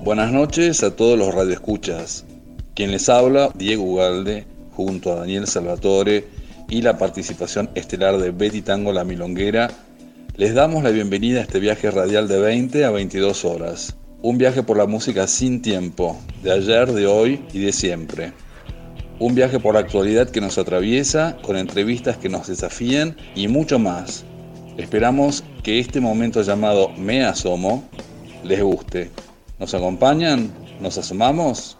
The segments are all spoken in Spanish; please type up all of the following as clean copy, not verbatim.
Buenas noches a todos los radioescuchas. Quien les habla, Diego Ugalde, junto a Daniel Salvatore y la participación estelar de Betty Tango La Milonguera, les damos la bienvenida a este viaje radial de 20 a 22 horas. Un viaje por la música sin tiempo, de ayer, de hoy y de siempre. Un viaje por la actualidad que nos atraviesa, con entrevistas que nos desafían y mucho más. Esperamos que este momento llamado Me Asomo les guste. ¿Nos acompañan? ¿Nos asomamos?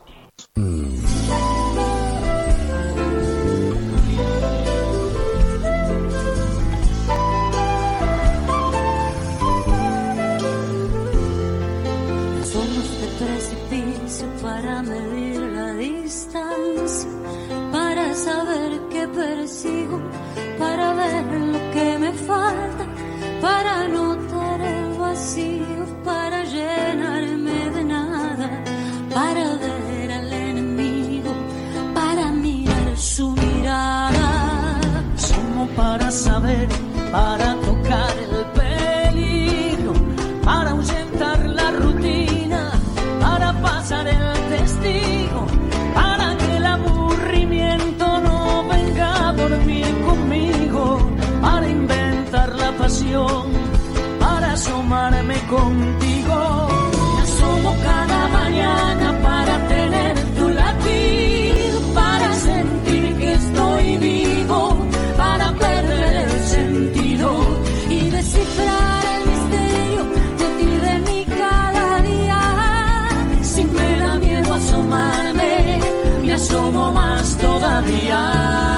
Somos de precipicio para medir la distancia, para saber qué persigo, para ver lo que me falta, para notar el vacío, para llenarme de nada, para ver al enemigo, para mirar su mirada. Somos para saber, para tocar el peligro, para ahuyentar la rutina, para pasar el testigo, para que el aburrimiento no venga a dormir conmigo, para inventar la pasión, para asomarme contigo. Me asomo cada mañana para tener tu latido, para sentir que estoy vivo, para perder el sentido y descifrar el misterio de ti, de mí cada día. Si me da miedo asomarme, me asomo más todavía.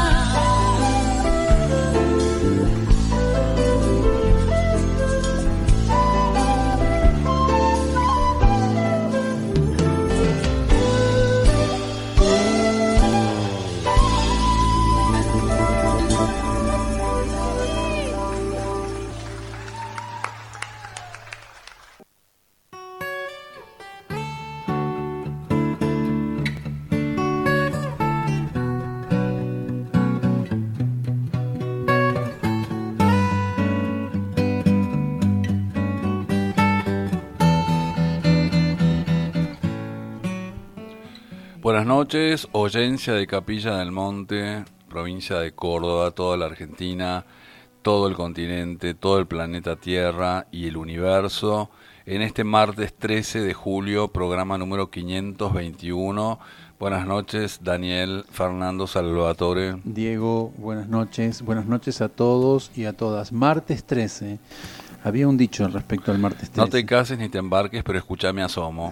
Buenas noches, oyencia de Capilla del Monte, provincia de Córdoba, toda la Argentina, todo el continente, todo el planeta Tierra y el universo. En este martes 13 de julio, programa número 521. Buenas noches, Daniel, Fernando, Salvatore. Diego, buenas noches a todos y a todas. Martes 13, había un dicho respecto al martes 13. No te cases ni te embarques, pero escúchame asomo.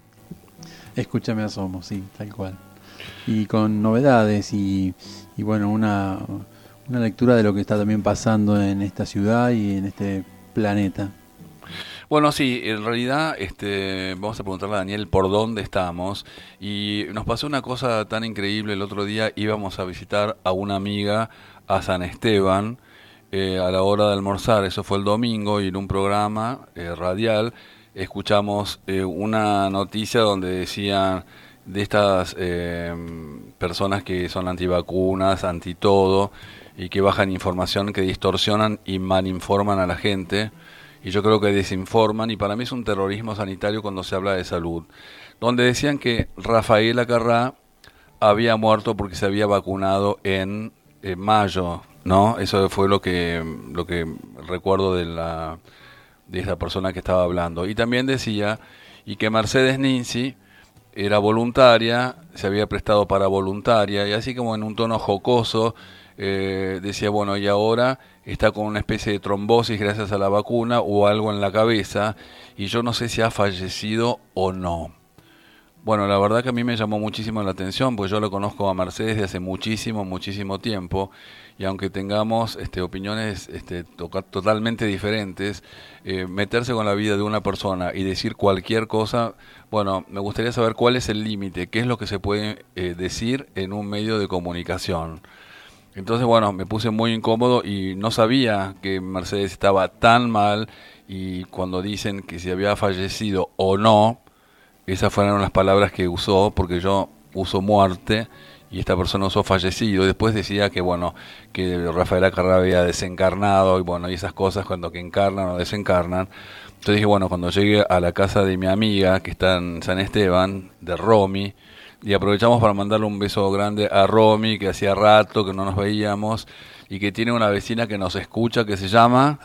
Escúchame asomo, sí, tal cual. Y con novedades y bueno, una lectura de lo que está también pasando en esta ciudad y en este planeta. Bueno, sí, en realidad vamos a preguntarle a Daniel por dónde estamos. Y nos pasó una cosa tan increíble el otro día. Íbamos a visitar a una amiga a San Esteban a la hora de almorzar. Eso fue el domingo y en un programa radial escuchamos una noticia donde decían de estas personas que son antivacunas, anti todo, y que bajan información, que distorsionan y malinforman a la gente. Y yo creo que desinforman, y para mí es un terrorismo sanitario cuando se habla de salud. Donde decían que Rafael Acarrá había muerto porque se había vacunado en mayo, ¿no? Eso fue lo que recuerdo de esa persona que estaba hablando. Y también decía, y que Mercedes Ninzi era voluntaria, se había prestado para voluntaria, y así como en un tono jocoso, decía, bueno, y ahora está con una especie de trombosis gracias a la vacuna o algo en la cabeza, y yo no sé si ha fallecido o no. Bueno, la verdad que a mí me llamó muchísimo la atención, pues yo lo conozco a Mercedes de hace muchísimo tiempo, y aunque tengamos opiniones totalmente diferentes, meterse con la vida de una persona y decir cualquier cosa, bueno, me gustaría saber cuál es el límite, qué es lo que se puede decir en un medio de comunicación. Entonces, bueno, me puse muy incómodo y no sabía que Mercedes estaba tan mal, y cuando dicen que si había fallecido o no, esas fueron las palabras que usó, porque yo uso muerte y esta persona usó fallecido, y después decía que bueno, que Rafael Acarrá había desencarnado, y bueno, y esas cosas cuando que encarnan o desencarnan. Entonces dije, bueno, cuando llegue a la casa de mi amiga, que está en San Esteban, de Romy, y aprovechamos para mandarle un beso grande a Romy, que hacía rato que no nos veíamos, y que tiene una vecina que nos escucha, que se llama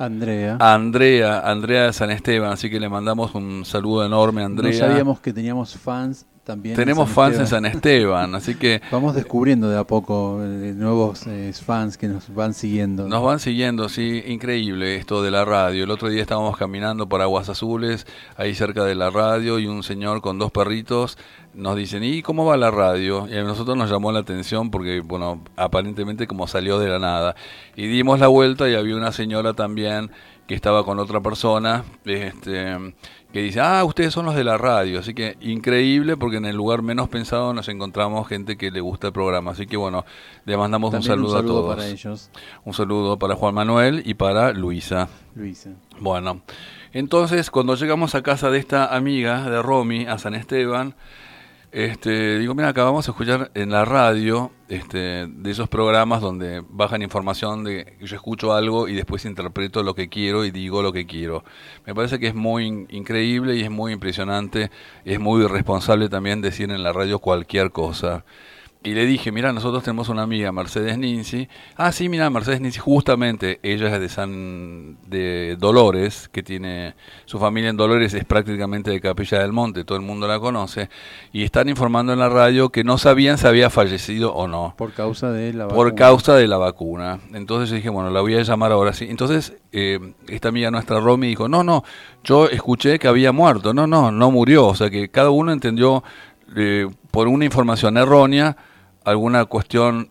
Andrea de San Esteban, así que le mandamos un saludo enorme a Andrea. No sabíamos que teníamos fans también. Tenemos fans en San Esteban, así que vamos descubriendo de a poco nuevos fans que nos van siguiendo. Nos van siguiendo, sí, increíble esto de la radio. El otro día estábamos caminando por Aguas Azules, ahí cerca de la radio, y un señor con 2 perritos nos dicen, ¿y cómo va la radio? Y a nosotros nos llamó la atención porque, bueno, aparentemente como salió de la nada. Y dimos la vuelta y había una señora también que estaba con otra persona, que dice, ustedes son los de la radio. Así que increíble, porque en el lugar menos pensado nos encontramos gente que le gusta el programa. Así que bueno, le mandamos también un saludo a todos. Para ellos. Un saludo para Juan Manuel y para Luisa. Bueno, entonces cuando llegamos a casa de esta amiga de Romy, a San Esteban, digo, mira, acá vamos a escuchar en la radio de esos programas donde bajan información de que yo escucho algo y después interpreto lo que quiero y digo lo que quiero. Me parece que es muy increíble y es muy impresionante, es muy irresponsable también decir en la radio cualquier cosa. Y le dije, mira, nosotros tenemos una amiga, Mercedes Ninzi. Sí, mira, Mercedes Ninzi, justamente, ella es de Dolores, que tiene su familia en Dolores, es prácticamente de Capilla del Monte, todo el mundo la conoce, y están informando en la radio que no sabían si había fallecido o no. Por causa de la vacuna. Por causa de la vacuna. Entonces yo dije, bueno, la voy a llamar ahora sí. Entonces, esta amiga nuestra, Romy, dijo, no, yo escuché que había muerto. No murió. O sea que cada uno entendió por una información errónea alguna cuestión,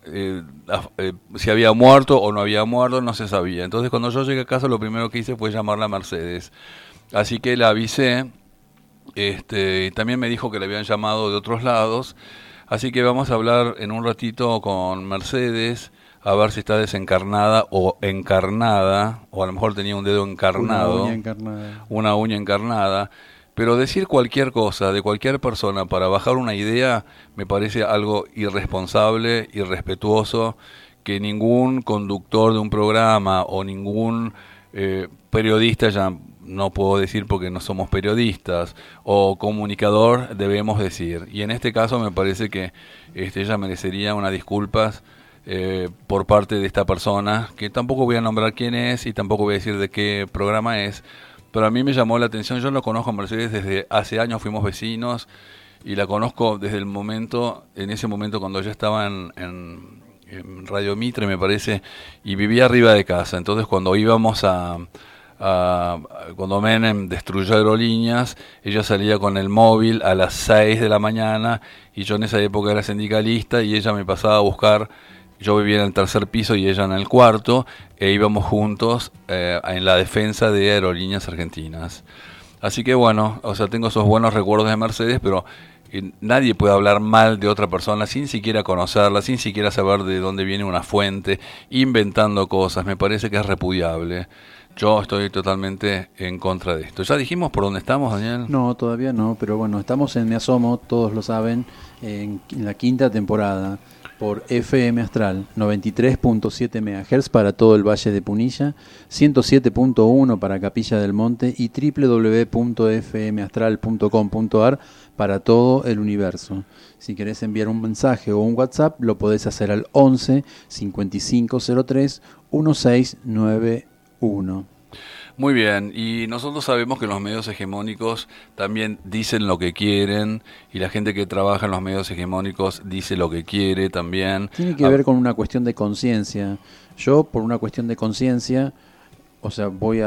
si había muerto o no había muerto, no se sabía. Entonces cuando yo llegué a casa lo primero que hice fue llamarla a Mercedes. Así que la avisé, también me dijo que le habían llamado de otros lados, así que vamos a hablar en un ratito con Mercedes, a ver si está desencarnada o encarnada, o a lo mejor tenía un dedo encarnado, una uña encarnada. Pero decir cualquier cosa de cualquier persona para bajar una idea me parece algo irresponsable, irrespetuoso, que ningún conductor de un programa o ningún periodista, ya no puedo decir porque no somos periodistas, o comunicador debemos decir. Y en este caso me parece que ella merecería unas disculpas por parte de esta persona, que tampoco voy a nombrar quién es y tampoco voy a decir de qué programa es. Pero a mí me llamó la atención, yo lo conozco a Mercedes desde hace años, fuimos vecinos, y la conozco desde el momento, en ese momento cuando yo estaba en Radio Mitre, me parece, y vivía arriba de casa. Entonces cuando íbamos cuando Menem destruyó Aerolíneas, ella salía con el móvil a las 6 de la mañana, y yo en esa época era sindicalista, y ella me pasaba a buscar. Yo vivía en el 3er piso y ella en el 4º, e íbamos juntos en la defensa de Aerolíneas Argentinas. Así que bueno, o sea, tengo esos buenos recuerdos de Mercedes, pero nadie puede hablar mal de otra persona sin siquiera conocerla, sin siquiera saber de dónde viene una fuente, inventando cosas. Me parece que es repudiable. Yo estoy totalmente en contra de esto. ¿Ya dijimos por dónde estamos, Daniel? No, todavía no, pero bueno, estamos en Me Asomo, todos lo saben, en la 5ª temporada, por FM Astral, 93.7 MHz para todo el Valle de Punilla, 107.1 para Capilla del Monte y www.fmastral.com.ar para todo el universo. Si querés enviar un mensaje o un WhatsApp, lo podés hacer al 11 5503 1691. Muy bien, y nosotros sabemos que los medios hegemónicos también dicen lo que quieren, y la gente que trabaja en los medios hegemónicos dice lo que quiere también. Tiene que ver con una cuestión de conciencia. Yo, por una cuestión de conciencia, o sea,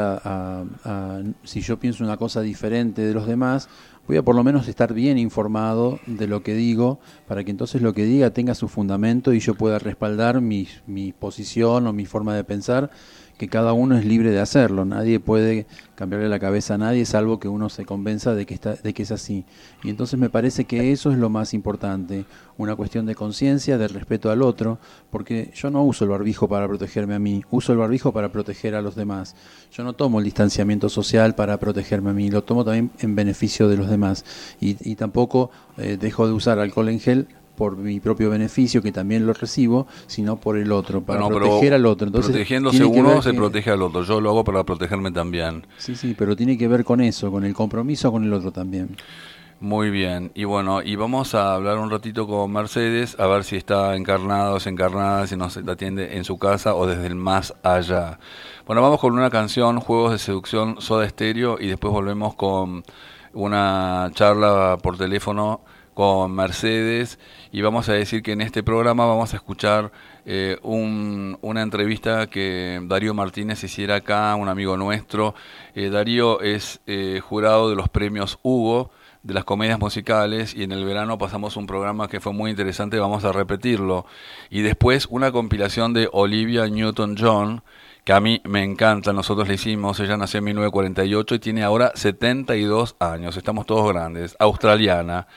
si yo pienso una cosa diferente de los demás, voy a por lo menos estar bien informado de lo que digo, para que entonces lo que diga tenga su fundamento y yo pueda respaldar mi posición o mi forma de pensar, que cada uno es libre de hacerlo. Nadie puede cambiarle la cabeza a nadie, salvo que uno se convenza de que es así. Y entonces me parece que eso es lo más importante, una cuestión de conciencia, de respeto al otro, porque yo no uso el barbijo para protegerme a mí, uso el barbijo para proteger a los demás. Yo no tomo el distanciamiento social para protegerme a mí, lo tomo también en beneficio de los demás. Y tampoco dejo de usar alcohol en gel por mi propio beneficio, que también lo recibo, sino por el otro, para Bueno, proteger al otro. Entonces, protegiéndose tiene que uno ver se que- protege al otro. Yo lo hago para protegerme también. Sí, pero tiene que ver con eso, con el compromiso con el otro también. Muy bien, y bueno, y vamos a hablar un ratito con Mercedes, a ver si está encarnada o desencarnada, si nos atiende en su casa o desde el más allá. Bueno, vamos con una canción, Juegos de Seducción, Soda Stereo, y después volvemos con una charla por teléfono con Mercedes, y vamos a decir que en este programa vamos a escuchar una entrevista que Darío Martínez hiciera acá, un amigo nuestro. Darío es jurado de los premios Hugo, de las comedias musicales, y en el verano pasamos un programa que fue muy interesante, vamos a repetirlo. Y después una compilación de Olivia Newton-John, que a mí me encanta, nosotros la hicimos, ella nació en 1948 y tiene ahora 72 años, estamos todos grandes, australiana,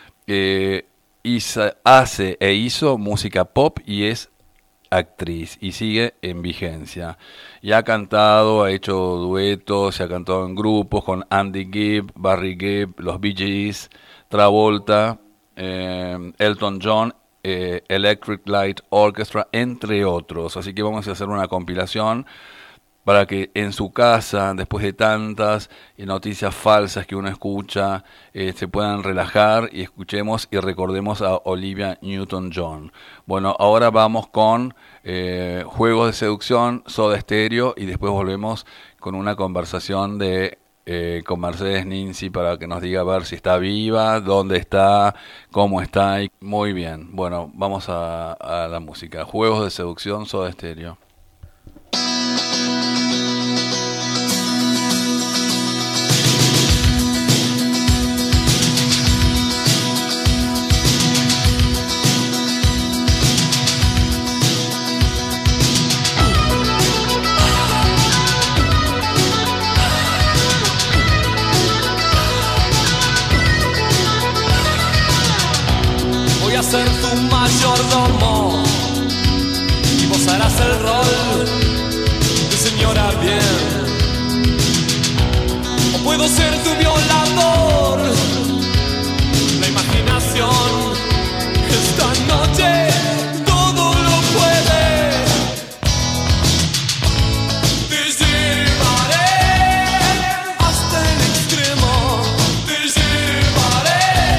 hace e hizo música pop y es actriz y sigue en vigencia. Y ha cantado, ha hecho duetos, se ha cantado en grupos con Andy Gibb, Barry Gibb, los Bee Gees, Travolta, Elton John, Electric Light Orchestra, entre otros. Así que vamos a hacer una compilación para que en su casa, después de tantas noticias falsas que uno escucha, se puedan relajar y escuchemos y recordemos a Olivia Newton-John. Bueno, ahora vamos con Juegos de Seducción, Soda Stereo, y después volvemos con una conversación con Mercedes Ninzi para que nos diga a ver si está viva, dónde está, cómo está. Muy bien, bueno, vamos a la música. Juegos de Seducción, Soda Stereo. Ser tu mayordomo y vos harás el rol de señora bien, o puedo ser tu violador. La imaginación esta noche todo lo puede. Te llevaré hasta el extremo, te llevaré.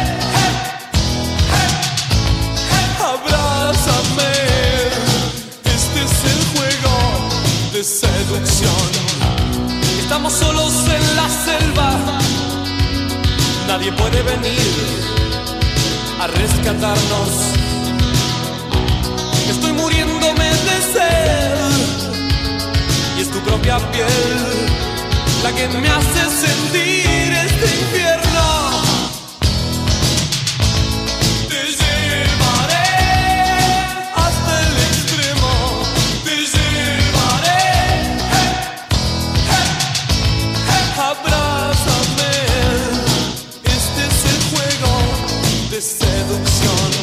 Abrázame, este es el juego de seducción. Estamos solos en la selva, nadie puede venir a rescatarnos. Estoy muriéndome de sed y es tu propia piel la que me hace sentir este infierno. Abrázame, este es el juego de seducción.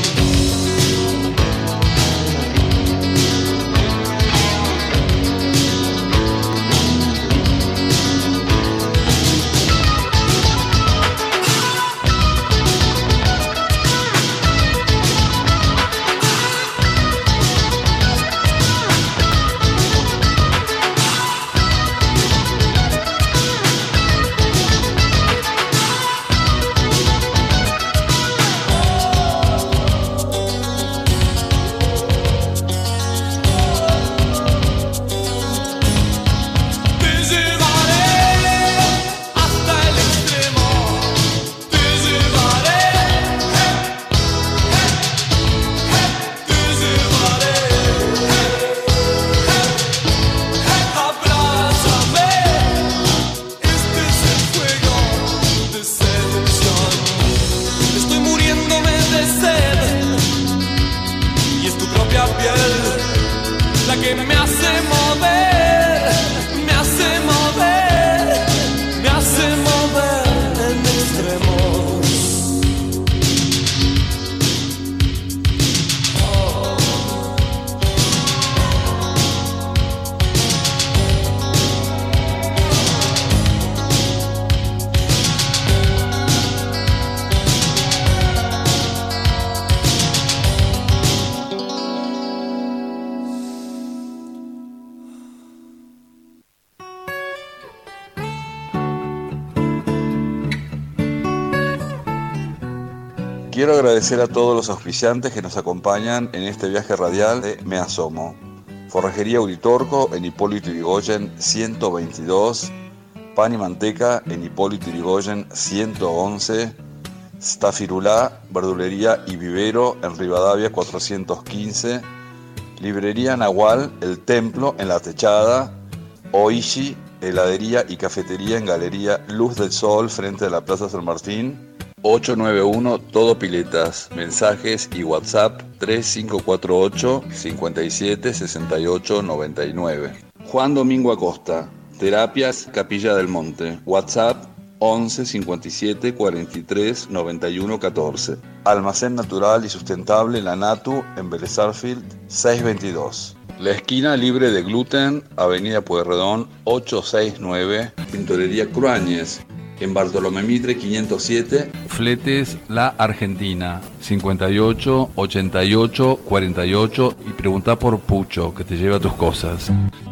Quiero agradecer a todos los auspiciantes que nos acompañan en este viaje radial de Me Asomo. Forrajería Uritorco en Hipólito Yrigoyen 122, Pan y Manteca en Hipólito Yrigoyen 111, Stafirulá, Verdulería y Vivero en Rivadavia 415, Librería Nahual, El Templo en La Techada, Oishi, Heladería y Cafetería en Galería Luz del Sol frente a la Plaza San Martín, 891 Todo Piletas, mensajes y WhatsApp 3548 57 68 99. Juan Domingo Acosta, Terapias Capilla del Monte, WhatsApp 11 57 43 91 14. Almacén Natural y Sustentable La Natu en Vélez Sarsfield 622. La esquina libre de gluten, Avenida Pueyrredón 869, Pintorería Cruáñez, en Bartolomé Mitre 507. Fletes La Argentina 58 88 48 y pregunta por Pucho, que te lleva tus cosas.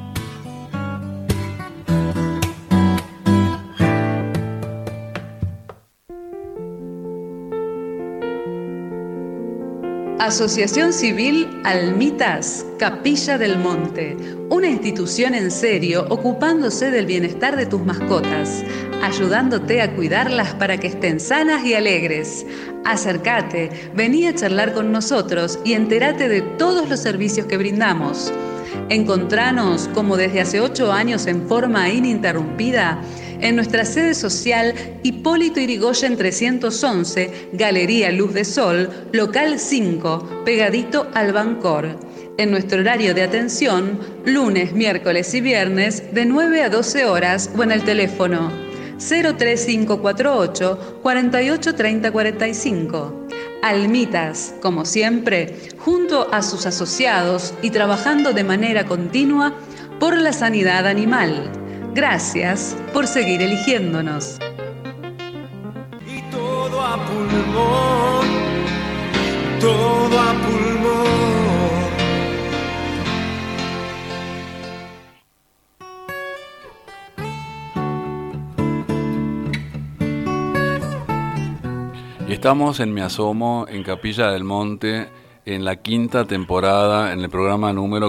Asociación Civil Almitas, Capilla del Monte, una institución en serio ocupándose del bienestar de tus mascotas, ayudándote a cuidarlas para que estén sanas y alegres. Acércate, vení a charlar con nosotros y entérate de todos los servicios que brindamos. Encontranos, como desde hace 8 años en forma ininterrumpida, en nuestra sede social Hipólito Yrigoyen 311, Galería Luz de Sol, local 5, pegadito al Bancor. En nuestro horario de atención, lunes, miércoles y viernes, de 9 a 12 horas o en el teléfono 03548 48 30 45. Almitas, como siempre, junto a sus asociados y trabajando de manera continua por la sanidad animal. Gracias por seguir eligiéndonos. Y todo a pulmón, todo a pulmón. Y estamos en Me Asomo, en Capilla del Monte, en la 5ª temporada, en el programa número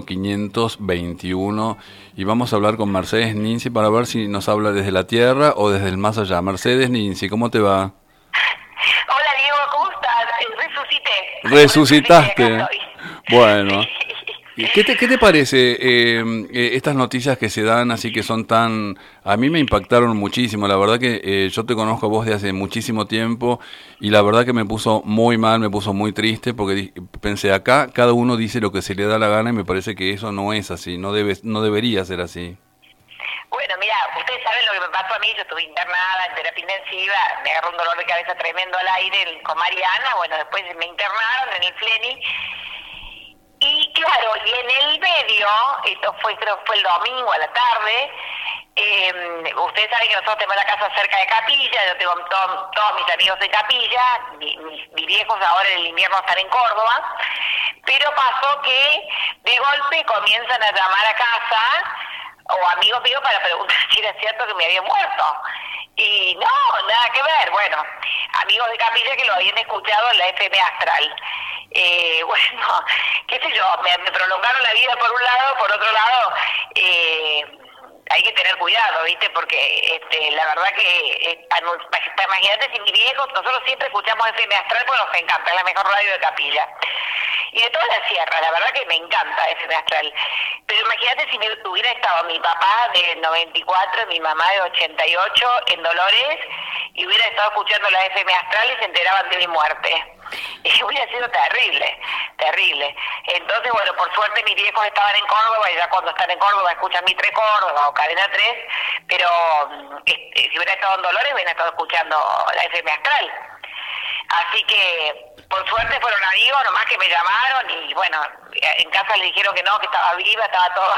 521, y vamos a hablar con Mercedes Ninzi para ver si nos habla desde la Tierra o desde el más allá. Mercedes Ninzi, ¿cómo te va? Hola Diego, ¿cómo estás? Resucité. Resucitaste. Bueno. ¿Qué te parece estas noticias que se dan así que son tan... A mí me impactaron muchísimo, la verdad que yo te conozco a vos de hace muchísimo tiempo y la verdad que me puso muy mal, me puso muy triste porque pensé acá cada uno dice lo que se le da la gana y me parece que eso no es así, no debería ser así. Bueno, mira, ustedes saben lo que me pasó a mí, yo estuve internada en terapia intensiva, me agarró un dolor de cabeza tremendo al aire con Mariana, bueno, después me internaron en el Fleni. Y claro, y en el medio, esto creo que fue el domingo a la tarde, ustedes saben que nosotros tenemos la casa cerca de Capilla, yo tengo todos mis amigos en Capilla, mis viejos ahora en el invierno están en Córdoba, pero pasó que de golpe comienzan a llamar a casa, o amigos míos para preguntar si era cierto que me había muerto. Y no, nada que ver, bueno, amigos de Capilla que lo habían escuchado en la FM Astral. Bueno, qué sé yo, me prolongaron la vida por un lado, por otro lado, hay que tener cuidado, ¿viste? Porque la verdad que, imagínate si mi viejo, nosotros siempre escuchamos FM Astral porque nos encanta, es la mejor radio de Capilla. Y de toda la sierra, la verdad que me encanta FM Astral. Pero imagínate si hubiera estado mi papá de 94, mi mamá de 88 en Dolores, y hubiera estado escuchando la FM Astral y se enteraban de mi muerte. Y hubiera sido terrible, terrible. Entonces, bueno, por suerte mis viejos estaban en Córdoba, y ya cuando están en Córdoba escuchan Mitre Córdoba o Cadena 3, pero si hubiera estado en Dolores hubiera estado escuchando la FM Astral. Así que, por suerte fueron amigos, nomás que me llamaron y bueno, en casa le dijeron que no, que estaba viva, estaba todo.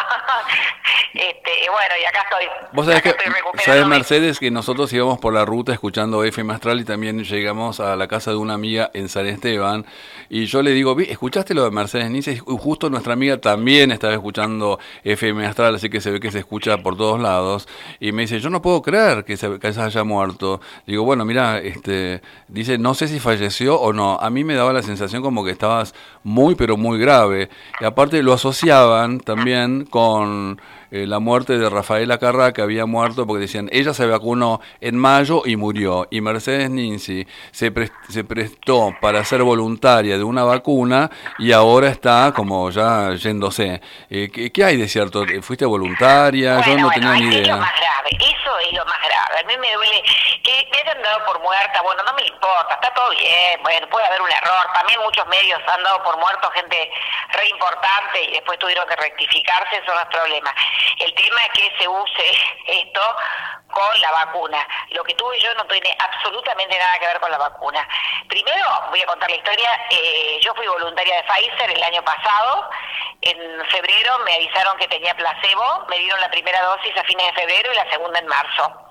Bueno, y acá estoy. Vos sabés que, ¿sabés, Mercedes, que nosotros íbamos por la ruta escuchando FM Astral y también llegamos a la casa de una amiga en San Esteban y yo le digo, ¿escuchaste lo de Mercedes Ninzi? Y justo nuestra amiga también estaba escuchando FM Astral, así que se ve que se escucha por todos lados y me dice, yo no puedo creer que se haya muerto. Digo, bueno, mira, dice, no sé si falleció o no. a mí me daba la sensación como que estabas muy, pero muy grave. Y aparte lo asociaban también con la muerte de Rafaela Carrá, que había muerto porque decían, ella se vacunó en mayo y murió. Y Mercedes Ninzi se prestó para ser voluntaria de una vacuna y ahora está como ya yéndose. ¿Qué hay de cierto? ¿Fuiste voluntaria? Bueno, yo no tenía ni es idea. lo más grave, eso es lo más grave. A mí me duele que me hayan dado por muerta, bueno, no me importa, está todo bien, bueno, puede haber un error. También muchos medios han dado por muerto gente re importante y después tuvieron que rectificarse, eso no es problema. El tema es que se use esto con la vacuna. Lo que tuve yo no tiene absolutamente nada que ver con la vacuna. Primero, voy a contar la historia. Yo fui voluntaria de Pfizer el año pasado. En febrero me avisaron que tenía placebo. Me dieron la primera dosis a fines de febrero y la segunda en marzo.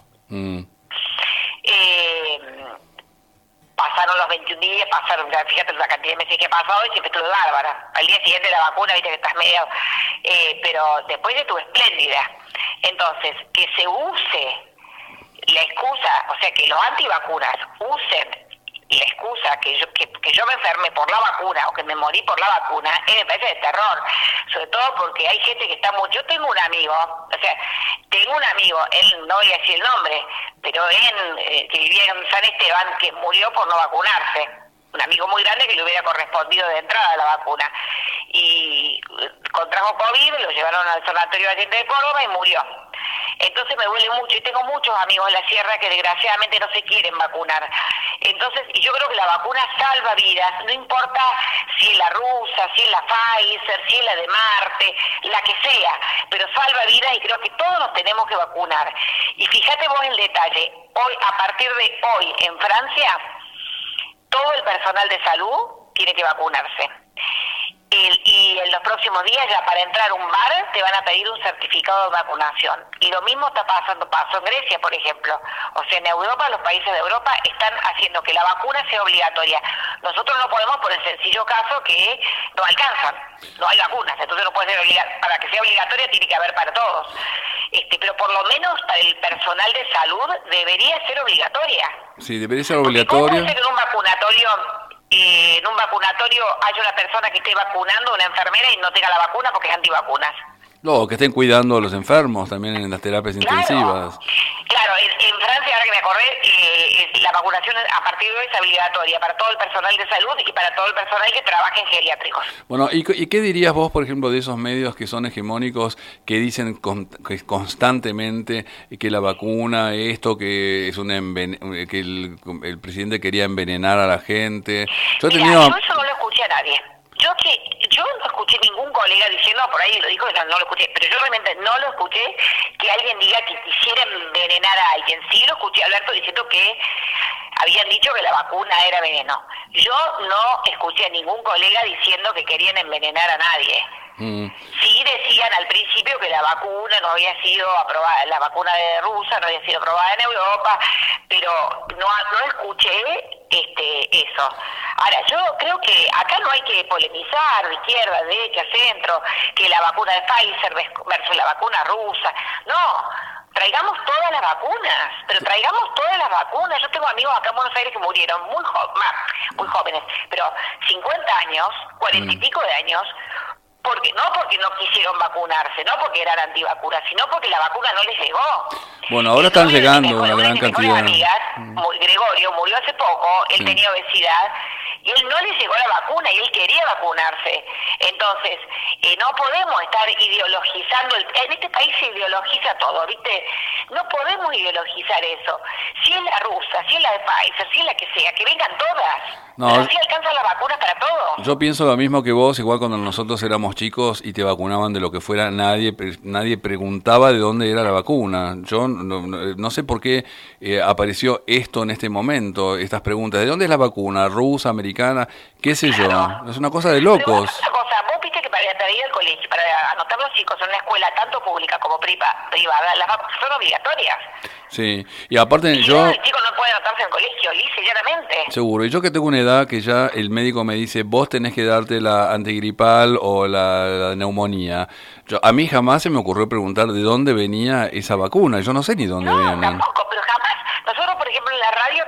Pasaron los 21 días, fíjate la cantidad de meses que he pasado y siempre estuve bárbara. Al día siguiente de la vacuna, viste que estás medio... pero después estuve espléndida. Entonces, que se use la excusa, o sea, que los antivacunas usen la excusa que yo me enferme por la vacuna o que me morí por la vacuna, me parece de terror. Sobre todo porque hay gente que está muy... Yo tengo un amigo, él no voy a decir el nombre, pero que vivía en San Esteban, que murió por no vacunarse. Un amigo muy grande que le hubiera correspondido de entrada a la vacuna. Y contrajo COVID, lo llevaron al sanatorio de de Córdoba y murió. Entonces me duele mucho y tengo muchos amigos en la sierra que desgraciadamente no se quieren vacunar. Entonces, y yo creo que la vacuna salva vidas, no importa si es la rusa, si es la Pfizer, si es la de Marte, la que sea, pero salva vidas y creo que todos nos tenemos que vacunar. Y fíjate vos el detalle, hoy, a partir de hoy en Francia, todo el personal de salud tiene que vacunarse. Y en los próximos días, ya para entrar a un bar, te van a pedir un certificado de vacunación. Y lo mismo pasó en Grecia, por ejemplo. O sea, en Europa, los países de Europa están haciendo que la vacuna sea obligatoria. Nosotros no podemos por el sencillo caso que no alcanzan, no hay vacunas. Entonces no puede ser para que sea obligatoria tiene que haber para todos. Pero por lo menos para el personal de salud debería ser obligatoria. Sí, debería ser obligatoria. ¿Cómo puede ser que en un vacunatorio haya una persona que esté vacunando, una enfermera, y no tenga la vacuna porque es antivacunas? No, que estén cuidando a los enfermos también en las terapias intensivas. Claro, en Francia, ahora que me acordé, la vacunación a partir de hoy es obligatoria para todo el personal de salud y para todo el personal que trabaja en geriátricos. Bueno, ¿y qué dirías vos, por ejemplo, de esos medios que son hegemónicos, que dicen constantemente que la vacuna, que es que el presidente quería envenenar a la gente? Yo eso no lo escuché a nadie. Yo no escuché ningún colega diciendo, por ahí lo dijo, no lo escuché, pero yo realmente no lo escuché que alguien diga que quisiera envenenar a alguien. Sí lo escuché a Alberto diciendo que habían dicho que la vacuna era veneno. Yo no escuché a ningún colega diciendo que querían envenenar a nadie. Sí decían al principio que la vacuna no había sido aprobada, la vacuna de rusa no había sido aprobada en Europa, pero no escuché eso. Ahora, yo creo que acá no hay que polemizar de izquierda, derecha, centro, que la vacuna de Pfizer versus la vacuna rusa. No, traigamos todas las vacunas, pero traigamos todas las vacunas. Yo tengo amigos acá en Buenos Aires que murieron muy jóvenes, pero 50 años, 40 y pico de años, porque no quisieron vacunarse, no porque eran antivacunas, sino porque la vacuna no les llegó. Bueno, ahora están llegando una gran cantidad. Gregorio murió hace poco, él tenía obesidad y él no le llegó la vacuna y él quería vacunarse. Entonces, no podemos estar ideologizando, en este país se ideologiza todo, ¿viste? No podemos ideologizar eso. Si es la rusa, si es la de Pfizer, si es la que sea, que vengan todas. No, pero así alcanzan las vacunas para todos. Yo pienso lo mismo que vos, igual cuando nosotros éramos chicos y te vacunaban de lo que fuera, nadie preguntaba de dónde era la vacuna. Yo no sé por qué apareció esto en este momento, estas preguntas. ¿De dónde es la vacuna? ¿Rusa, americana? ¿Qué sé yo? Es una cosa de locos. Pero una cosa, vos viste que para ir al colegio, para anotar los chicos en una escuela, tanto pública como privada, las vacunas son obligatorias. Sí, y aparte y yo... El chico no puede anotarse en el colegio, lisa y llanamente. Seguro, y yo que tengo una edad que ya el médico me dice, vos tenés que darte la antigripal o la neumonía. A mí jamás se me ocurrió preguntar de dónde venía esa vacuna, yo no sé ni dónde vienen. Tampoco, pero jamás. Nosotros, por ejemplo, en la radio todos los años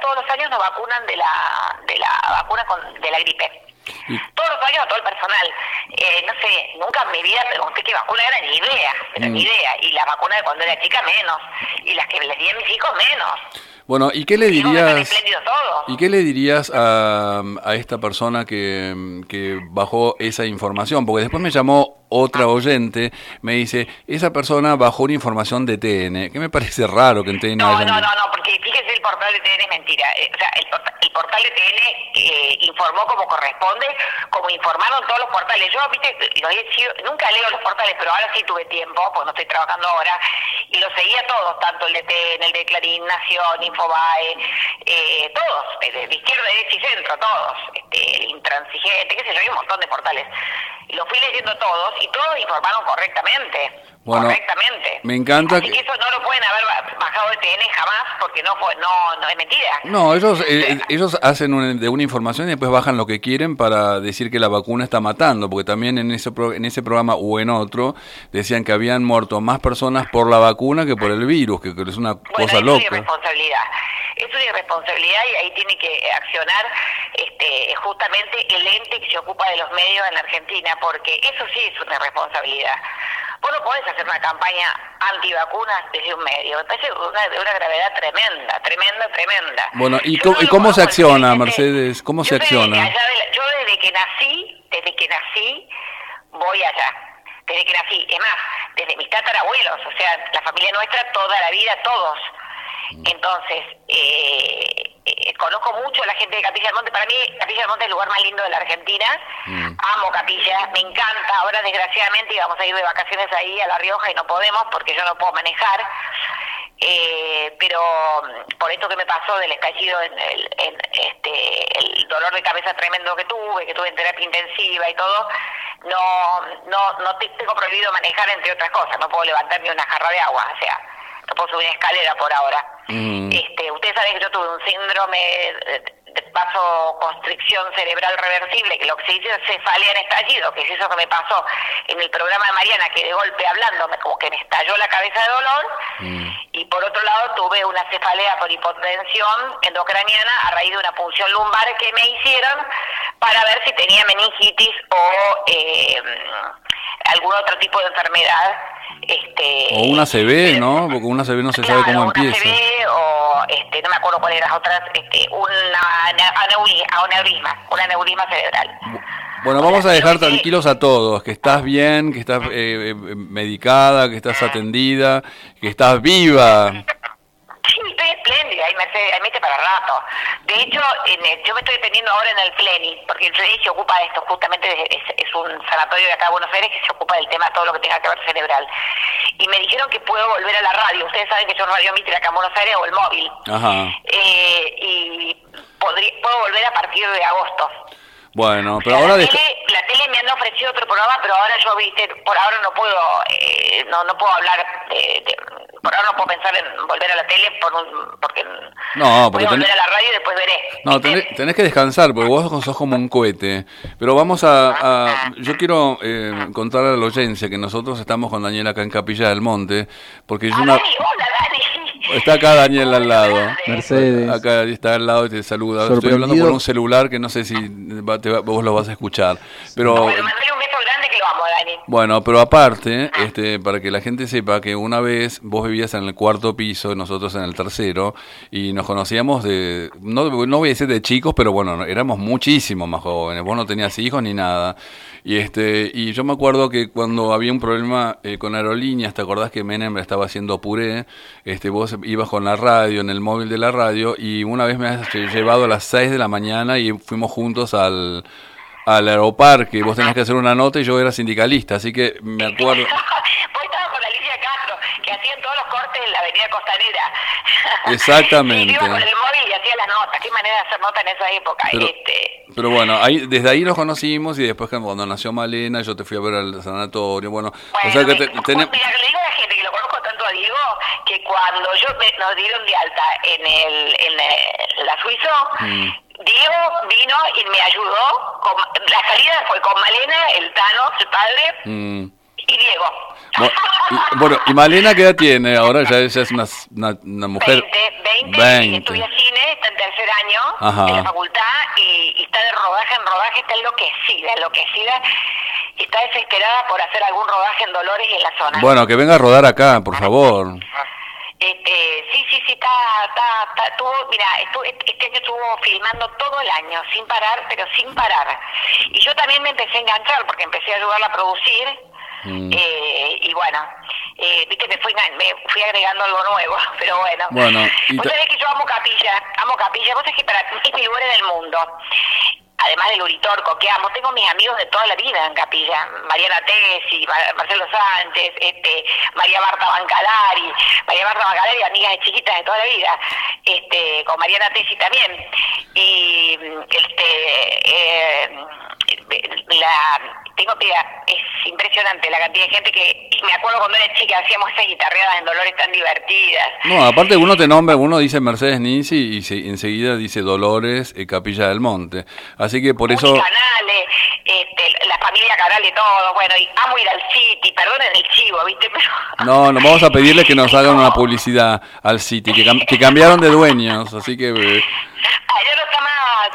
nos vacunan de la vacuna de la gripe. Todos los años a todo el personal. No sé, nunca en mi vida pregunté qué vacuna era, ni idea, pero ni idea. Y la vacuna de cuando era chica menos. Y las que les di a mis hijos menos. Bueno, ¿y qué le Digo, dirías? espléndido todo. ¿Y qué le dirías a esta persona que bajó esa información? Porque después me llamó otra oyente, me dice, esa persona bajó una información de TN, que me parece raro que en TN No, hayan... no, porque fíjese, el portal de TN es mentira. O sea, el portal de TN informó como corresponde, como informaron todos los portales. Yo, viste, nunca leo los portales, pero ahora sí tuve tiempo, pues no estoy trabajando ahora, y los seguía todos, tanto el de TN, el de Clarín, Nación, Infobae, todos, de izquierda, derecha y centro, todos, Intransigente, qué sé yo, hay un montón de portales. Los fui leyendo todos y todos informaron correctamente. Bueno, correctamente. Me encanta Así que eso no lo pueden haber bajado de TN jamás, porque no es mentira. No, ellos hacen de una información y después bajan lo que quieren para decir que la vacuna está matando, porque también en ese programa o en otro decían que habían muerto más personas por la vacuna que por el virus, que es una cosa loca. Es una irresponsabilidad y ahí tiene que accionar justamente el ente que se ocupa de los medios en la Argentina, porque eso sí es una irresponsabilidad. Vos no podés hacer una campaña antivacunas desde un medio. Me parece de una gravedad tremenda. Bueno, ¿y cómo se acciona, Mercedes? ¿Cómo se acciona? Yo desde que nací, voy allá. Desde que nací. Es más, desde mis tatarabuelos, o sea, la familia nuestra, toda la vida, todos. Entonces, conozco mucho a la gente de Capilla del Monte. Para mí, Capilla del Monte es el lugar más lindo de la Argentina. Amo Capilla, me encanta. Ahora, desgraciadamente, íbamos a ir de vacaciones ahí a La Rioja y no podemos porque yo no puedo manejar. Pero por esto que me pasó del estallido, el dolor de cabeza tremendo que tuve en terapia intensiva y todo, no tengo prohibido manejar, entre otras cosas. No puedo levantar ni una jarra de agua, o sea, no puedo subir una escalera por ahora. Ustedes saben que yo tuve un síndrome de vasoconstricción cerebral reversible, que lo que se dice es cefalea en estallido, que es eso que me pasó en el programa de Mariana, que de golpe hablando como que me estalló la cabeza de dolor. Y por otro lado tuve una cefalea por hipotensión endocraniana a raíz de una punción lumbar que me hicieron para ver si tenía meningitis o algún otro tipo de enfermedad. O una ACV, ¿no? Porque una ACV no se sabe cómo empieza. Una ACV o, no me acuerdo cuáles eran las otras, un aneurisma cerebral. Bueno, vamos a dejar tranquilos a todos, que estás bien, que estás medicada, que estás atendida, que estás viva. Sí, estoy espléndida, ahí me eché para rato. De hecho, yo me estoy deteniendo ahora en el Fleni, porque el Fleni se ocupa de esto, justamente es un sanatorio de acá de Buenos Aires que se ocupa del tema, todo lo que tenga que ver cerebral. Y me dijeron que puedo volver a la radio. Ustedes saben que yo radio Mitre acá en Buenos Aires o el móvil. Ajá. Y puedo volver a partir de agosto. Bueno, pero ahora... La tele me han ofrecido otro programa, pero ahora yo, viste, por ahora no puedo hablar por ahora no puedo pensar en volver a la tele porque voy a volver a la radio y después veré. No, tenés que descansar, porque vos sos como un cohete. Pero vamos yo quiero contar a la audiencia que nosotros estamos con Daniel acá en Capilla del Monte, porque Dani, hola Dani. Está acá Daniel al lado. Mercedes. Acá está al lado y te saluda. Estoy hablando por un celular que no sé si vos lo vas a escuchar. Pero bueno, mandale un beso grande que lo amo, Dani. Bueno, pero aparte, para que la gente sepa que una vez vos vivías en el 4º piso, nosotros en el 3º, y nos conocíamos no voy a decir de chicos, pero bueno, éramos muchísimo más jóvenes. Vos no tenías hijos ni nada. Y yo me acuerdo que cuando había un problema con aerolíneas, ¿te acordás que Menem estaba haciendo puré? Vos ibas con la radio, en el móvil de la radio, y una vez me has llevado a las 6 de la mañana y fuimos juntos al Aeroparque. Vos tenías que hacer una nota y yo era sindicalista, así que me acuerdo... Vos estabas con Alicia Castro, que hacían todos los cortes en la avenida Costanera. Exactamente. Y iba con el móvil y hacía las notas. Qué manera de hacer notas en esa época. Pero bueno, desde ahí nos conocimos, y después cuando nació Malena yo te fui a ver al sanatorio. Bueno, o sea que mira, le digo a la gente que lo conozco tanto a Diego, que cuando nos dieron de alta en la Suizo, Diego vino y me ayudó. La salida fue con Malena, el Tano, su padre, y Diego. ¿Y Malena qué edad tiene? Ahora ya es una mujer... 20, y estudia cine, está en 3er año, Ajá. de la facultad y está de rodaje en rodaje, está enloquecida, está desesperada por hacer algún rodaje en Dolores y en la zona. Bueno, que venga a rodar acá, por favor. Sí, mira, este año estuvo filmando todo el año, sin parar, pero sin parar. Y yo también me empecé a enganchar porque empecé a ayudarla a producir. Y bueno, viste, me fui agregando algo nuevo, pero bueno. Vos sabés que yo amo Capilla, vos sabés que para mí es mi lugar en el mundo. Además del Uritorco, que amo, tengo mis amigos de toda la vida en Capilla, Mariana Tesi, Marcelo Sánchez, María Marta Bancalari, amigas de chiquitas de toda la vida, con Mariana Tesi también, y es impresionante la cantidad de gente que, me acuerdo cuando era chica, hacíamos esas guitarreadas en Dolores tan divertidas. No, aparte uno te nombra, uno dice Mercedes Ninzi y enseguida dice Dolores, Capilla del Monte. Así que por eso... Canales, la familia Canales, todo, bueno, y amo ir al City, perdonen el chivo, ¿viste? Pero... No, vamos a pedirles que nos hagan una publicidad al City, que cambiaron de dueños, así que... Ya no está más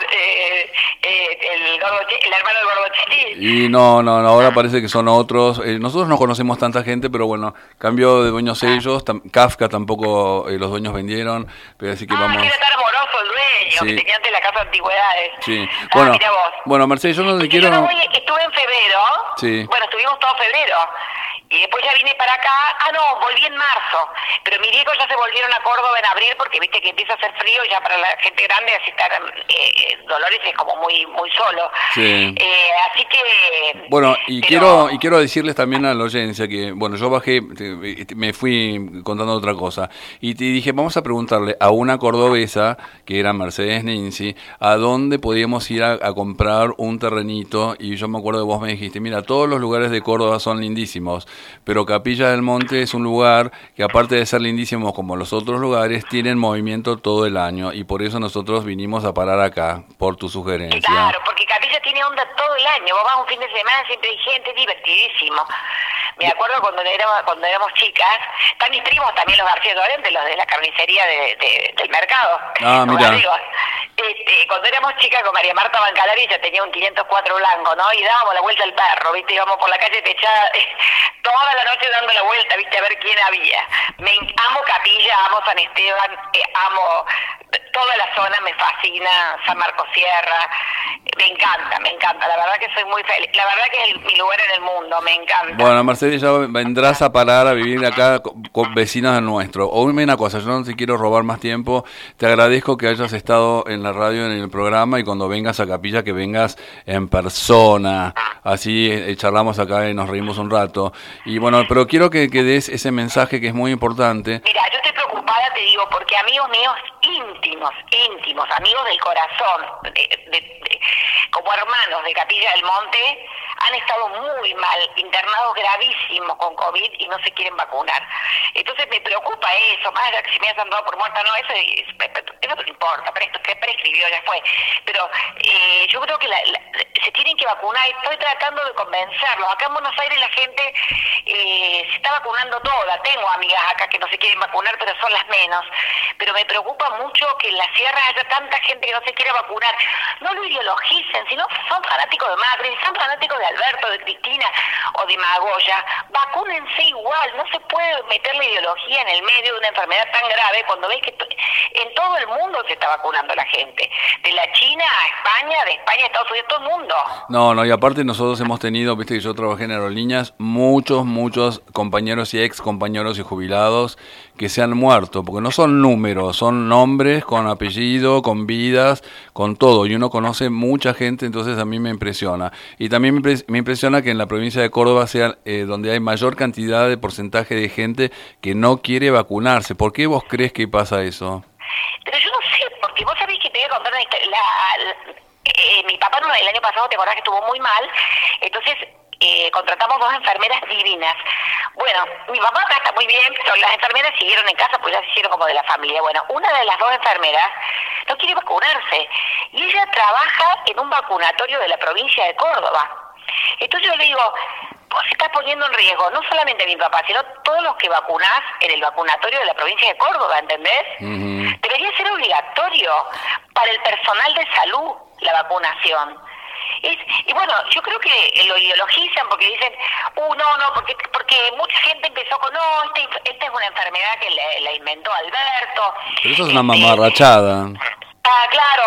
el hermano del Gorgochetti. Y no, ahora parece que son otros. Nosotros no conocemos tanta gente, pero bueno, cambió de dueños ellos. Kafka tampoco los dueños vendieron, pero así que vamos... que era tan amoroso el dueño, sí, que tenía antes la casa de antigüedades. Sí, Mira vos. Bueno, Mercedes, yo no te quiero... Estuve en febrero, sí. Bueno, estuvimos todo febrero. Y después ya vine para acá, volví en marzo, pero mis viejos ya se volvieron a Córdoba en abril porque viste que empieza a hacer frío ya para la gente grande, así estar Dolores es como muy muy solo. Sí. Así que... Bueno, quiero decirles también a la audiencia que, bueno, yo bajé, me fui contando otra cosa, y te dije, vamos a preguntarle a una cordobesa, que era Mercedes Ninzi, a dónde podíamos ir a comprar un terrenito, y yo me acuerdo que vos me dijiste, mira, todos los lugares de Córdoba son lindísimos, pero Capilla del Monte es un lugar que aparte de ser lindísimo como los otros lugares, tienen movimiento todo el año y por eso nosotros vinimos a parar acá, por tu sugerencia. Claro, porque Capilla tiene onda todo el año, vos vas un fin de semana, siempre hay gente, divertidísimo. Me acuerdo cuando éramos chicas, están mis primos también, los García Dorente, los de la carnicería del mercado. Mira. Cuando éramos chicas con María Marta Bancalari ya tenía un 504 blanco, ¿no? Y dábamos la vuelta al perro, ¿viste? Íbamos por la calle techada toda la noche dando la vuelta, ¿viste? A ver quién había. Amo Capilla, amo San Esteban, amo toda la zona, me fascina, San Marcos Sierra, me encanta, la verdad que soy muy feliz, la verdad que es mi lugar en el mundo, me encanta. Bueno, Mercedes, ya vendrás a parar a vivir acá con vecinos nuestros. Oíme una cosa, yo no te quiero robar más tiempo, te agradezco que hayas estado en la radio, en el programa, y cuando vengas a Capilla que vengas en persona, así charlamos acá y nos reímos un rato. Y bueno, pero quiero que des ese mensaje que es muy importante. Mira, yo estoy preocupada, te digo, porque amigos míos íntimos, amigos del corazón, como hermanos de Capilla del Monte, han estado muy mal, internados gravísimos con COVID y no se quieren vacunar. Entonces me preocupa eso, más allá que si me han dado por muerta, no, eso no importa, pero esto que prescribió ya fue. Pero yo creo que se tienen que vacunar, estoy tratando de convencerlos. Acá en Buenos Aires la gente se está vacunando toda, tengo amigas acá que no se quieren vacunar, pero son las menos. Pero me preocupa mucho que en las sierras haya tanta gente que no se quiere vacunar. No lo ideologicen, sino son fanáticos de Macri, son fanáticos de Alberto, de Cristina o de Magoya. Vacúnense igual, no se puede meter la ideología en el medio de una enfermedad tan grave cuando ves que en todo el mundo se está vacunando la gente. De la China a España, de España a Estados Unidos, todo el mundo. No, y aparte nosotros hemos tenido, viste que yo trabajé en aerolíneas, muchos compañeros y ex compañeros y jubilados que se han muerto, porque no son números, son nombres con apellido, con vidas, con todo, y uno conoce mucha gente, entonces a mí me impresiona. Y también me impresiona que en la provincia de Córdoba sea donde hay mayor cantidad de porcentaje de gente que no quiere vacunarse. ¿Por qué vos crees que pasa eso? Pero yo no sé, porque vos sabés que te voy a contar una historia. Mi papá el año pasado, te acordás que estuvo muy mal, entonces contratamos 2 enfermeras divinas. Bueno, mi papá acá está muy bien, pero las enfermeras siguieron en casa, pues ya se hicieron como de la familia. Bueno, una de las 2 enfermeras no quiere vacunarse y ella trabaja en un vacunatorio de la provincia de Córdoba. Entonces yo le digo, se está poniendo en riesgo no solamente a mi papá, sino todos los que vacunás en el vacunatorio de la provincia de Córdoba, ¿entendés? Debería ser obligatorio para el personal de salud la vacunación. Y bueno, yo creo que lo ideologizan porque dicen, no, porque mucha gente empezó con, esta es una enfermedad que la inventó Alberto. Pero eso es una mamarrachada. Claro,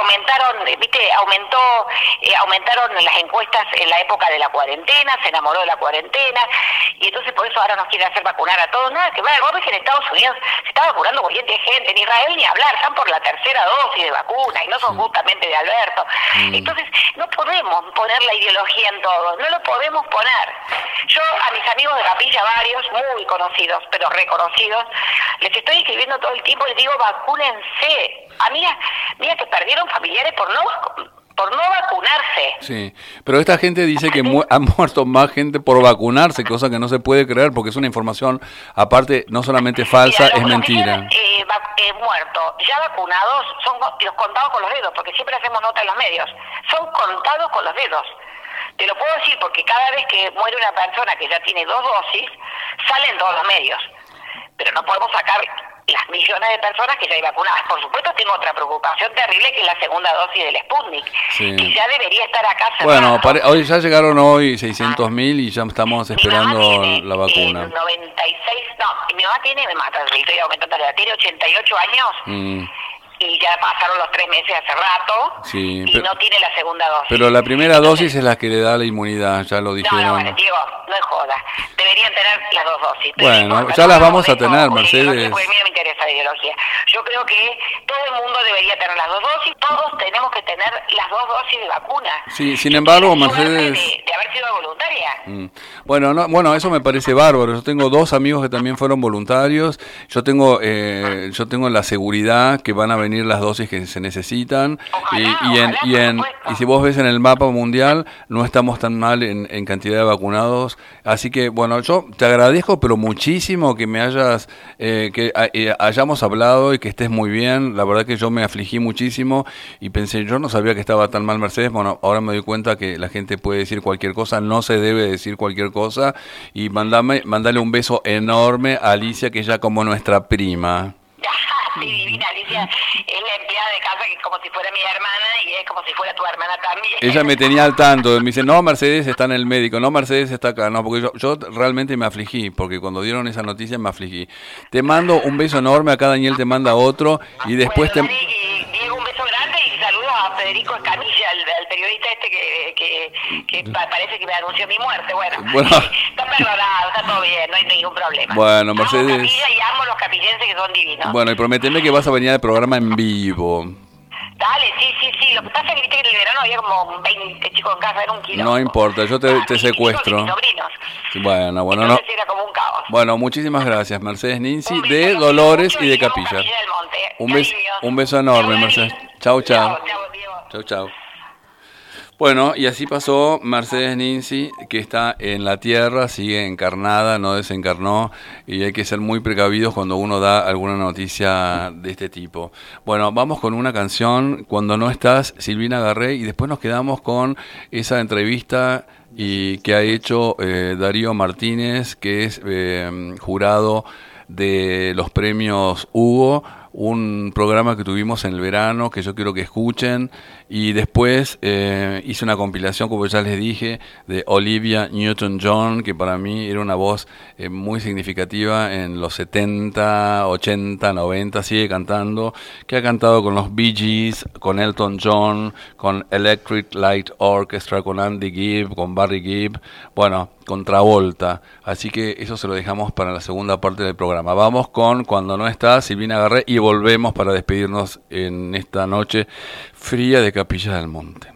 aumentaron las encuestas en la época de la cuarentena, se enamoró de la cuarentena, y entonces por eso ahora nos quiere hacer vacunar a todos. Nada que ver, vos ves que en Estados Unidos se está vacunando corriente de gente, en Israel ni hablar, están por la tercera dosis de vacuna, y no son justamente de Alberto. Entonces, no podemos poner la ideología en todo, no lo podemos poner. Yo a mis amigos de Capilla, varios, muy conocidos, pero reconocidos, les estoy escribiendo todo el tiempo, les digo, vacúnense. Amigas que perdieron familiares por no vacunarse. Sí, pero esta gente dice que ha muerto más gente por vacunarse, cosa que no se puede creer porque es una información, aparte, no solamente falsa, es mentira. Muertos, ya vacunados, son los contados con los dedos, porque siempre hacemos nota en los medios, son contados con los dedos. Te lo puedo decir porque cada vez que muere una persona que ya tiene 2 dosis, salen todos los medios. Pero no podemos sacar las millones de personas que ya hay vacunadas. Por supuesto, tengo otra preocupación terrible, que es la segunda dosis del Sputnik, que ya debería estar acá cerrado. Bueno, hoy ya llegaron 600.000 y ya estamos esperando la vacuna. 96, mi mamá me mata, estoy aumentando la edad, tiene 88 años. Y ya pasaron los 3 meses hace rato, no tiene la segunda dosis. Pero la primera dosis es la que le da la inmunidad, ya lo dijeron. No, Diego, no es joda. Deberían tener las 2 dosis. Bueno, ya las vamos a tener, Mercedes. Porque a mí no me interesa la ideología. Yo creo que todo el mundo debería tener las 2 dosis, todos tenemos que tener las 2 dosis de vacuna. Sí, sin embargo, Mercedes... De haber sido voluntaria. Bueno, eso me parece bárbaro. Yo tengo 2 amigos que también fueron voluntarios. Yo tengo la seguridad que van a venir las dosis que se necesitan. Ojalá, y si vos ves en el mapa mundial, no estamos tan mal en cantidad de vacunados. Así que, bueno, yo te agradezco, pero muchísimo que me hayamos hablado y que estés muy bien. La verdad que yo me afligí muchísimo y pensé, yo no sabía que estaba tan mal Mercedes. Bueno, ahora me doy cuenta que la gente puede decir cualquier cosa, no se debe decir cualquier cosa. Y mandale un beso enorme a Alicia, que es ya como nuestra prima. Sí, divina, Alicia es la empleada de casa, que es como si fuera mi hermana y es como si fuera tu hermana también. Ella me tenía al tanto, me dice, no, Mercedes está en el médico, no, Mercedes está acá, no, porque yo realmente me afligí, porque cuando dieron esa noticia me afligí. Te mando un beso enorme, acá Daniel te manda otro, y después Diego, un beso grande y saludos a Federico Escamilla, al periodista que parece que me anunció mi muerte. Bueno. Está perdonado, está todo bien, no hay ningún problema. Bueno, Mercedes. Amo Capilla y amo los capillenses que son divinos. Bueno, y prometeme que vas a venir al programa en vivo. Dale, sí. Lo que pasa es que viste que en el verano había como 20 chicos en casa, era un kilo. No importa, yo te secuestro. Mis sobrinos. Bueno, entonces era como un caos. Bueno, muchísimas gracias, Mercedes Ninzi, de Dolores y de Capilla. Un beso enorme, Mercedes. Chau. Chau. Bueno, y así pasó Mercedes Ninzi, que está en la tierra, sigue encarnada, no desencarnó, y hay que ser muy precavidos cuando uno da alguna noticia de este tipo. Bueno, vamos con una canción, Cuando no estás, Silvina Garré, y después nos quedamos con esa entrevista que ha hecho Darío Martínez, que es jurado de los premios Hugo, un programa que tuvimos en el verano que yo quiero que escuchen, y después hice una compilación, como ya les dije, de Olivia Newton-John, que para mí era una voz muy significativa en los 70, 80, 90, sigue cantando, que ha cantado con los Bee Gees, con Elton John, con Electric Light Orchestra, con Andy Gibb, con Barry Gibb, bueno, con Travolta, así que eso se lo dejamos para la segunda parte del programa. Vamos con Cuando no está, Silvina Garré, y volvemos para despedirnos en esta noche fría de Capilla del Monte.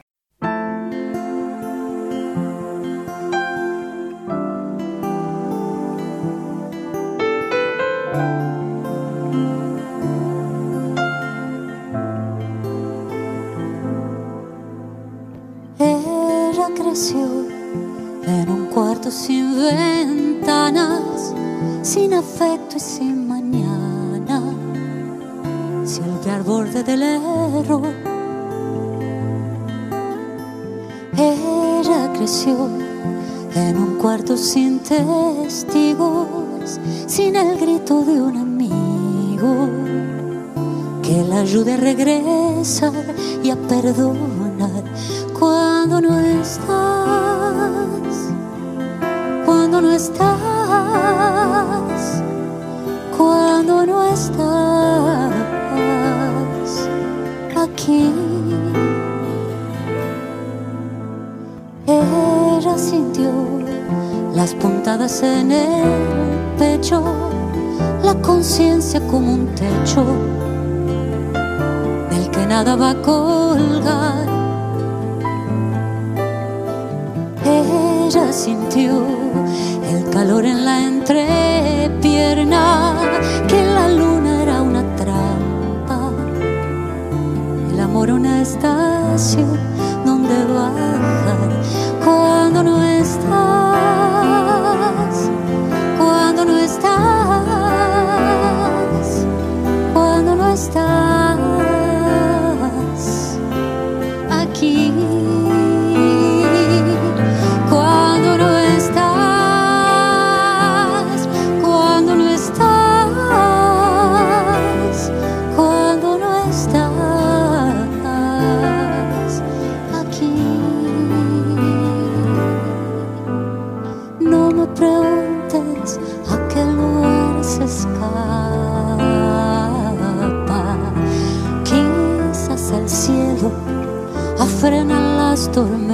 Ella creció en un cuarto sin ventanas, sin afecto y sin mañana, siempre al borde del error. Ella creció en un cuarto sin testigos, sin el grito de un amigo que la ayude a regresar y a perdonar cuando no estás, cuando no estás, cuando no estás aquí. Ella sintió las puntadas en el pecho, la conciencia como un techo del que nada va a colgar. Ella sintió el calor en la entrepierna, que la luna era una trampa, el amor una estación donde bajar cuando no estás, cuando no estás, cuando no estás aquí, cuando no estás, cuando no estás, cuando no estás aquí. No me preguntes a qué lugar se escapa, quizás el cielo frena las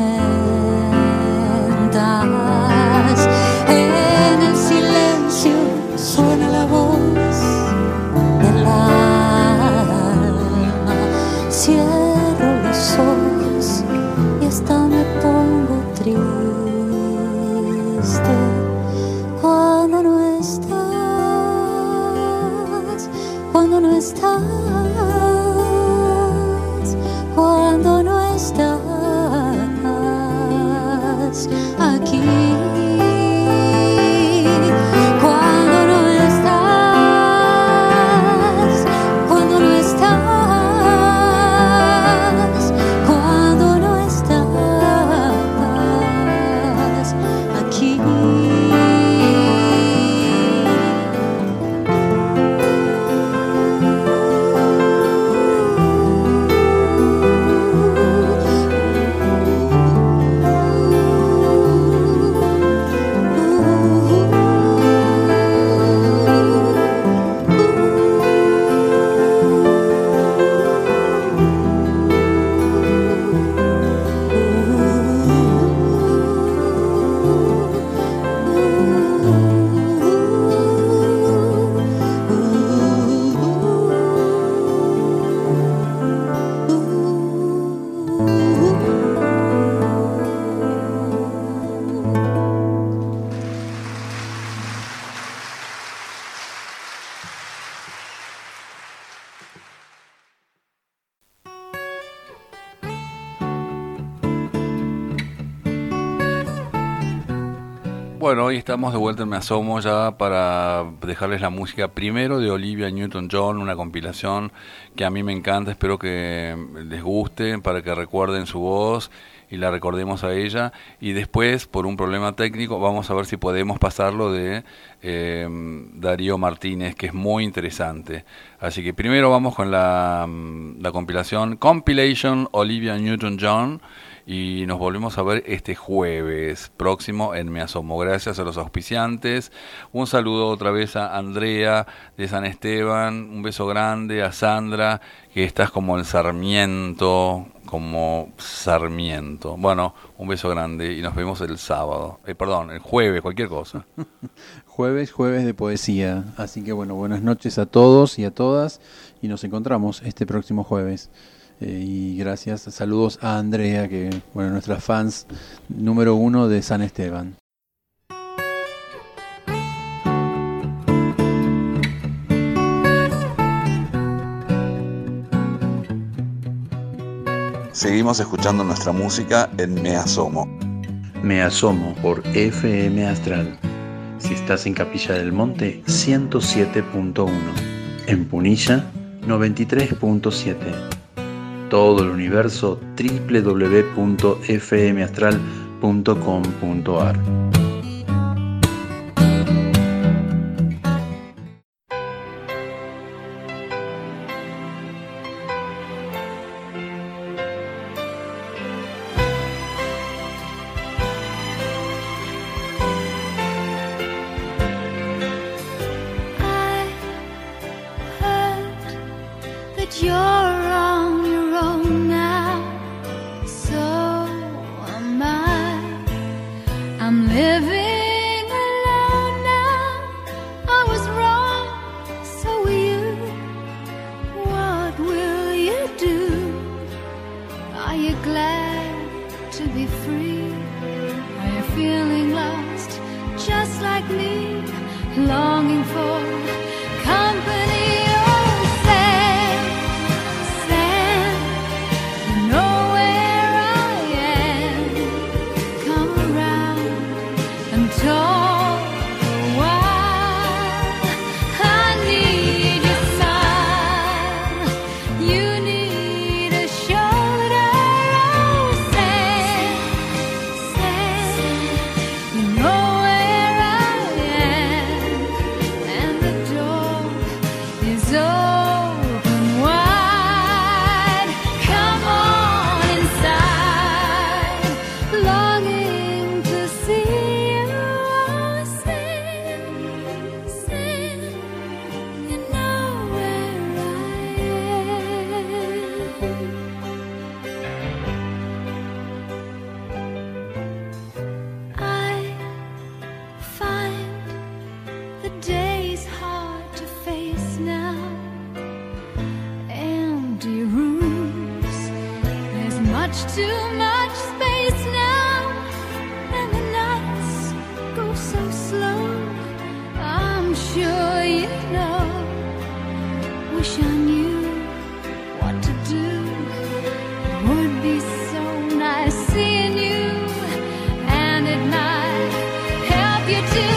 tormentas. En el silencio suena la voz del alma. Cierro los ojos y hasta me pongo triste cuando no estás, cuando no estás, cuando no estás aquí, cuando no estás, cuando no estás, cuando no estás aquí. Bueno, hoy estamos de vuelta en Me Asomo ya para dejarles la música primero de Olivia Newton-John, una compilación que a mí me encanta, espero que les guste, para que recuerden su voz y la recordemos a ella, y después, por un problema técnico, vamos a ver si podemos pasarlo de Darío Martínez, que es muy interesante. Así que primero vamos con la compilación Compilation Olivia Newton-John, y nos volvemos a ver este jueves próximo en Me Asomo. Gracias a los auspiciantes. Un saludo otra vez a Andrea de San Esteban. Un beso grande a Sandra, que estás como el Sarmiento, como Sarmiento. Bueno, un beso grande y nos vemos el sábado. El jueves, cualquier cosa. Jueves de poesía. Así que bueno, buenas noches a todos y a todas. Y nos encontramos este próximo jueves. Y gracias, saludos a Andrea, que bueno, nuestras fans número 1 de San Esteban. Seguimos escuchando nuestra música en Me Asomo. Me Asomo por FM Astral. Si estás en Capilla del Monte, 107.1. En Punilla, 93.7. Todo el universo www.fmastral.com.ar. www.radionacional.com.ar. You're on your own now, so am I. I'm living alone now. I was wrong, so were you. What will you do? Are you glad to be free? Are you feeling lost, just like me, longing for company? Too much space now, and the nights go so slow. I'm sure you know. Wish I knew what to do. It would be so nice seeing you, and it might help you too.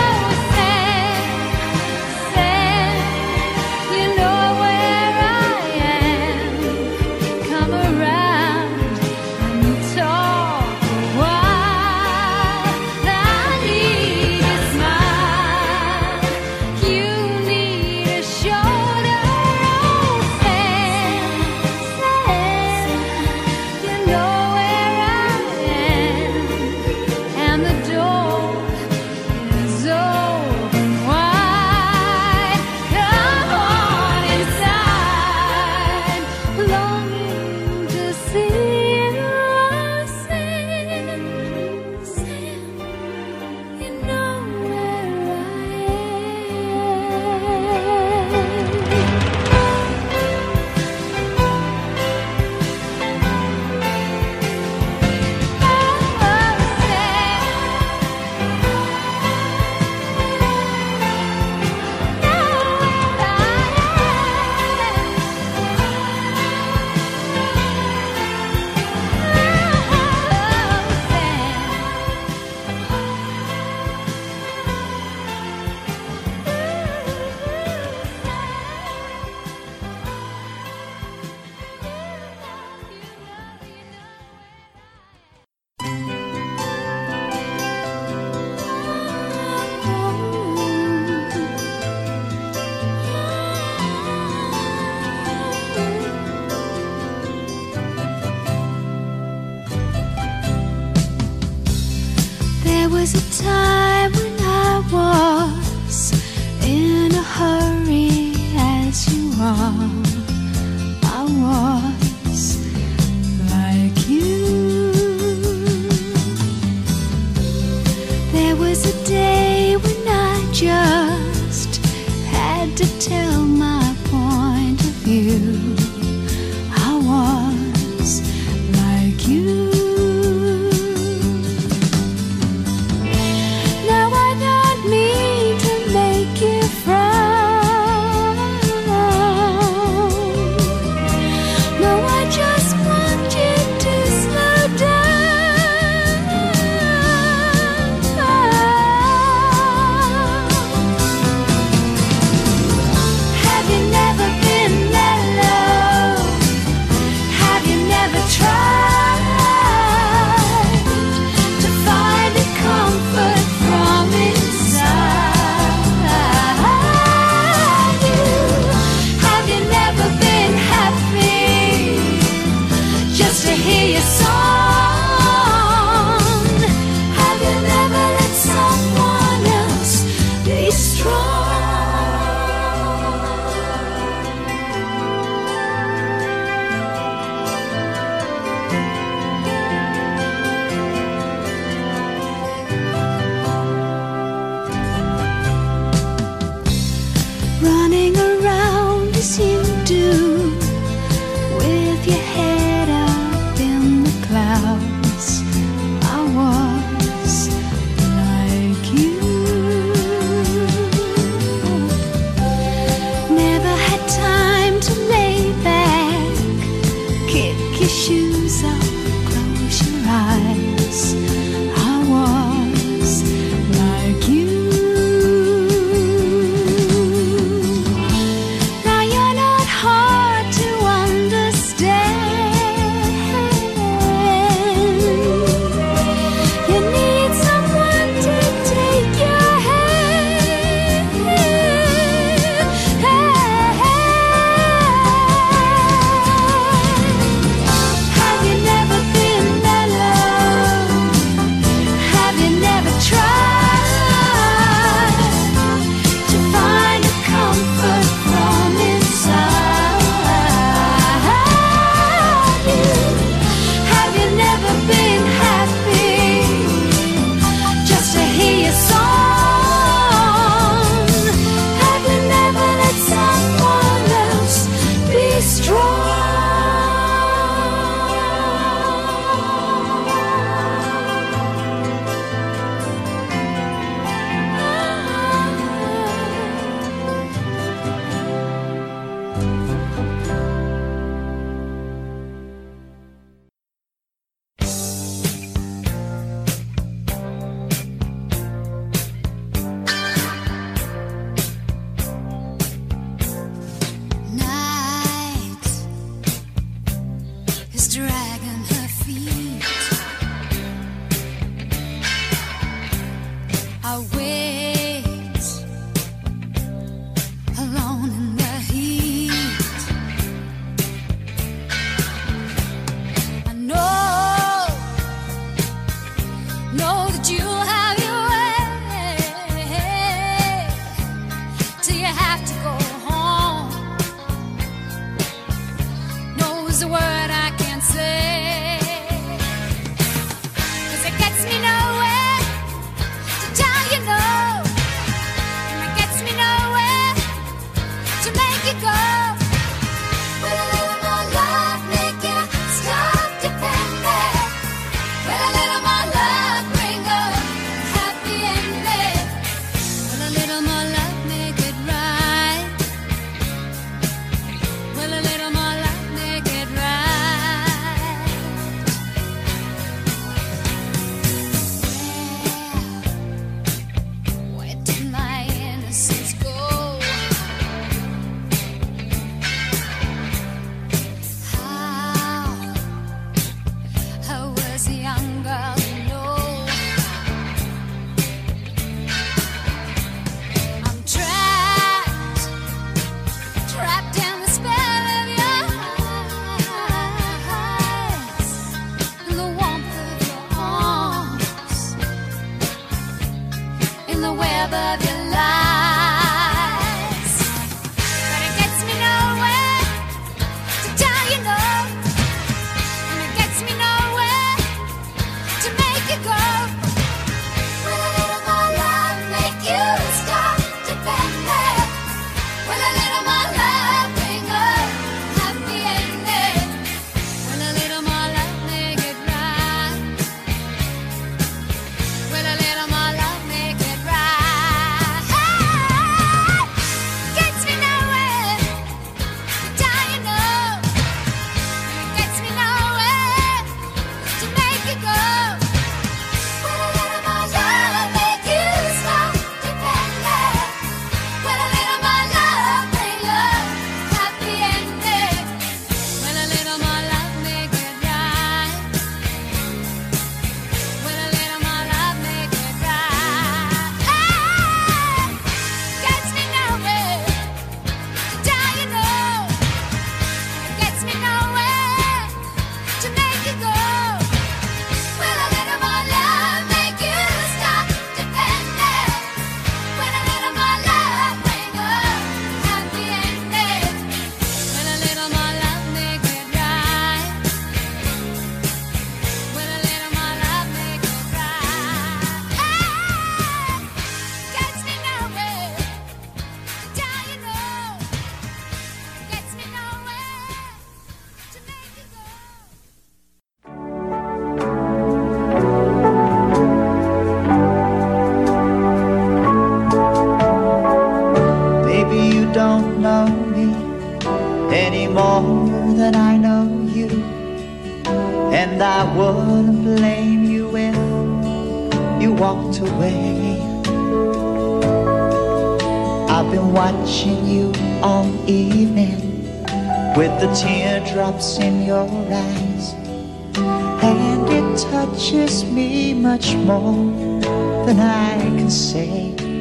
was a time when I was in a hurry as you are. I was like you. There was a day when I just had to tell my point of view. I was like you. I wait alone in the heat. I know that you'll have your way till you have to go home. No is a word I can't say, 'cause it gets me nowhere to tell you no, and it gets me nowhere to make you go. Will a little more love make you stop depending? Will a little more love bring a happy ending? Will a little more love make it right? Will a little more love make it right? Where did my innocence go? How was a young girl to know? I'm trapped in the spell of your eyes, in the warmth of your arms, in the web of your lies. But it gets me nowhere to tell you no, and it gets me nowhere to make you go. Will a little more love make you stop depending? Will a little more love bring a happy ending? Will a little more love make it right? Will a little more love make it right? Gets me nowhere to tell you no, and it gets me nowhere to make you go. Will a little more love make you stop depending? Will a little more love bring a happy ending? Will a little more love make it right? Will a little more love make it right? Gets me nowhere to tell you no, it gets me nowhere to make you go. Will a little more love make you stop depending? Will a little more love bring a happy ending? Will a little more love make it right? Will a little more love make it right? Gets me nowhere to tell you no, gets me nowhere to make you go. Maybe you don't know me any more than I know you, and I wouldn't blame you if you walked away. I've been watching you all evening with the teardrops in your eyes, and it touches me much more than I can say.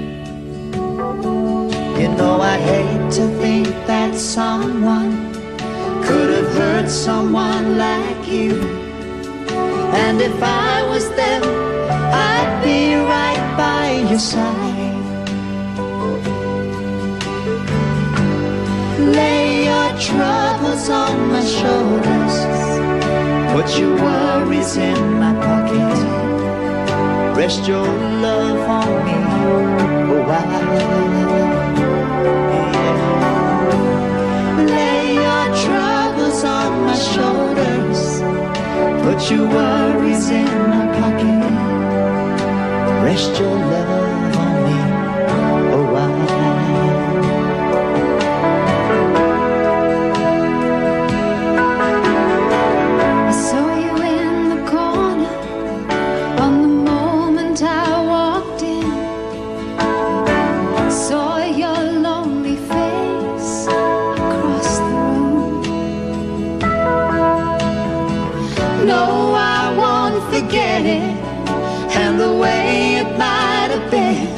You know I hate to think that someone could have hurt someone like you, and if I was them, I'd be right by your side. Lay your troubles on my shoulders, put your worries in my pocket, rest your love on me a while. Lay your troubles on my shoulders, put your worries in my pocket, rest your love on me a while. I saw you in the corner on the moment I walked in. Saw your lonely face across the room. No, I won't forget it, and the way it might have been.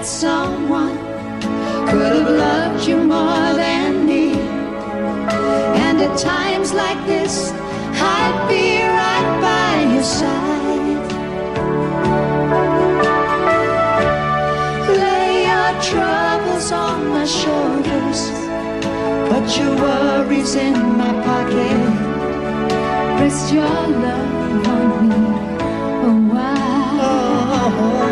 that someone could have loved you more than me. And at times like this, I'd be right by your side. Lay your troubles on my shoulders, put your worries in my pocket. Rest your love on me a while.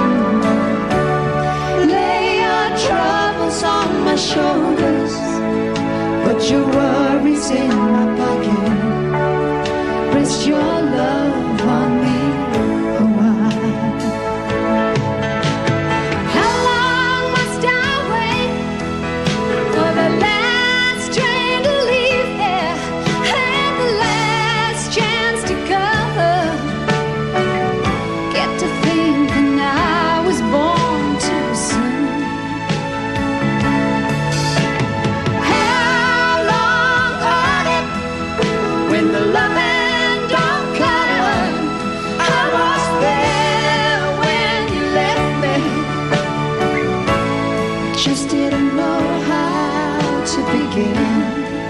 Lay your troubles on my shoulders, put your worries in my pocket. Rest your love on me a while. How long must I wait for the last train to leave here and the last chance to go? Get to thinking I was born too soon. How long on it when the loving don't come? I was there when you left me, just didn't know how to begin.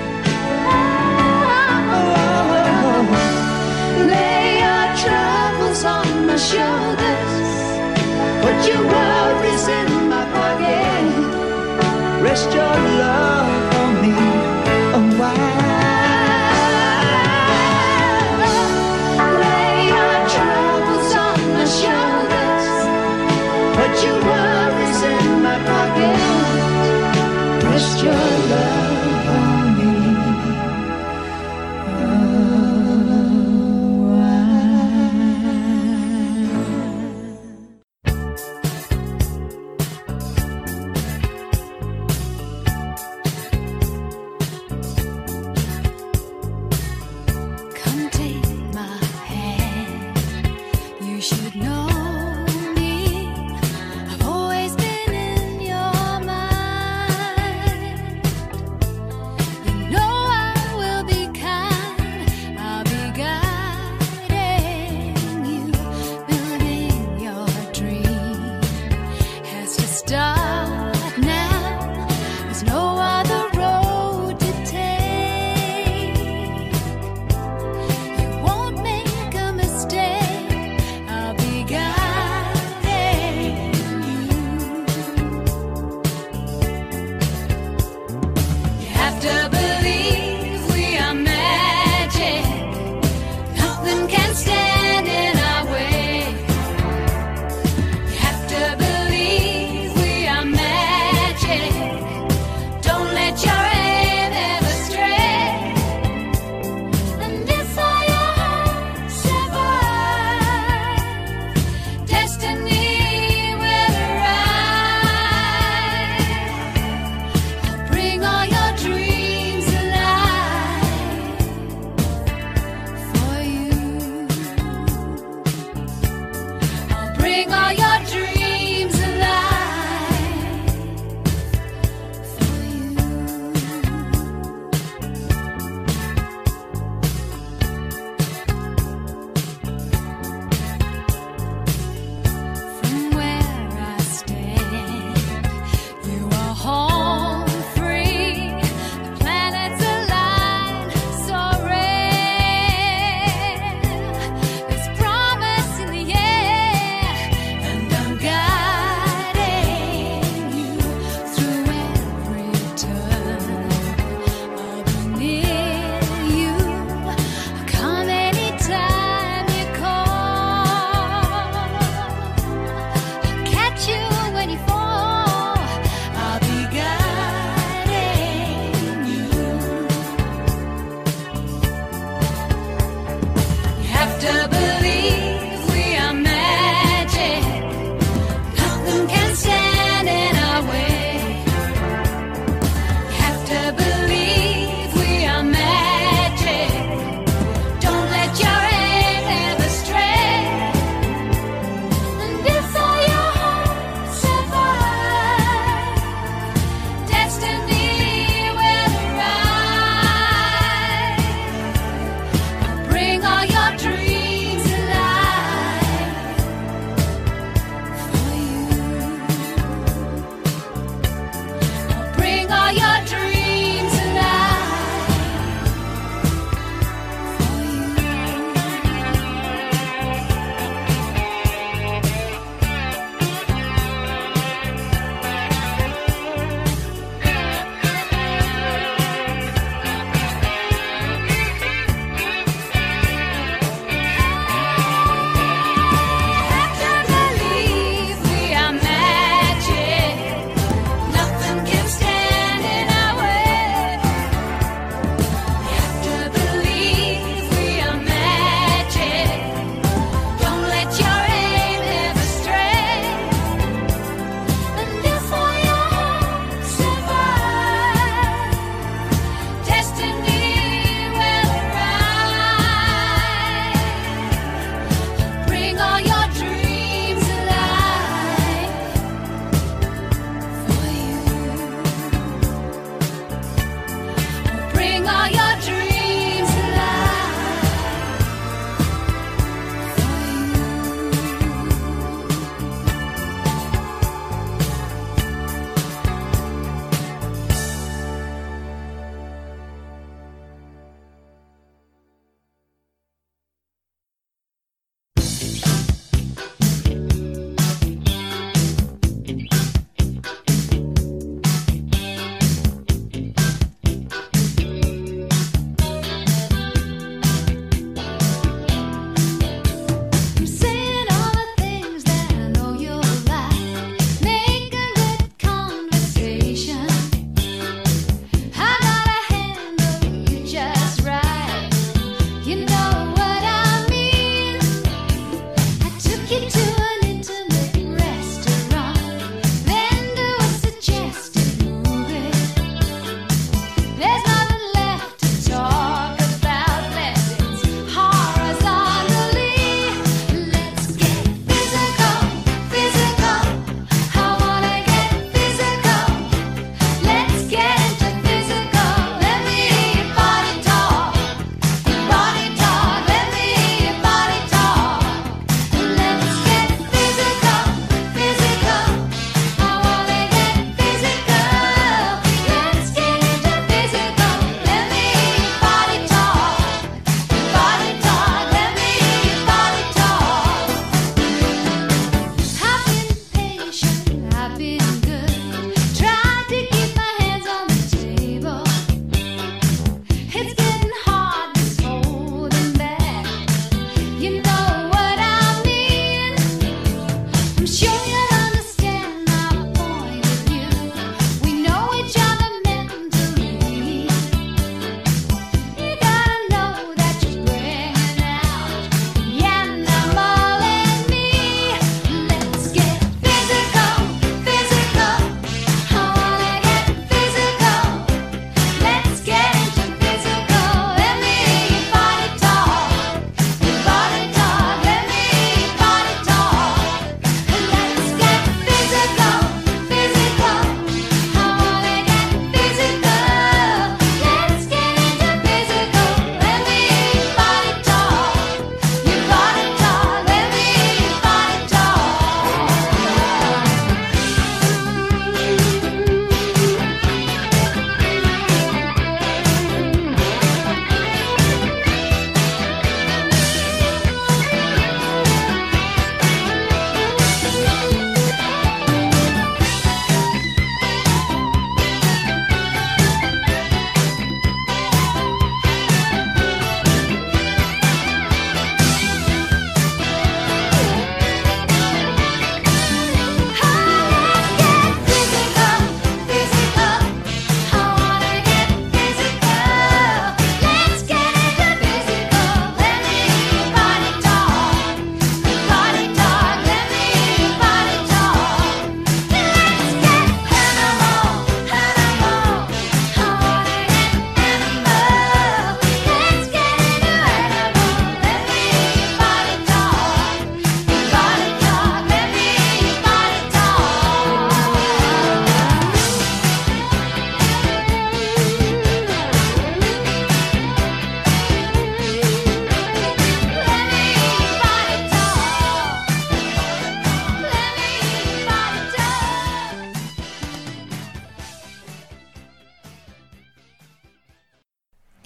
Lay your troubles on my shoulders, put your worries in my pocket. Rest your love on me a while. Lay your troubles on my shoulders, put your worries in my pocket. Rest your love on me a Come take my hand. You should know me. I've always been in your mind. You know I will be kind. I'll be guiding you. Building your dream has to start now. There's no other road to take. You won't make a mistake. I'll be guiding you. You have to believe we are magic. Nothing can stand in our way. You have to believe we are magic. Don't let your aim ever stray. And if all your heart survive, destiny will arrive. I'll bring all your dreams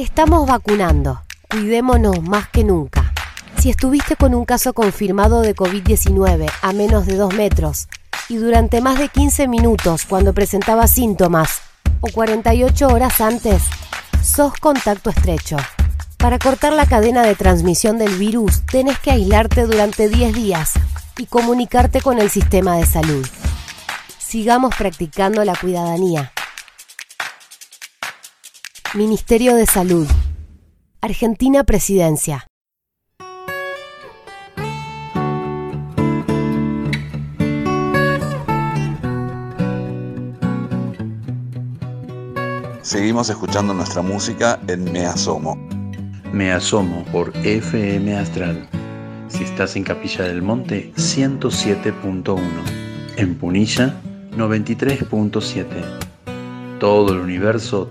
Estamos vacunando. Cuidémonos más que nunca. Si estuviste con un caso confirmado de COVID-19 a menos de 2 metros y durante más de 15 minutos cuando presentaba síntomas o 48 horas antes, sos contacto estrecho. Para cortar la cadena de transmisión del virus, tenés que aislarte durante 10 días y comunicarte con el sistema de salud. Sigamos practicando la cuidadanía. Ministerio de Salud. Argentina Presidencia. Seguimos escuchando nuestra música en Me Asomo. Me Asomo por FM Astral. Si estás en Capilla del Monte, 107.1. En Punilla, 93.7. Todo el universo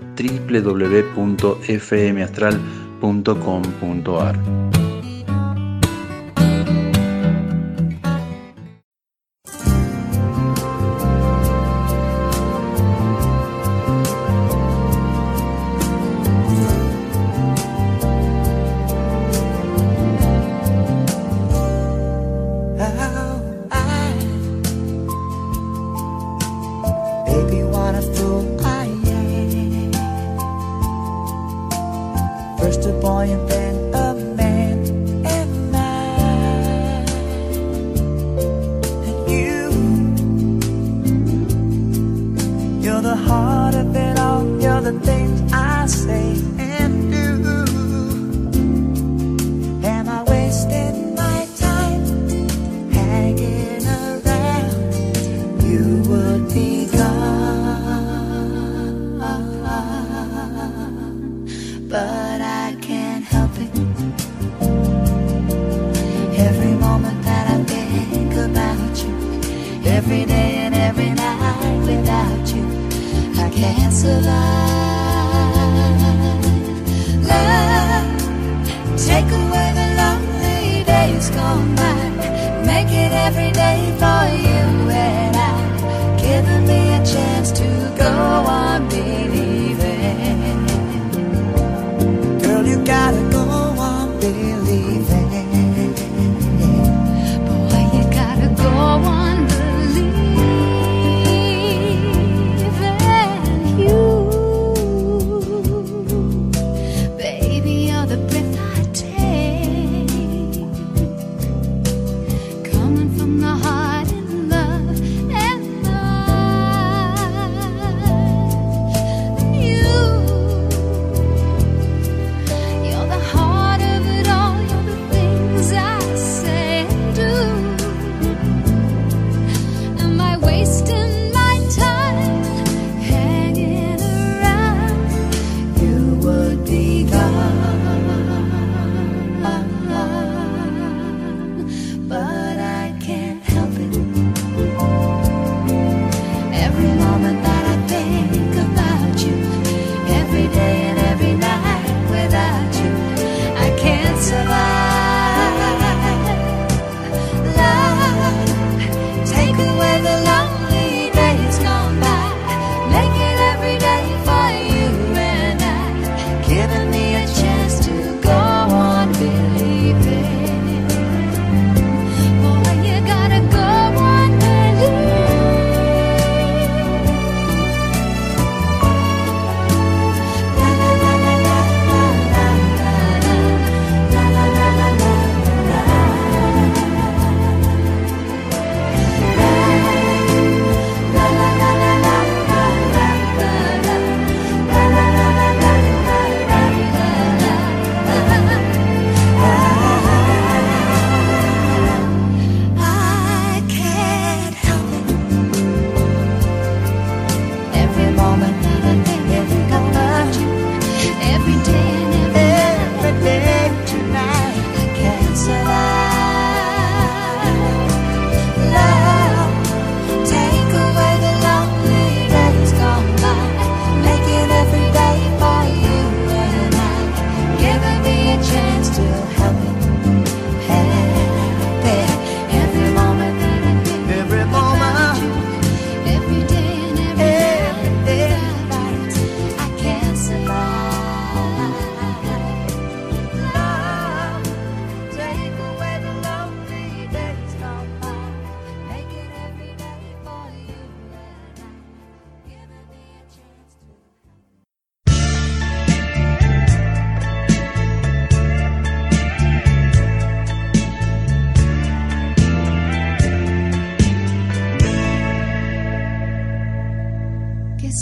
www.fmastral.com.ar.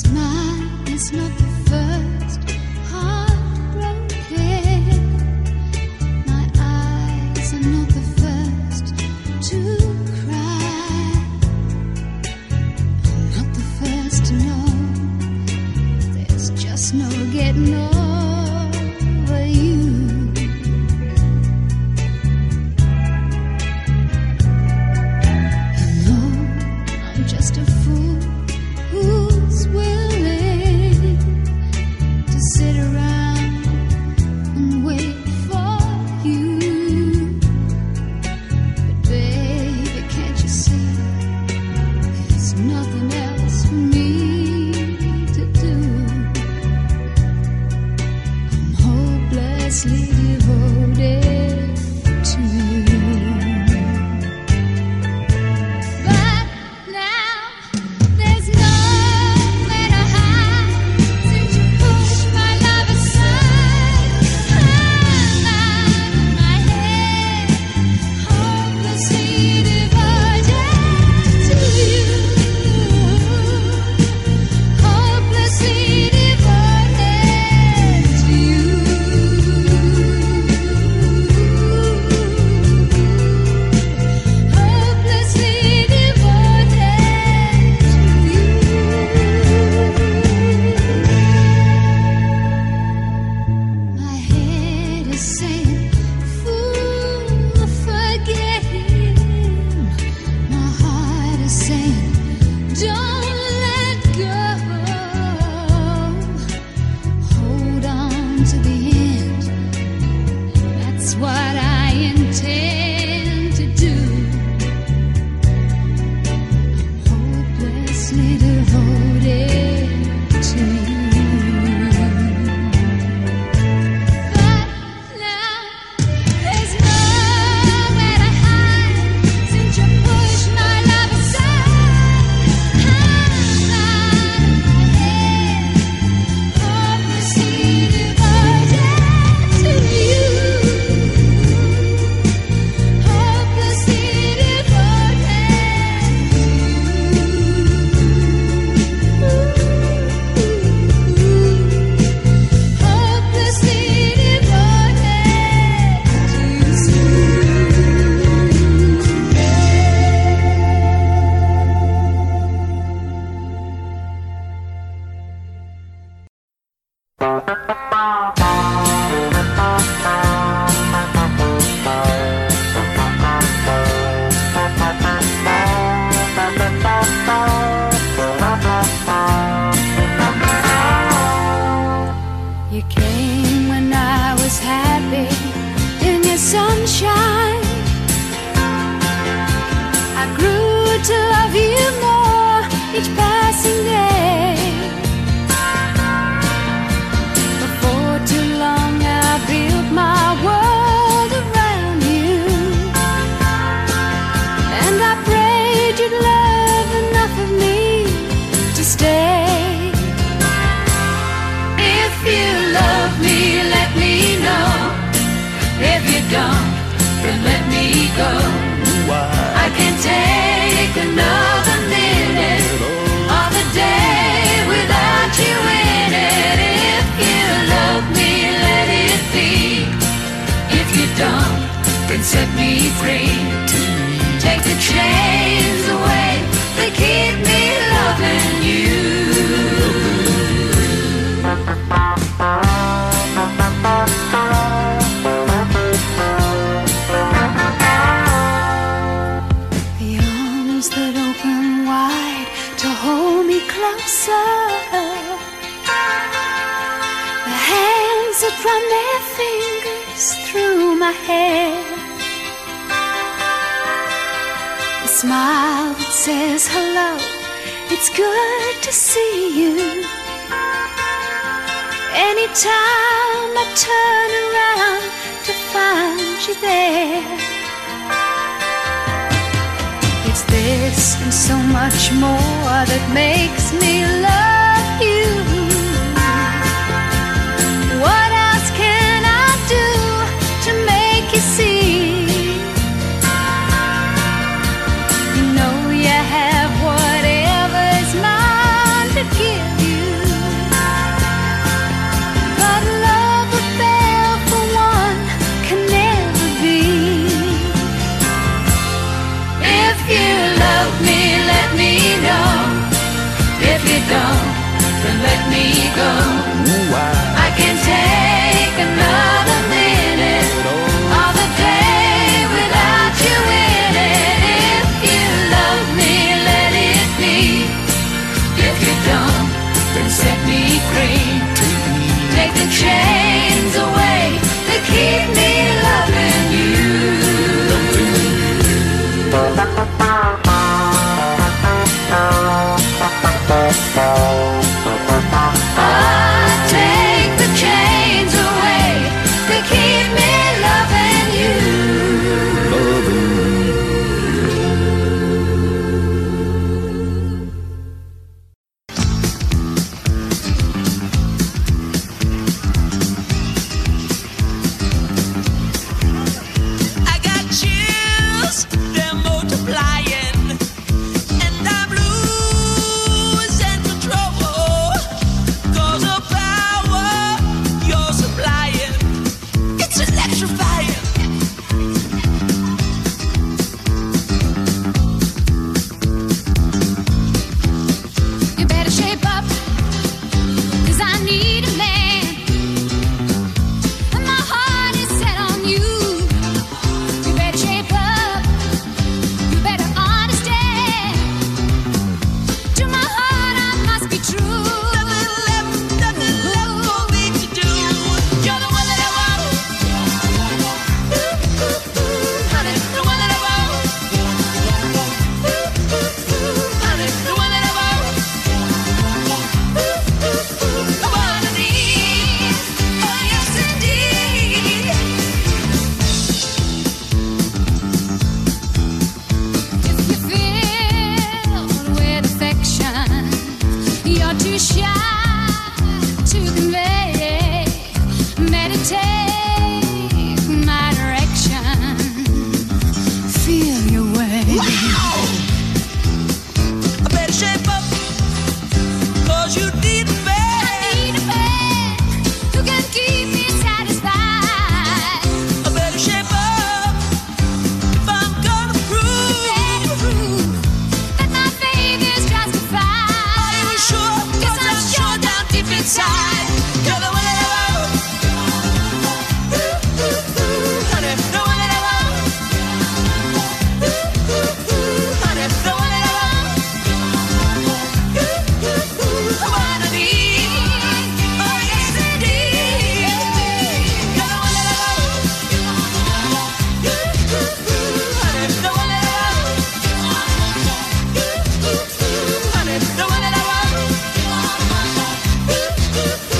Mine is not the first heartbroken. My eyes are not the first to cry. I'm not the first to know. There's just no getting over you. You know, I'm just a fool who's willing to sit around and wait for you. But baby, can't you see there's nothing else for me to do? I'm hopelessly devoted to you. But now there's nowhere to hide since you pushed my love aside. I'm out of my head, hopelessly devoted to you. Hopelessly devoted to you. Hopelessly devoted to you. My head is saying, fool, forget him. My heart is saying, don't let go. Hold on to the end. That's what I intend to do. Hopelessly devoted to you. But now there's nowhere to hide since you pushed my love aside. I'm out of my head, hopelessly devoted to you. Hopelessly devoted to You came when I was happy in your sunshine. I grew to love you more each passing day. Before too long I built my world around you, and I prayed you'd love enough of me to stay. If you love me, let me know. If you don't, then let me go. I can't take another minute of the day without you in it. If you love me, let it be. If you don't, then set me free. Take the chains away that keep me loving you. The arms that open wide to hold me closer, the hands that run their fingers through my hair, the smile that says hello, it's good to see you. Anytime I turn around to find you there, it's this and so much more that makes me love you. What else can I do to make you see? You know you have whatever's mine to give you. let me go. I can't take another minute of the day without you in it. If you love me, let it be. If you don't, then set me free. Take the chains away that keep me loving you. Take the chains away that keep me loving you. I got chills, they're multiplying, and I'm losing control. 'Cause of power you're supplying, it's electrifying. You better shape up, 'cause I need a man. And my heart is set on you. You better shape up, you better understand. To my heart I must be true. Nothing left for me to do. You're the one that I want. Honey, the one that I want. Honey, the one that I want. I wanna need, oh yes indeed. If you're filled with affection, you're too shy to convey. Meditate my direction. Feel your way. I better shape up, 'cause you need a man. I need a man who can keep me satisfied. I better shape up if I'm gonna Better prove. prove that my faith is justified. Are you sure? 'Cause I'm sure down deep inside you're the one that I want. Honey, the one that I want. Honey, the one that I want. I wanna need, oh yes indeed. You're the one that I want. Honey, the one that I want. Honey, the one that I want.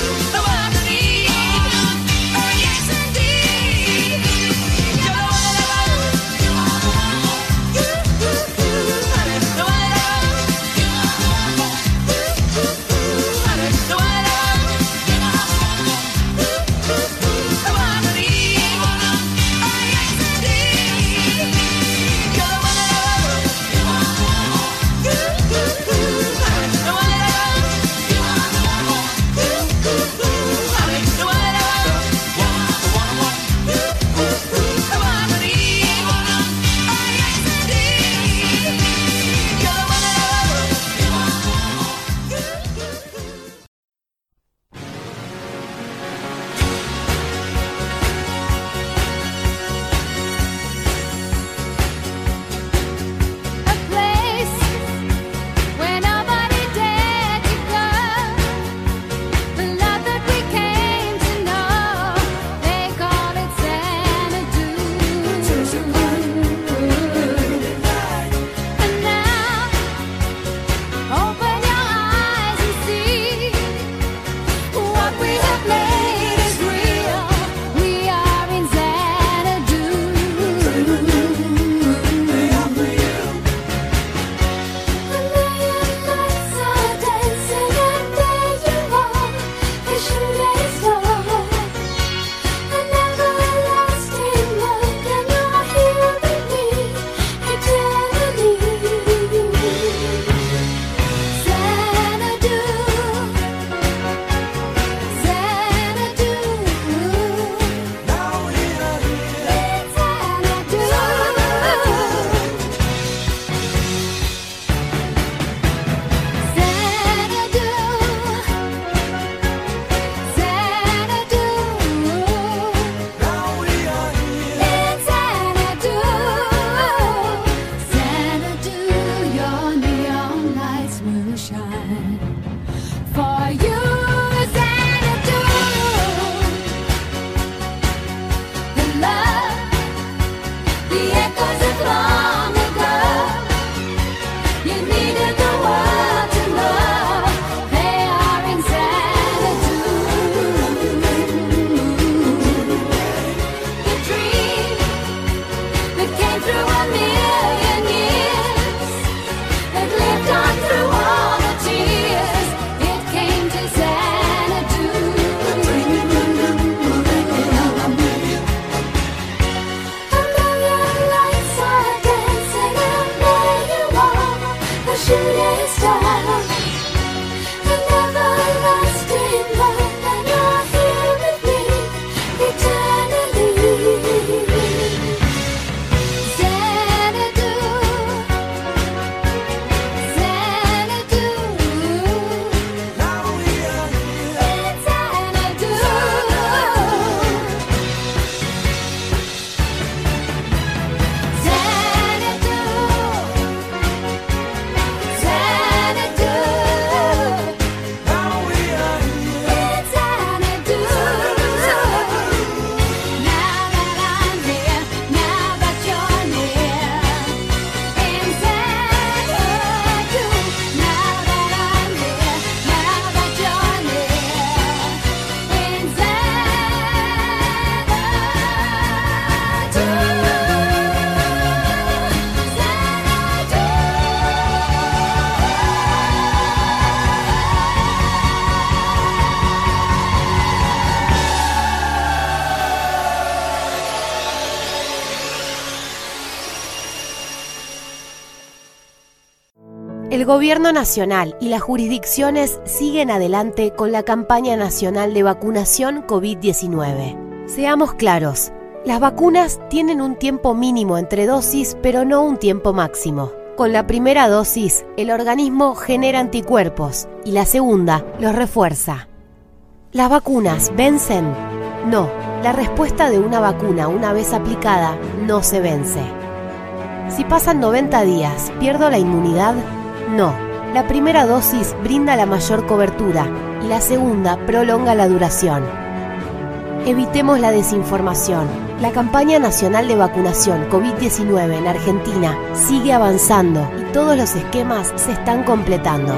El Gobierno Nacional y las jurisdicciones siguen adelante con la campaña nacional de vacunación COVID-19. Seamos claros, las vacunas tienen un tiempo mínimo entre dosis, pero no un tiempo máximo. Con la primera dosis, el organismo genera anticuerpos y la segunda los refuerza. ¿Las vacunas vencen? No, la respuesta de una vacuna una vez aplicada no se vence. Si pasan 90 días, ¿pierdo la inmunidad? No, la primera dosis brinda la mayor cobertura y la segunda prolonga la duración. Evitemos la desinformación. La campaña nacional de vacunación COVID-19 en Argentina sigue avanzando y todos los esquemas se están completando.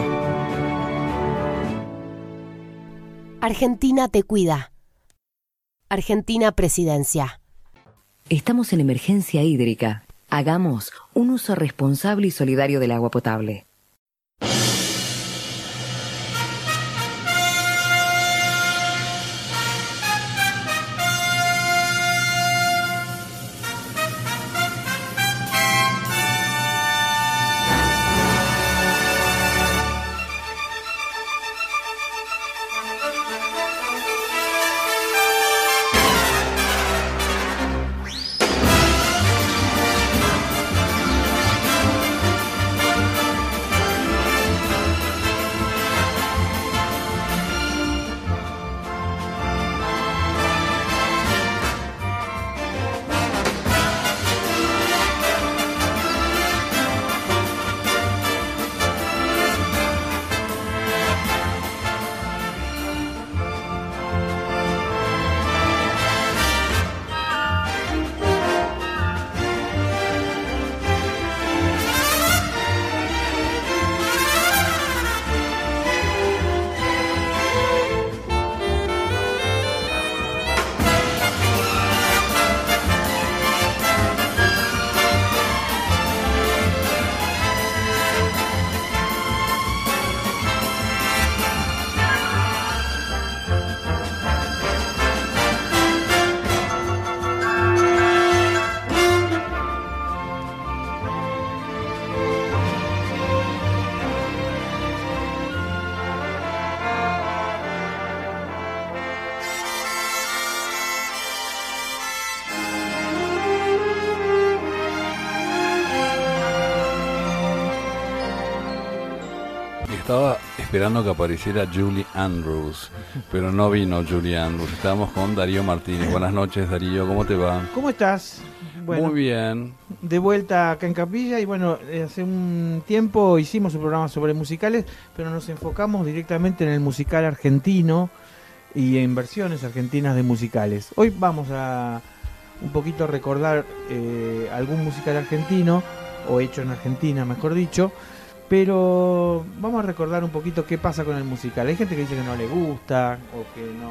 Argentina te cuida. Argentina Presidencia. Estamos en emergencia hídrica. Hagamos un uso responsable y solidario del agua potable. Estaba esperando que apareciera Julie Andrews, pero no vino Julie Andrews. Estamos con Darío Martínez. Buenas noches, Darío, ¿cómo te va? ¿Cómo estás? Bueno, muy bien. De vuelta acá en Capilla y bueno, hace un tiempo hicimos un programa sobre musicales, pero nos enfocamos directamente en el musical argentino y en versiones argentinas de musicales. Hoy vamos a un poquito recordar algún musical argentino, o hecho en Argentina, mejor dicho, pero vamos a recordar un poquito qué pasa con el musical. Hay gente que dice que no le gusta o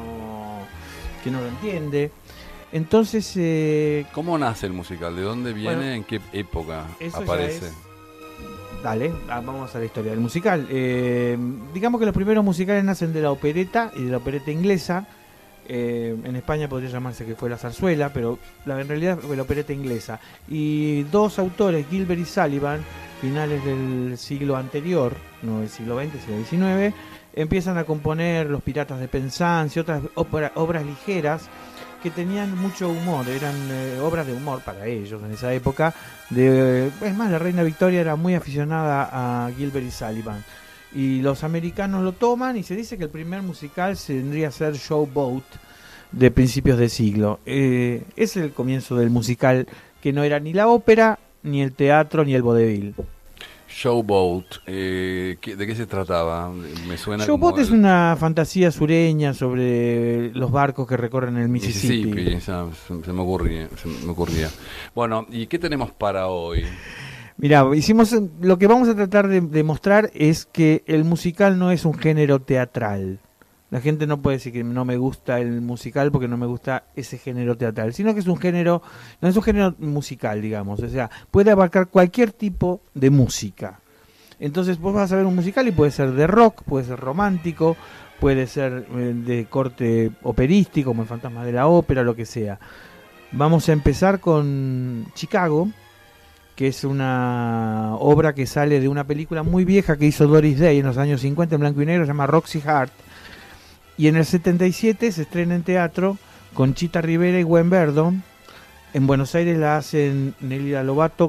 que no lo entiende. Entonces, ¿cómo nace el musical? ¿De dónde viene? Bueno, ¿en qué época aparece? Dale, vamos a la historia del musical. Digamos que los primeros musicales nacen de la opereta y de la opereta inglesa. En España podría llamarse que fue la zarzuela, pero en realidad fue la opereta inglesa. Y dos autores, Gilbert y Sullivan, finales del siglo anterior, no del siglo XX, siglo XIX, empiezan a componer Los Piratas de Penzance y otras obras ligeras que tenían mucho humor, eran obras de humor para ellos en esa época. Es más, la reina Victoria era muy aficionada a Gilbert y Sullivan. Y los americanos lo toman y se dice que el primer musical tendría a ser Showboat de principios de siglo. Es el comienzo del musical, que no era ni la ópera, ni el teatro, ni el vodevil. Showboat, ¿de qué se trataba? Me suena. Showboat es una fantasía sureña sobre los barcos que recorren el Mississippi. Se me ocurría. Bueno, ¿y qué tenemos para hoy? Mirá, lo que vamos a tratar de mostrar es que el musical no es un género teatral. La gente no puede decir que no me gusta el musical porque no me gusta ese género teatral, sino que es un género, no es un género musical, digamos, o sea, puede abarcar cualquier tipo de música. Entonces vos vas a ver un musical y puede ser de rock, puede ser romántico, puede ser de corte operístico, como El Fantasma de la Ópera, lo que sea. Vamos a empezar con Chicago, que es una obra que sale de una película muy vieja que hizo Doris Day en los años 50 en blanco y negro, se llama Roxy Hart. Y en el 77 se estrena en teatro con Chita Rivera y Gwen Verdon. En Buenos Aires la hacen Nelida Lobato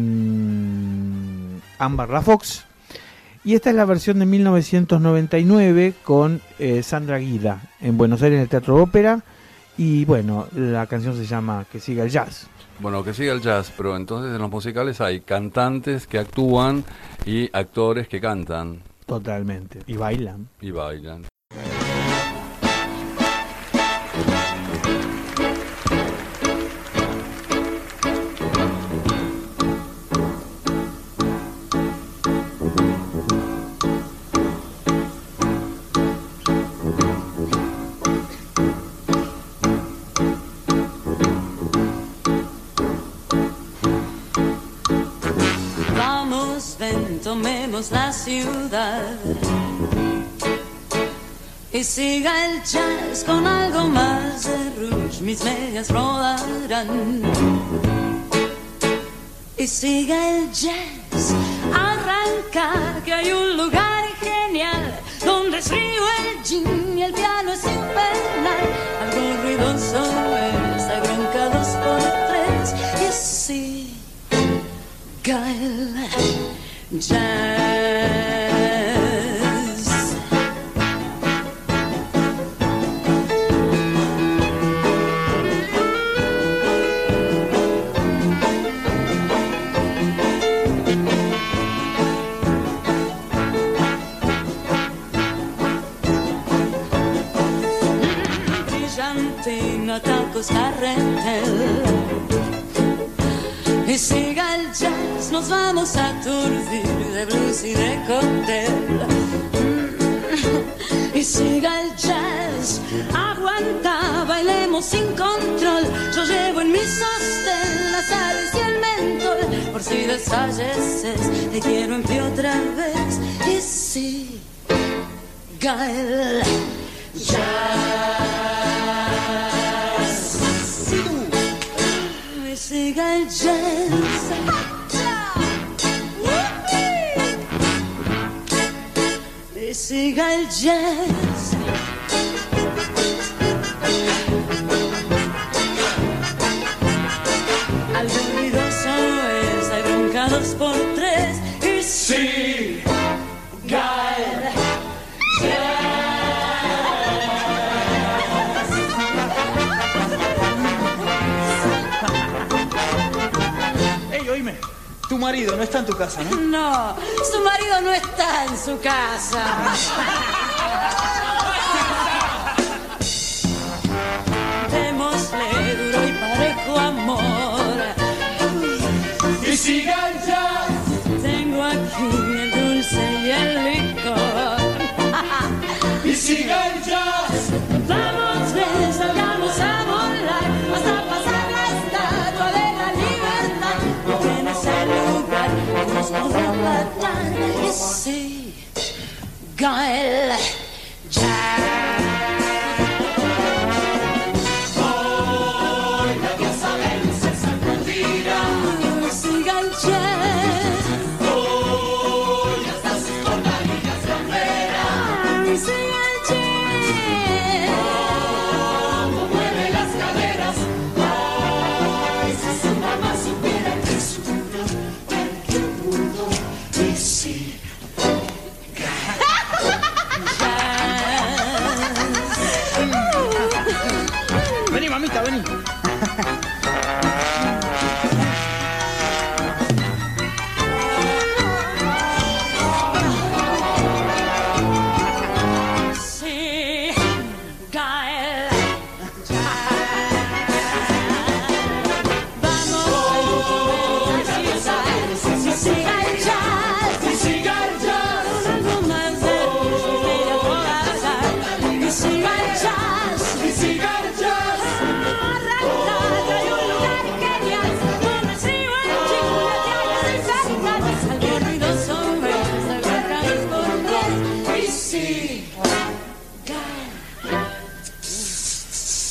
con Ámbar Lafox. Y esta es la versión de 1999 con Sandra Guida en Buenos Aires en el Teatro Ópera. Y bueno, la canción se llama Que siga el jazz. Bueno, que siga el jazz, pero entonces en los musicales hay cantantes que actúan y actores que cantan. Totalmente. Y bailan. Y bailan. Tomemos la ciudad y siga el jazz con algo más de rouge, mis medias rodarán. Y siga el jazz, arrancar, que hay un lugar genial donde es río el gin y el piano es infernal. Algo ruidoso es, hay bronca 2x3 y siga el jazz. Brillantina, tacos, carretel. Y siga el jazz, nos vamos a aturdir de blues y de cóctel. Y siga el jazz, aguanta, bailemos sin control. Yo llevo en mi sostén las sales y el mentol. Por si desfalleces, te quiero en pie otra vez. Y siga el jazz. Siga el jazz. Y siga el jazz. Algo ruidoso es, hay bronca 2x3. Y siga el jazz. Tu marido no está en tu casa, ¿no? No, su marido no está en su casa. Démosle duro y parejo amor. Y siga el jazz. Tengo aquí el dulce y el licor. Y siga el jazz. Vamos, ven, salgamos a volar hasta pasar la estatua de la libertad. Porque en ese lugar nos podrá guardar. Y siga el jazz. Hoy la diosa del César Cordira. Siga el jazz. Hoy hasta sus cortadillas romperán. Siga el jazz. Como mueve las caderas. Ay, si su mamá supiera que su mundo, que el mundo. Y siga Vení, mamita, vení.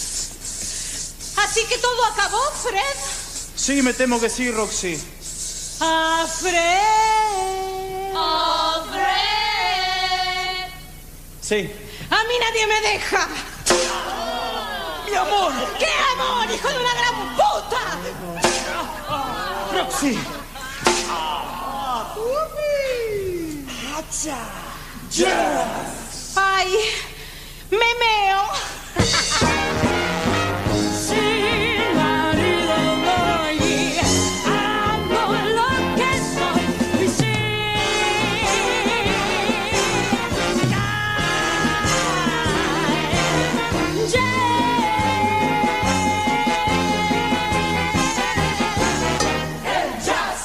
¿Así que todo acabó, Fred? Sí, me temo que sí, Roxy. a Fred. Oh, Fred. Sí. A mí nadie me deja. Mi amor. ¡Qué amor, hijo de una gran puta! Roxy. Yes. ¡Ay! ¡Me meo! Sin marido voy, hago lo que soy y El jazz.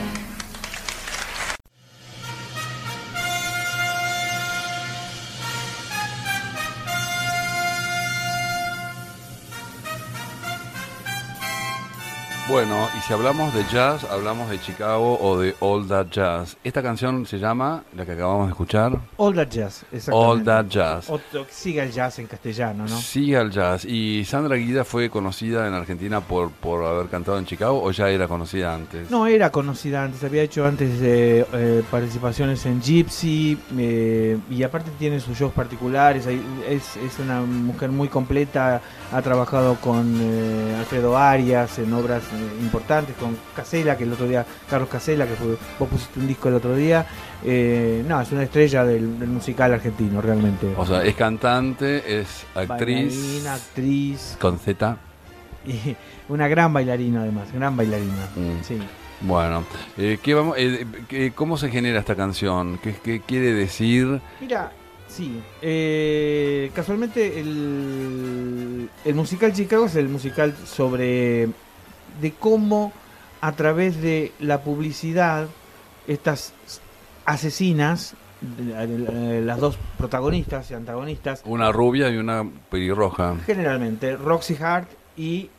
Bueno, y si hablamos de jazz, hablamos de Chicago o de All That Jazz. Esta canción se llama, la que acabamos de escuchar, All That Jazz, exactamente. All That Jazz. O siga el jazz en castellano, ¿no? Sigue al jazz. ¿Y Sandra Guida fue conocida en Argentina por haber cantado en Chicago o ya era conocida antes? No, era conocida antes, había hecho antes participaciones en Gypsy y aparte tiene sus shows particulares, es una mujer muy completa, ha trabajado con Alfredo Arias en obras importantes, con Casella, que el otro día, Carlos Casella, que vos pusiste un disco el otro día, no, es una estrella del musical argentino realmente. O sea, es cantante, es actriz. Bailarina, actriz. Con Z. Y una gran bailarina además, gran bailarina. Sí. Bueno, ¿cómo se genera esta canción? ¿Qué quiere decir? Mira, sí, casualmente el musical Chicago es el musical sobre de cómo a través de la publicidad estas asesinas, las dos protagonistas y antagonistas, Una rubia y una pelirroja. generalmente Roxy Hart y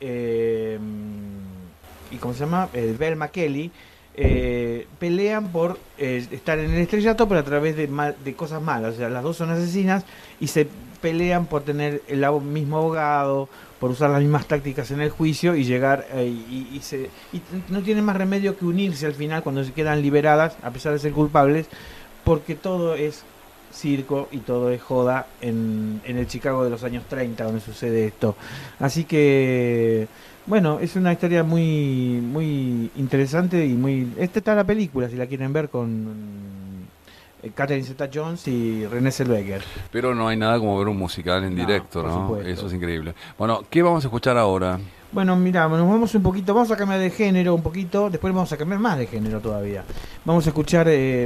¿cómo se llama? Velma Kelly, pelean por estar en el estrellato, pero a través de cosas malas. O sea, las dos son asesinas y se pelean por tener el mismo abogado, por usar las mismas tácticas en el juicio y llegar y no tienen más remedio que unirse al final cuando se quedan liberadas, a pesar de ser culpables, porque todo es circo y todo es joda en el Chicago de los años 30 donde sucede esto. Así que bueno, es una historia muy muy interesante y muy... Esta está la película, si la quieren ver, con Catherine Zeta-Jones y Renée Zellweger. Pero no hay nada como ver un musical en directo, por ¿no? supuesto. Eso es increíble. Bueno, ¿qué vamos a escuchar ahora? Bueno, mira, nos vamos un poquito, vamos a cambiar de género un poquito, después vamos a cambiar más de género todavía. Vamos a escuchar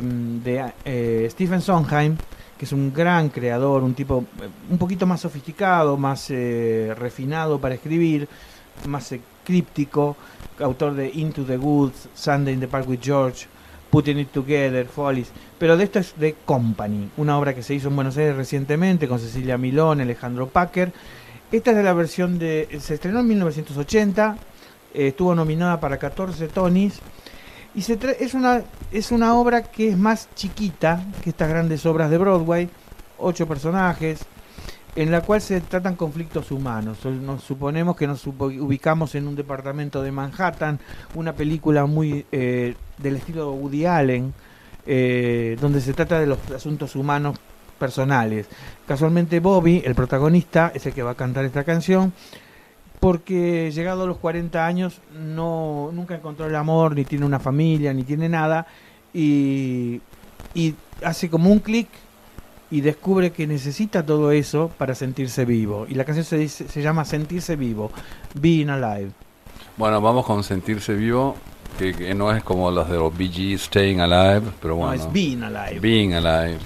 de Stephen Sondheim, que es un gran creador, un tipo un poquito más sofisticado, más refinado para escribir, más críptico, autor de Into the Woods, Sunday in the Park with George, Putting It Together, Follies, pero de esto es de Company, una obra que se hizo en Buenos Aires recientemente con Cecilia Milón, Alejandro Packer. Esta es de la versión se estrenó en 1980, estuvo nominada para 14 Tonys y es una obra que es más chiquita que estas grandes obras de Broadway, 8 personajes, en la cual se tratan conflictos humanos. Nos suponemos que nos ubicamos en un departamento de Manhattan, una película muy del estilo Woody Allen, donde se trata de los asuntos humanos personales. Casualmente Bobby, el protagonista, es el que va a cantar esta canción, porque llegado a los 40 años nunca encontró el amor, ni tiene una familia, ni tiene nada, y hace como un clic y descubre que necesita todo eso para sentirse vivo. Y la canción se llama Sentirse Vivo, Being Alive. Bueno, vamos con Sentirse Vivo, que no es como las de los Bee Gees, Staying Alive, pero bueno. No, es Being Alive. Being Alive.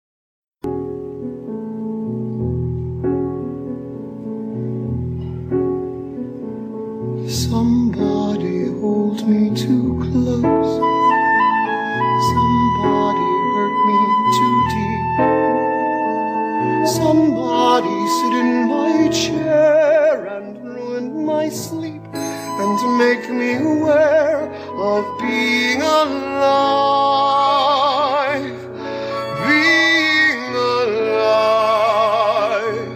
Somebody hold me too close. Somebody hurt me too deep. Somebody sit in my chair and ruin my sleep and to make me aware of being alive. Being alive.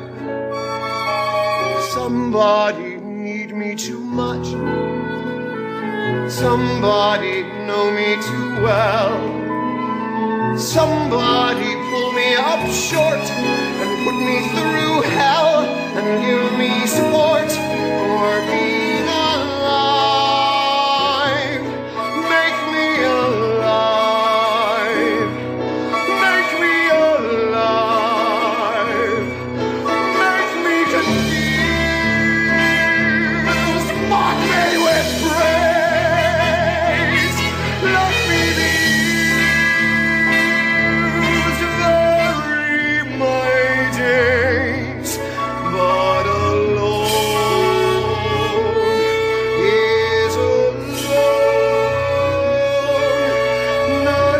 Somebody need me too much. Somebody know me too well. Somebody pull me up short and put me through hell and give me support for being alive. Make me alive. Make me alive. Make me confused. Mock me with praise. Let me be used. Vary my days, but alone is alone, not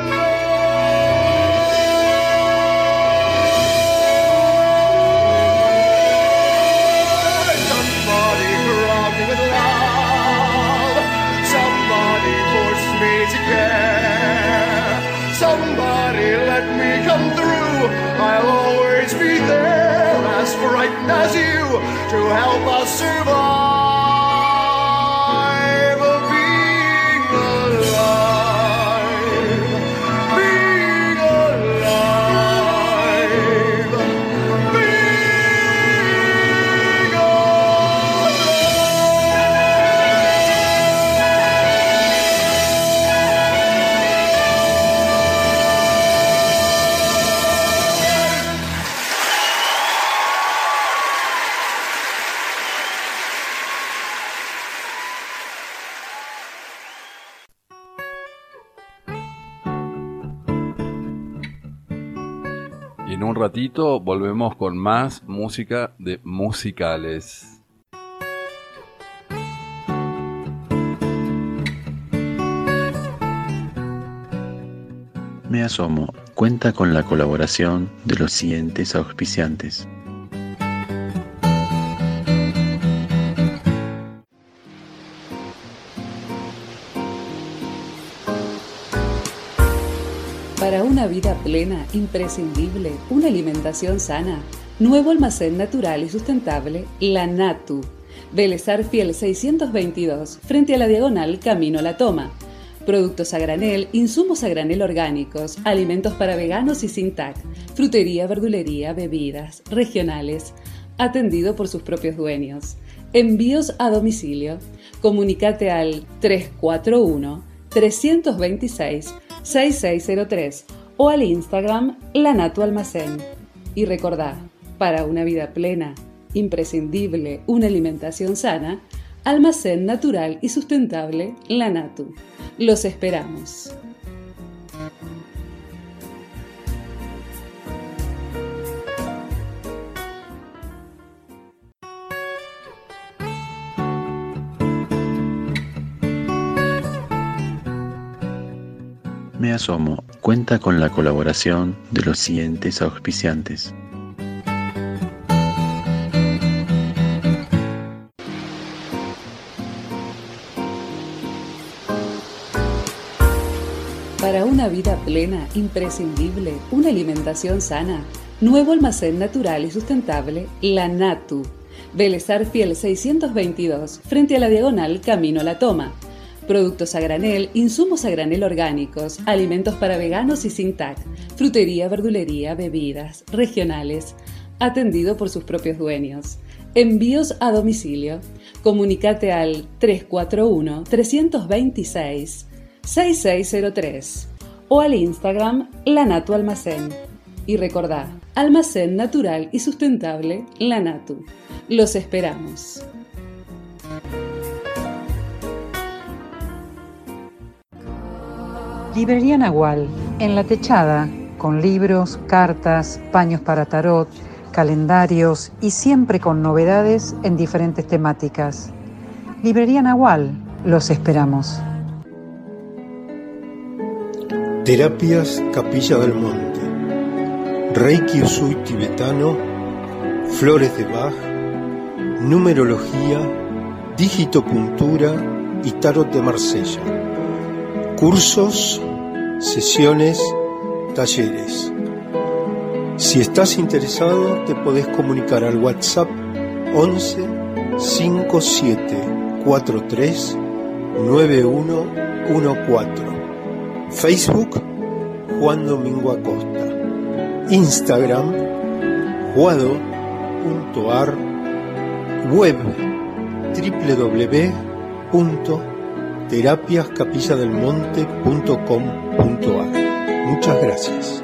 alone. Somebody crown me with love. Somebody force me to care. Somebody let me come through. I'll always be there, as frightened as you, to help us survive. Being alive, being alive, being Y en un ratito volvemos con más música de musicales. Me asomo. Cuenta con la colaboración de los siguientes auspiciantes. Para una vida plena, imprescindible, una alimentación sana. Nuevo almacén natural y sustentable, La Natu. Vélez Arfiel 622, frente a la diagonal Camino a la Toma. Productos a granel, insumos a granel orgánicos, alimentos para veganos y sin TAC, frutería, verdulería, bebidas, regionales. Atendido por sus propios dueños. Envíos a domicilio. Comunicate al 341-326-6603 o al Instagram La Natu Almacén. Y recordá, para una vida plena, imprescindible, una alimentación sana, almacén natural y sustentable La Natu. Los esperamos. Me asomo. Cuenta con la colaboración de los siguientes auspiciantes. Para una vida plena, imprescindible, una alimentación sana. Nuevo almacén natural y sustentable, La Natu. Vélez Arfiel 622, frente a la diagonal Camino a la Toma. Productos a granel, insumos a granel orgánicos, alimentos para veganos y sin TAC, frutería, verdulería, bebidas, regionales. Atendido por sus propios dueños. Envíos a domicilio. Comunicate al 341-326-6603 o al Instagram La Natu Almacén. Y recordá, almacén natural y sustentable La Natu. Los esperamos. Librería Nahual, en La Techada, con libros, cartas, paños para tarot, calendarios y siempre con novedades en diferentes temáticas. Librería Nahual, los esperamos. Terapias Capilla del Monte, Reiki Usui tibetano, flores de Bach, numerología, digitopuntura y tarot de Marsella. Cursos, sesiones, talleres. Si estás interesado, te podés comunicar al WhatsApp 11 57 43 9114. Facebook Juan Domingo Acosta. Instagram juado.ar. Web www.terapiascapilladelmonte.com.ar. Muchas gracias.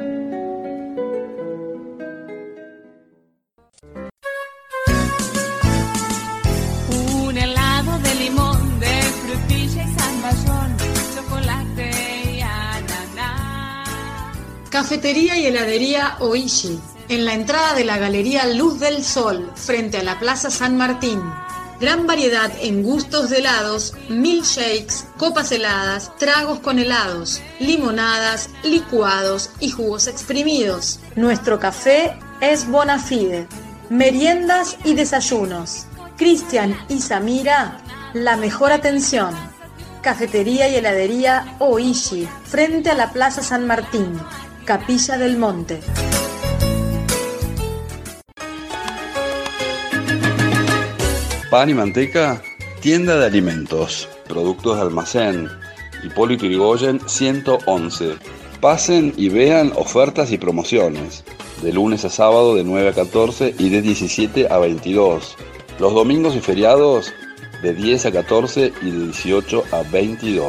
Un helado de limón, de frutilla y zamballón, chocolate y ananá. Cafetería y heladería Oishi, en la entrada de la Galería Luz del Sol, frente a la Plaza San Martín. Gran variedad en gustos de helados, milkshakes, copas heladas, tragos con helados, limonadas, licuados y jugos exprimidos. Nuestro café es Bonafide. Meriendas y desayunos. Cristian y Samira, la mejor atención. Cafetería y heladería Oishi, frente a la Plaza San Martín, Capilla del Monte. Pan y manteca, tienda de alimentos, productos de almacén, Hipólito Yrigoyen 111. Pasen y vean ofertas y promociones, de lunes a sábado de 9 a 14 y de 17 a 22. Los domingos y feriados de 10 a 14 y de 18 a 22.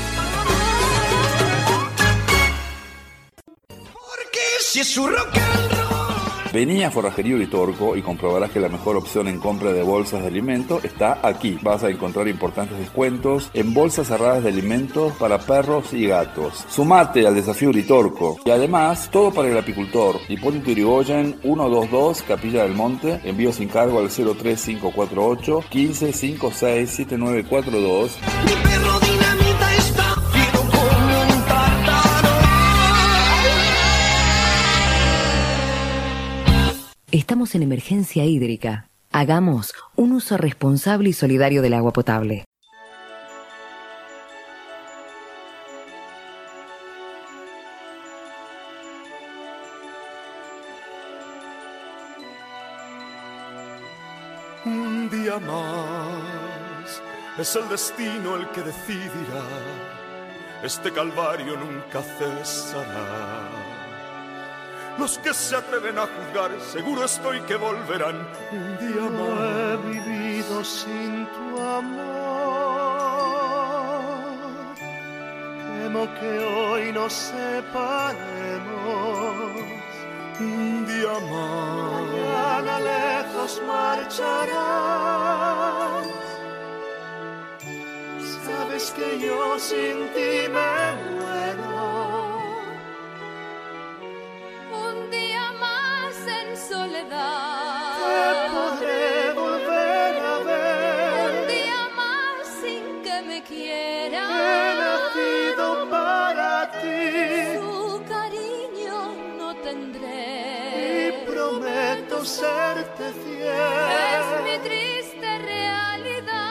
Porque si es su rock and roll. Vení a Forrajería Uritorco y comprobarás que la mejor opción en compra de bolsas de alimento está aquí. Vas a encontrar importantes descuentos en bolsas cerradas de alimentos para perros y gatos. Sumate al desafío Uritorco. Y además, todo para el apicultor. Hipólito Yrigoyen 122, Capilla del Monte. Envío sin cargo al 03548 15 56 7942. Mi perro dinamita está fiero como un tártaro. Estamos en emergencia hídrica. Hagamos un uso responsable y solidario del agua potable. Un día más es el destino el que decidirá. Este calvario nunca cesará. Los que se atreven a juzgar, seguro estoy que volverán un día más. No he vivido sin tu amor. Temo que hoy nos separemos. Un día más. Mañana lejos marcharás. Sabes que yo sin ti me muero. Un día más en soledad. Te podré volver a ver. Un día más sin que me quiera. He nacido para ti. Su cariño no tendré. Y prometo serte fiel. Es mi triste realidad.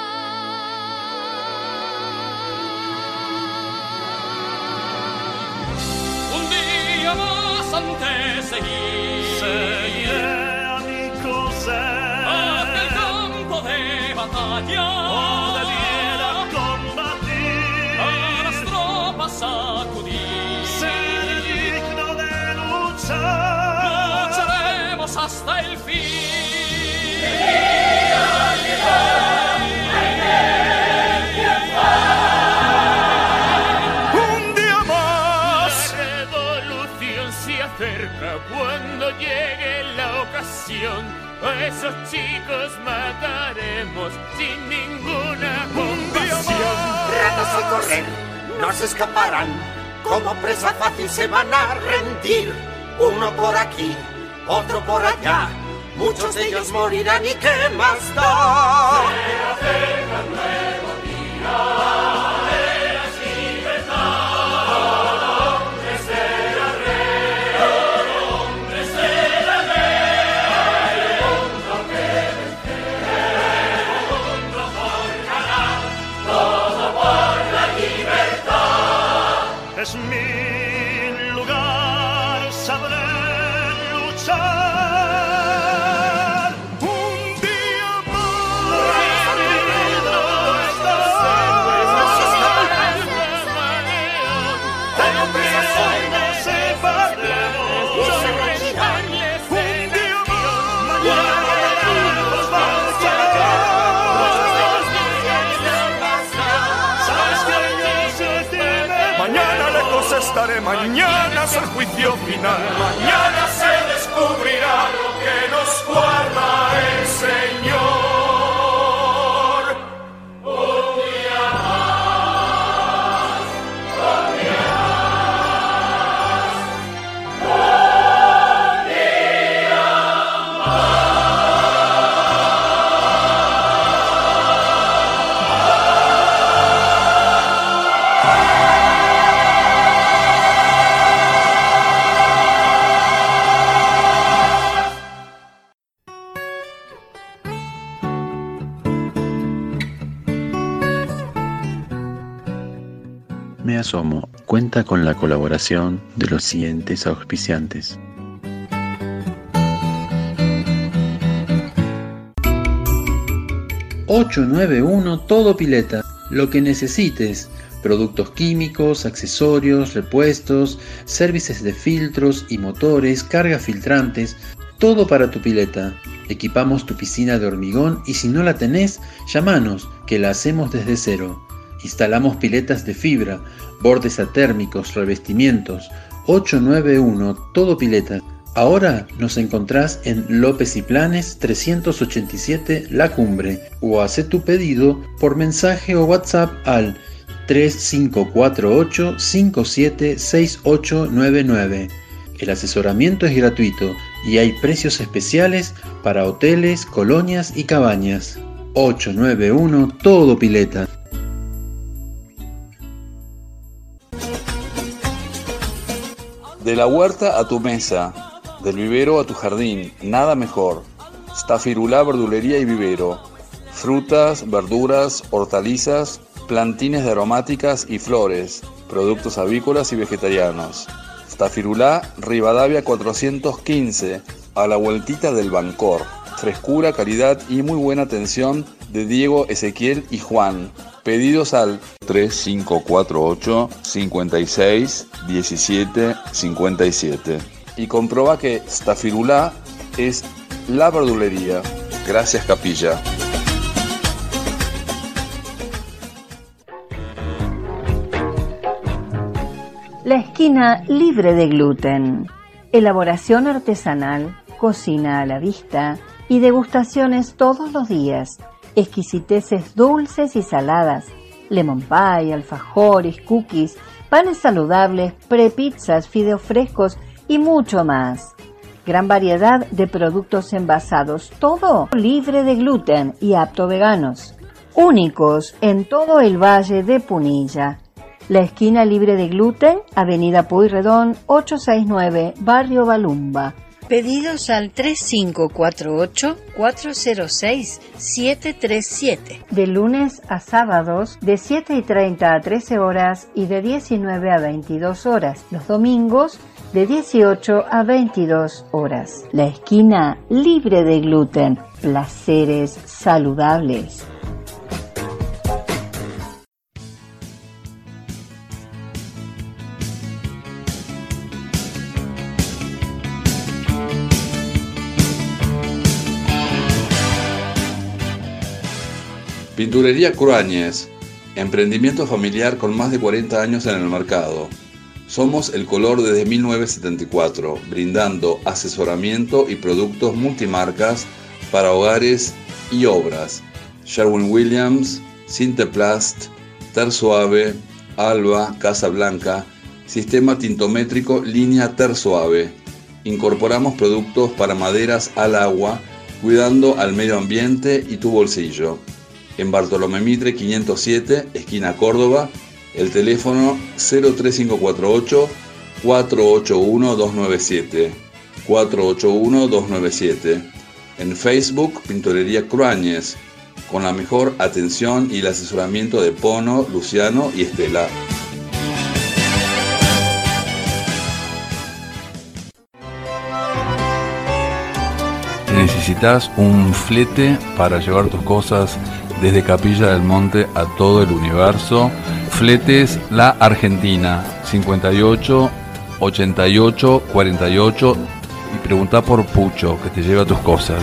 Un día más antes seguiré a mi cruzar hacia el campo de batalla. Donde viera combatir a las tropas acudir. Ser digno de luchar. Lucharemos hasta el fin. Un día más. La revolución se acerca cuando llegue la ocasión. A esos chicos mataremos sin ninguna compasión. Ratas al correr no se escaparán. Como presa fácil se van a rendir. Uno por aquí, otro por allá. Muchos de ellos morirán y qué más da. Se acerca el nuevo día de la libertad. Todo hombre será rey. Todo hombre será rey. El mundo que vencerá. El mundo forjará. Todo por la libertad. Es mi lugar, sabré luchar. Un día más. Mi vida está estaré mañana hasta el juicio final. Mañana se descubrirá lo que nos guarda el Señor. Un día más, un día más, un día más. Me asomo cuenta con la colaboración de los siguientes auspiciantes. ...891 Todo Pileta, lo que necesites, productos químicos, accesorios, repuestos, servicios de filtros y motores, cargas filtrantes, todo para tu pileta. Equipamos tu piscina de hormigón y si no la tenés, llamanos, que la hacemos desde cero. Instalamos piletas de fibra, bordes atérmicos, revestimientos. 891 Todo Pileta. Ahora nos encontrás en López y Planes 387 La Cumbre o haz tu pedido por mensaje o WhatsApp al 3548 576899. El asesoramiento es gratuito y hay precios especiales para hoteles, colonias y cabañas. 891 Todo Pileta. De la huerta a tu mesa, del vivero a tu jardín, nada mejor. Stafirulá Verdulería y Vivero. Frutas, verduras, hortalizas, plantines de aromáticas y flores, productos avícolas y vegetarianos. Stafirulá Rivadavia 415, a la vueltita del Bancor. Frescura, calidad y muy buena atención de Diego, Ezequiel y Juan. Pedidos al 3548 56 17 57. Y comproba que Stafirulá es la verdulería. Gracias, Capilla. La esquina libre de gluten. Elaboración artesanal, cocina a la vista y degustaciones todos los días. Exquisiteces dulces y saladas, lemon pie, alfajores, cookies, panes saludables, prepizzas, fideos frescos y mucho más. Gran variedad de productos envasados, todo libre de gluten y apto veganos. Únicos en todo el Valle de Punilla. La esquina libre de gluten, Avenida Pueyrredón 869, Barrio Balumba. Pedidos al 3548-406-737. De lunes a sábados, de 7:30 a 13 horas y de 19 a 22 horas. Los domingos, de 18 a 22 horas. La esquina libre de gluten. Placeres saludables. Pinturería Cruáñez, emprendimiento familiar con más de 40 años en el mercado. Somos el color desde 1974, brindando asesoramiento y productos multimarcas para hogares y obras. Sherwin-Williams, Sinteplast, Tersuave, Alba, Casa Blanca, sistema tintométrico línea Tersuave. Incorporamos productos para maderas al agua, cuidando al medio ambiente y tu bolsillo. En Bartolomé Mitre 507, esquina Córdoba, el teléfono 03548 481 297, 481 297. En Facebook, Pinturería Cruáñez, con la mejor atención y el asesoramiento de Pono, Luciano y Estela. ¿Necesitas un flete para llevar tus cosas desde Capilla del Monte a todo el universo? Fletes La Argentina, 58 88 48, y pregunta por Pucho, que te lleva tus cosas.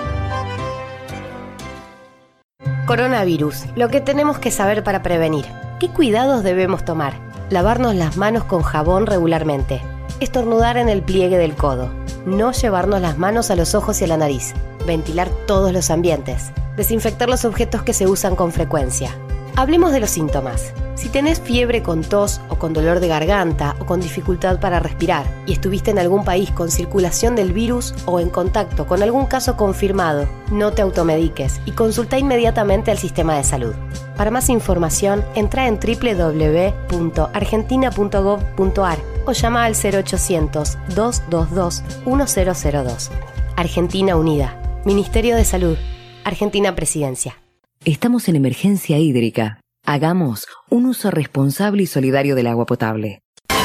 Coronavirus, lo que tenemos que saber para prevenir. ¿Qué cuidados debemos tomar? Lavarnos las manos con jabón regularmente. Estornudar en el pliegue del codo. No llevarnos las manos a los ojos y a la nariz. Ventilar todos los ambientes. Desinfectar los objetos que se usan con frecuencia. Hablemos de los síntomas. Si tenés fiebre con tos o con dolor de garganta o con dificultad para respirar y estuviste en algún país con circulación del virus o en contacto con algún caso confirmado, no te automediques y consulta inmediatamente al sistema de salud. Para más información, entra en www.argentina.gov.ar o llama al 0800-222-1002. Argentina Unida. Ministerio de Salud. Argentina Presidencia. Estamos en emergencia hídrica. Hagamos un uso responsable y solidario del agua potable.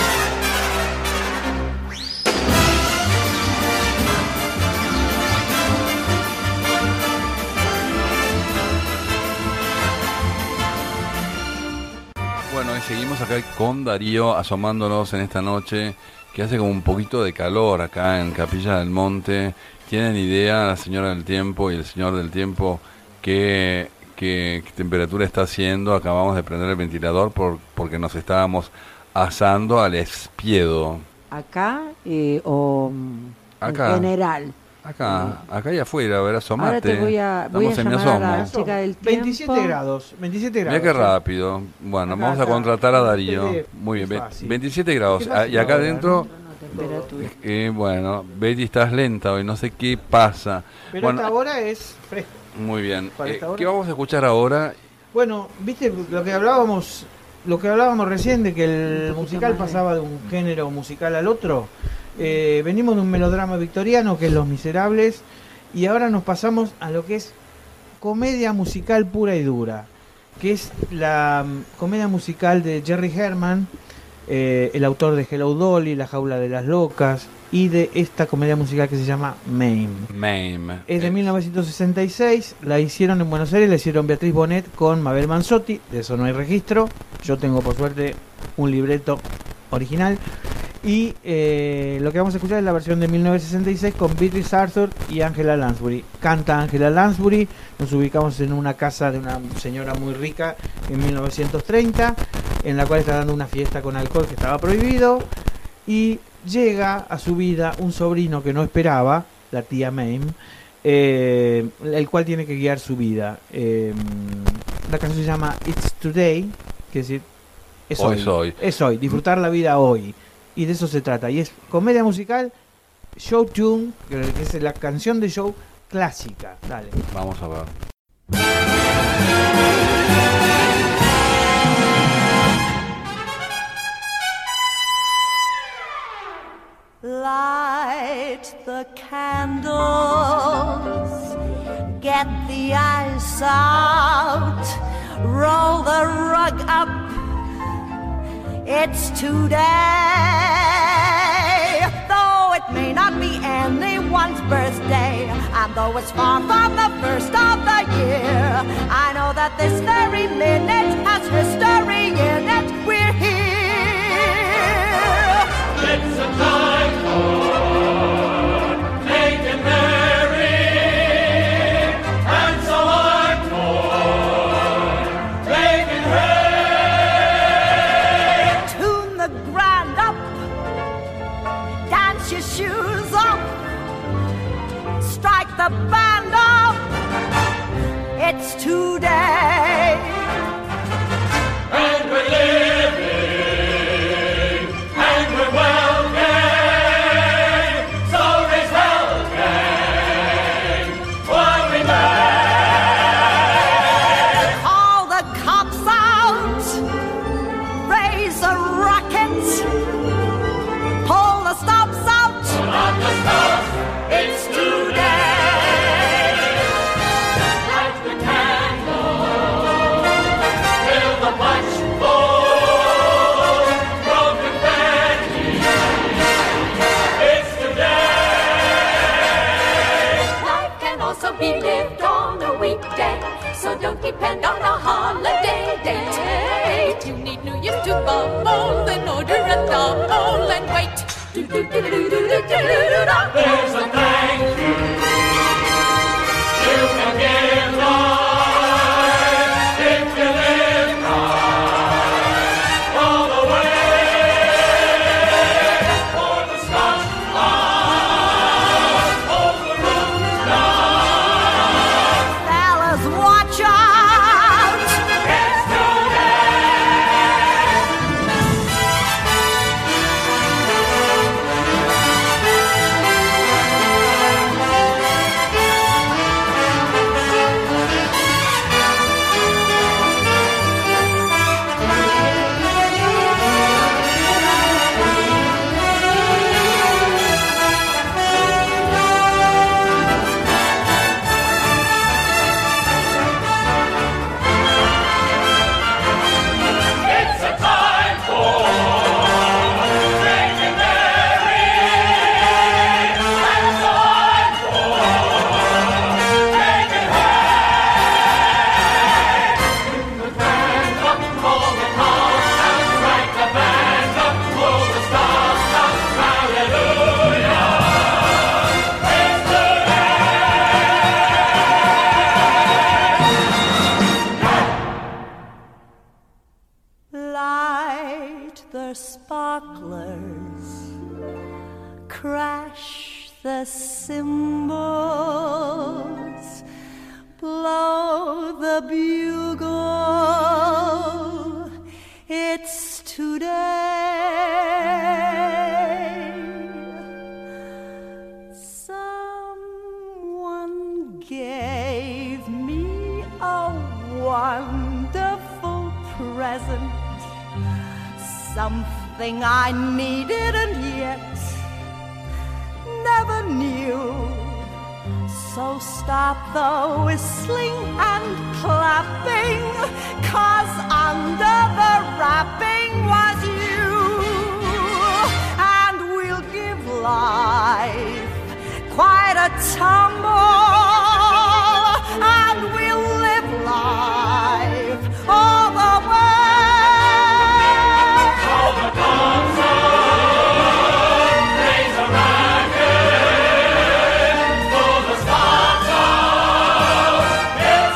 Bueno, y seguimos acá con Darío asomándonos en esta noche que hace como un poquito de calor acá en Capilla del Monte. ¿Tienen idea la señora del tiempo y el señor del tiempo qué temperatura está haciendo? Acabamos de prender el ventilador porque nos estábamos asando al espiedo. ¿Acá o acá, en general? Acá y afuera, a ver, asomate. Ahora te voy a llamar a la chica del tiempo. 27 grados. Mira qué rápido. Bueno, vamos a contratar a Darío. Muy bien, 27 grados. Y acá adentro, bueno, Betty, estás lenta hoy, no sé qué pasa. Pero bueno, esta hora es fresca. Muy bien. ¿Qué vamos a escuchar ahora? Bueno, viste lo que hablábamos recién de que el musical pasaba de un género musical al otro. Venimos de un melodrama victoriano que es Los Miserables y ahora nos pasamos a lo que es comedia musical pura y dura, que es la comedia musical de Jerry Herman, el autor de Hello Dolly, La Jaula de las Locas, y de esta comedia musical que se llama Mame. Es de 1966, la hicieron en Buenos Aires, la hicieron Beatriz Bonet con Mabel Manzotti, de eso no hay registro. Yo tengo por suerte un libreto original. Y lo que vamos a escuchar es la versión de 1966 con Beatrice Arthur y Angela Lansbury. Canta Angela Lansbury, nos ubicamos en una casa de una señora muy rica en 1930, en la cual está dando una fiesta con alcohol que estaba prohibido, y llega a su vida un sobrino que no esperaba, la tía Mame, el cual tiene que guiar su vida. La canción se llama It's Today, que es decir, es hoy, disfrutar la vida hoy. Y de eso se trata. Y es comedia musical, show tune, que es la canción de show clásica. Dale. Vamos a ver. Light the candles, get the ice out, roll the rug up. It's today, though it may not be anyone's birthday, and though it's far from the first of the year, I know that this very minute has history in it. We're here. It's a time for making merry, and so on for making hay. Tune the grand up, dance your shoes off, strike the band up. It's today, and we're living, and we're well gang, so raise hell gang, while we make. Call the cops out, raise the rockets, pull the stops out, pull out the stops. It's today. Light the candle, fill the punch bowl, broken penny. It's today. Life can also be lived on a weekday, so don't depend on a holiday day. You need New Year's to bubble, then order a double and wait. There's a thank you you can give life if you live right. the cymbals, blow the bugle, it's today. Someone gave me a wonderful present, something I needed and yet never knew. So stop the whistling and clapping, 'cause under the wrapping was you. And we'll give life quite a tumble, and we'll live life all the way. All the guns raise a racket, pull the stops out, it's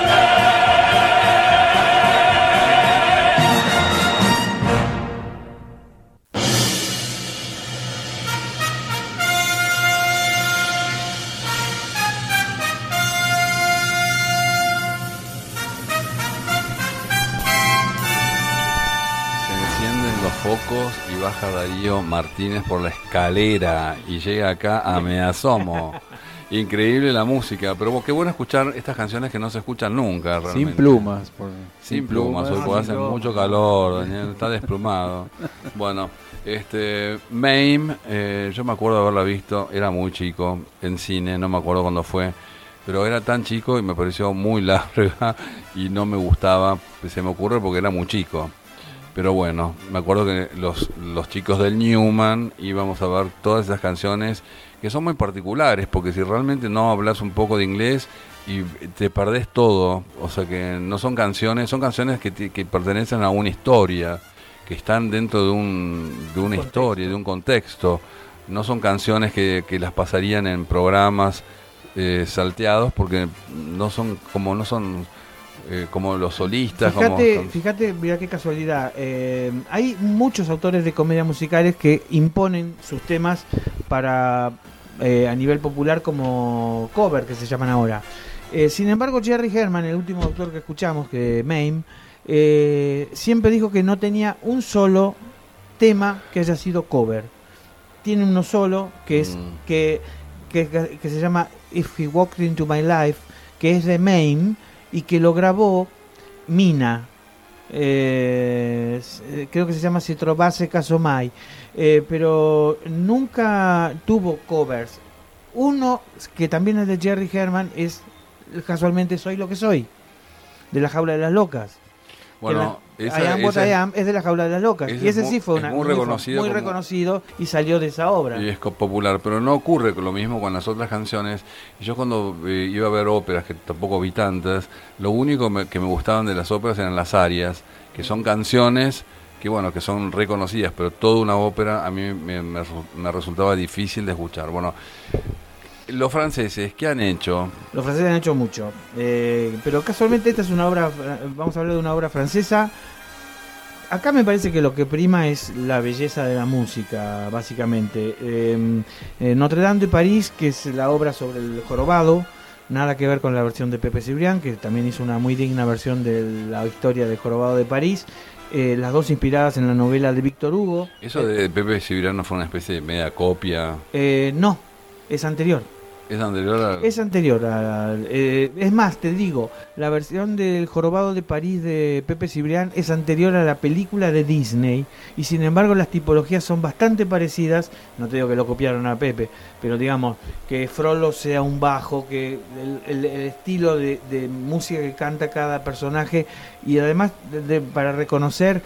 focos y baja Darío Martínez por la escalera y llega acá a Me Asomo. Increíble la música, pero qué bueno escuchar estas canciones que no se escuchan nunca realmente. Sin plumas. Sin plumas, hoy porque hace mucho calor, Daniel, está desplumado. Bueno, Mame, yo me acuerdo de haberla visto, era muy chico, en cine, no me acuerdo cuándo fue, pero era tan chico y me pareció muy larga y no me gustaba, se me ocurre porque era muy chico. Pero bueno, me acuerdo que los chicos del Newman íbamos a ver todas esas canciones que son muy particulares, porque si realmente no hablas un poco de inglés y te perdés todo, o sea que no son canciones, son canciones que pertenecen a una historia, que están dentro de una historia, de un contexto, no son canciones que las pasarían en programas salteados, porque no son como los solistas. Fíjate, mira qué casualidad. Hay muchos autores de comedias musicales que imponen sus temas para a nivel popular como cover, que se llaman ahora. Sin embargo, Jerry Herman, el último autor que escuchamos, que Mame, siempre dijo que no tenía un solo tema que haya sido cover. Tiene uno solo, que es que se llama If He Walked Into My Life, que es de Mame, y que lo grabó Mina, creo que se llama Si Trovase Casomai, pero nunca tuvo covers. Uno que también es de Jerry Herman es casualmente Soy lo que soy, de La Jaula de las Locas. Bueno, I Am What I Am es de La Jaula de las Locas, y ese sí fue muy reconocido y salió de esa obra. Y es popular, pero no ocurre lo mismo con las otras canciones. Yo cuando iba a ver óperas, que tampoco vi tantas, lo único que me gustaban de las óperas eran las arias, que son canciones que que son reconocidas, pero toda una ópera a mí me resultaba difícil de escuchar. Bueno, los franceses, ¿qué han hecho? Los franceses han hecho mucho, pero casualmente esta es una obra, vamos a hablar de una obra francesa. Acá me parece que lo que prima es la belleza de la música, básicamente. Notre Dame de París, que es la obra sobre el jorobado, nada que ver con la versión de Pepe Cibrián, que también hizo una muy digna versión de la historia del jorobado de París. Las dos inspiradas en la novela de Víctor Hugo. ¿Eso de Pepe Cibrián no fue una especie de media copia? No, es anterior. ¿Es anterior a...? Es anterior es más, te digo, la versión del Jorobado de París de Pepe Cibrián es anterior a la película de Disney, y sin embargo las tipologías son bastante parecidas. No te digo que lo copiaron a Pepe, pero digamos que Frollo sea un bajo, que el estilo de música que canta cada personaje, y además para reconocer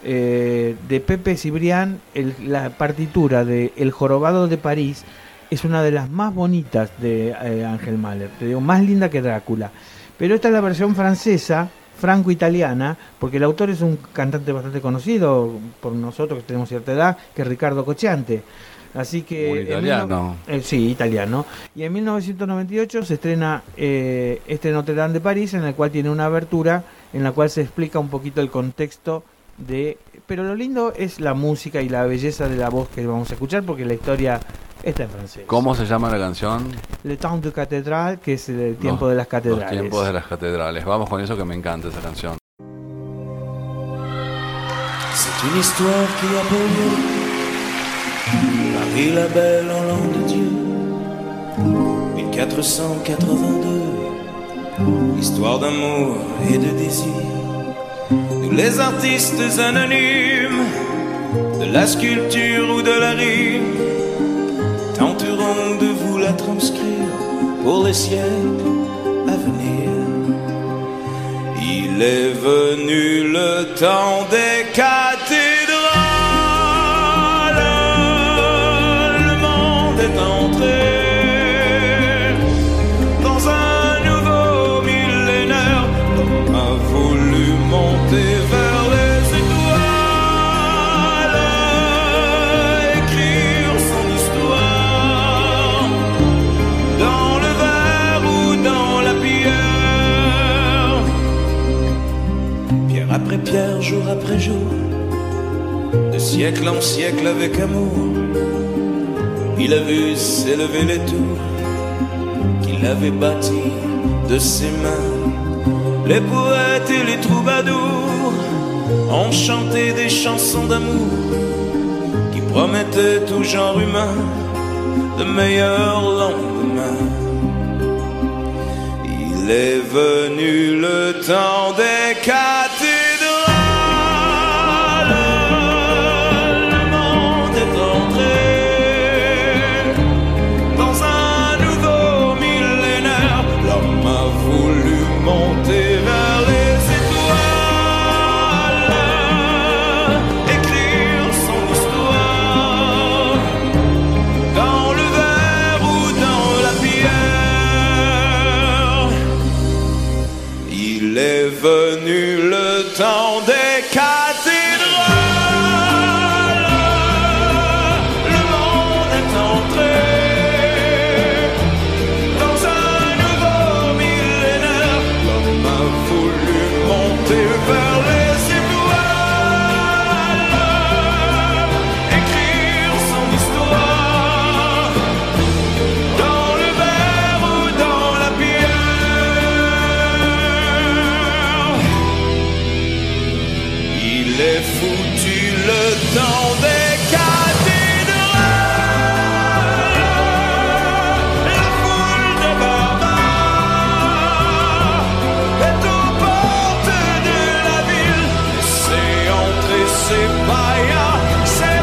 de Pepe Cibrián la partitura de El Jorobado de París es una de las más bonitas de Ángel Mahler, te digo, más linda que Drácula. Pero esta es la versión francesa, franco-italiana, porque el autor es un cantante bastante conocido por nosotros que tenemos cierta edad, que es Riccardo Cocciante. Así que un italiano. Sí, italiano. Y en 1998 se estrena este Notre Dame de París, en el cual tiene una abertura en la cual se explica un poquito el contexto pero lo lindo es la música y la belleza de la voz que vamos a escuchar, porque la historia está en francés. ¿Cómo se llama la canción? Le Temps de Cathédrale, que es el tiempo de las catedrales. Los tiempos de las catedrales. Vamos con eso, que me encanta esa canción. C'est une histoire qui a pour lieu Marie la Belle en l'an de Dieu 1482. Histoire d'amour et de désir. Nous les artistes anonymes de la sculpture ou de la rime tenterons de vous la transcrire pour les siècles à venir. Il est venu le temps des cathédrales, le monde est entré dans un nouveau millénaire. L'homme a voulu monter vers les étoiles, écrire son histoire dans le verre ou dans la pierre. Pierre après pierre, jour après jour, de siècle en siècle avec amour, il a vu s'élever les tours qu'il avait bâties de ses mains. Les poètes et les troubadours ont chanté des chansons d'amour qui promettaient au genre humain de meilleurs lendemains. Il est venu le temps des cathédrales, le monde est entré dans un nouveau millénaire. L'homme a voulu monter vers les étoiles, écrire son histoire dans le verre ou dans la pierre. Il est venu le temps des cathédrales, le monde est entré dans un nouveau millénaire. L'homme a voulu monter vers les étoiles, écrire son histoire dans le verre ou dans la pierre. Il est foutu le temps des cathédrales, la foule des barbares est aux portes de la ville. Laissez entrer ces païens, ces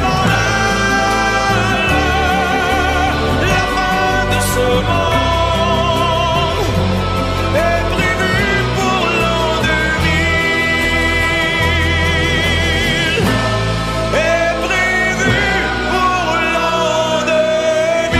vandales. La fin de ce monde est prévue pour l'an 2000. Est prévue pour l'an 2000.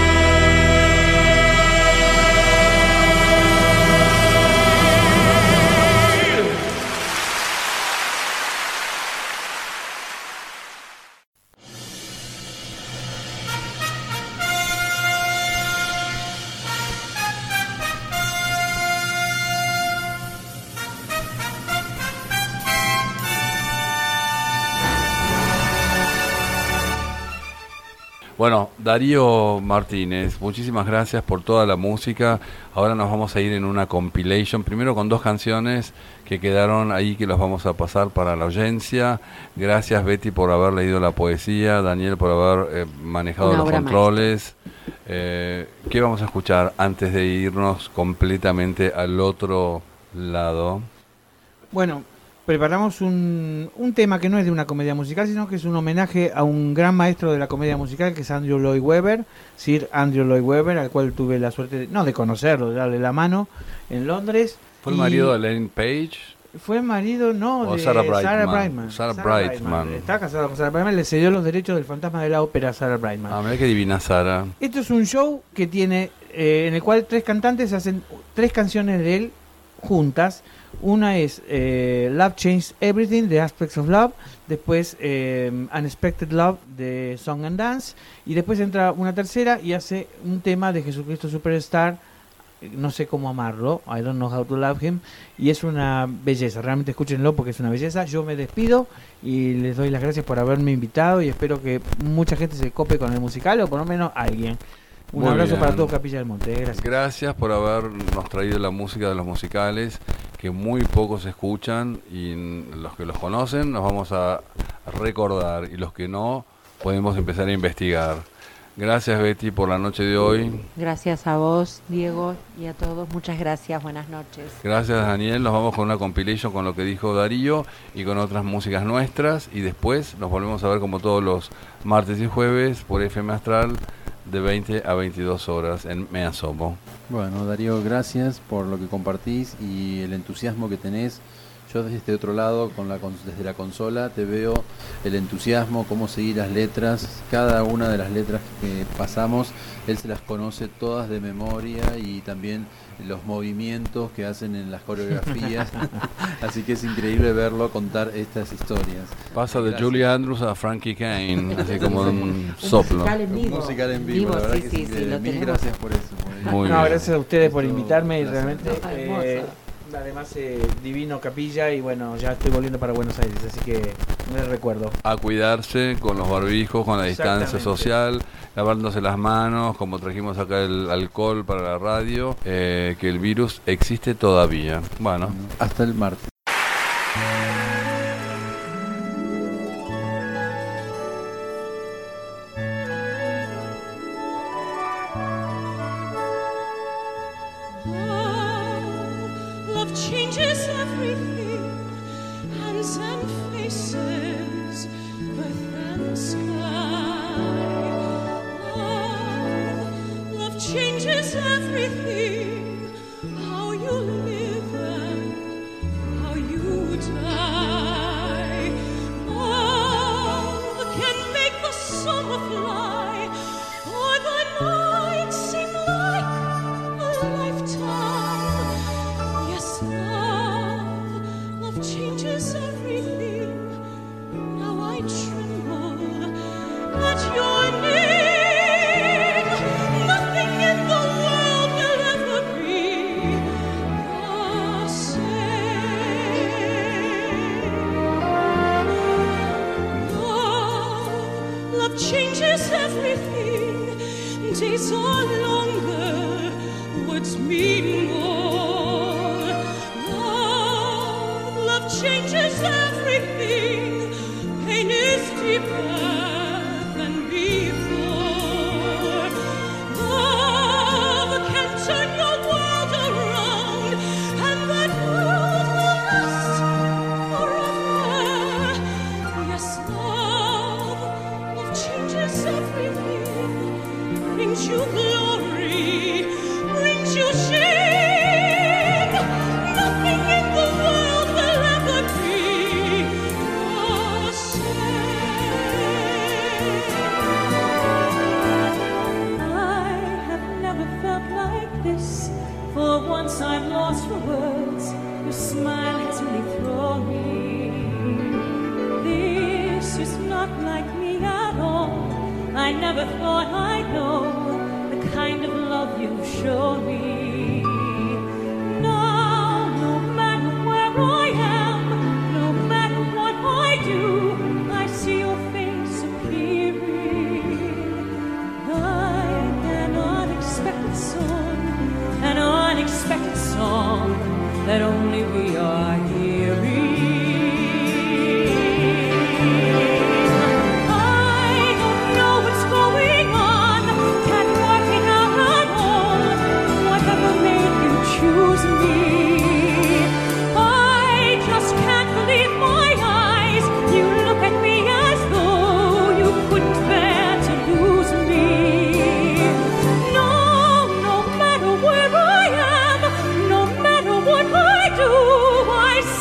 Bueno, Darío Martínez, muchísimas gracias por toda la música. Ahora nos vamos a ir en una compilation, primero con 2 canciones que quedaron ahí, que los vamos a pasar para la audiencia. Gracias, Betty, por haber leído la poesía, Daniel por haber manejado Una los obra controles. ¿Qué vamos a escuchar antes de irnos completamente al otro lado? Bueno, preparamos un tema que no es de una comedia musical, sino que es un homenaje a un gran maestro de la comedia musical, que es Andrew Lloyd Webber, Sir Andrew Lloyd Webber, al cual tuve la suerte, no de conocerlo, de darle la mano en Londres. ¿Fue el marido de Elaine Page? Fue marido, no, O de Sarah Sarah Brightman. Brightman. Sarah Brightman. Está casado con Sarah Brightman, le cedió los derechos del fantasma de la ópera a Sarah Brightman. Ah, mira qué divina Sarah. Esto es un show que tiene, en el cual 3 cantantes hacen 3 canciones de él juntas. Una es Love Changed Everything, The Aspects of Love. Después Unexpected Love, de Song and Dance. Y después entra una tercera y hace un tema de Jesucristo Superstar, No sé cómo amarlo, I don't know how to love him, y es una belleza, realmente escúchenlo porque es una belleza. Yo me despido y les doy las gracias por haberme invitado y espero que mucha gente se cope con el musical, o por lo menos alguien. Un abrazo para todos, Capilla del Monte. Gracias. Gracias por habernos traído la música de los musicales, que muy pocos escuchan, y los que los conocen nos vamos a recordar, y los que no, podemos empezar a investigar. Gracias, Betty, por la noche de hoy. Gracias a vos, Diego, y a todos. Muchas gracias. Buenas noches. Gracias, Daniel. Nos vamos con una compilation con lo que dijo Darío y con otras músicas nuestras, y después nos volvemos a ver como todos los martes y jueves por FM Astral de 20 a 22 horas en Me Asomo. Bueno, Darío, gracias por lo que compartís y el entusiasmo que tenés. Yo desde este otro lado, desde la consola, te veo el entusiasmo, cómo seguir las letras, cada una de las letras que pasamos, él se las conoce todas de memoria, y también los movimientos que hacen en las coreografías. Así que es increíble verlo contar estas historias. Pasa de Julie Andrews a Frankie Kane, así como un soplo. Musical en vivo. Un musical en vivo, la verdad, sí, que sí, es increíble. lo Mil tenemos. gracias por eso. Muy bien. Gracias a ustedes por invitarme, y realmente hermoso. además divino Capilla, y bueno, ya estoy volviendo para Buenos Aires, así que me recuerdo. A cuidarse con los barbijos, con la distancia social, lavándose las manos, como trajimos acá el alcohol para la radio, que el virus existe todavía. Bueno, hasta el martes. Love changes everything, hands and faces, earth and sky. Love changes everything, how you live and how you die. Love can make the summer fly, or the night seem like a lifetime. Yes, love changes everything. Now I tremble at your name. Nothing in the world will ever be the same. Love changes everything. Days are longer, words mean more. Love changes everything. Pain is deeper than before. Love can turn your world around, and that world will last forever. Yes, love changes everything. Brings you glory, brings you shame. Nothing in the world will ever be the same. I have never felt like this. For once I'm lost for words. Your smile has really thrown me. This is not like me at all. I never thought I'd know the kind of love you've shown me. Now, no matter where I am, no matter what I do, I see your face appearing like an unexpected song that only we are hearing. Choose me. I just can't believe my eyes. You look at me as though you couldn't bear to lose me. No, no matter where I am, no matter what I do, I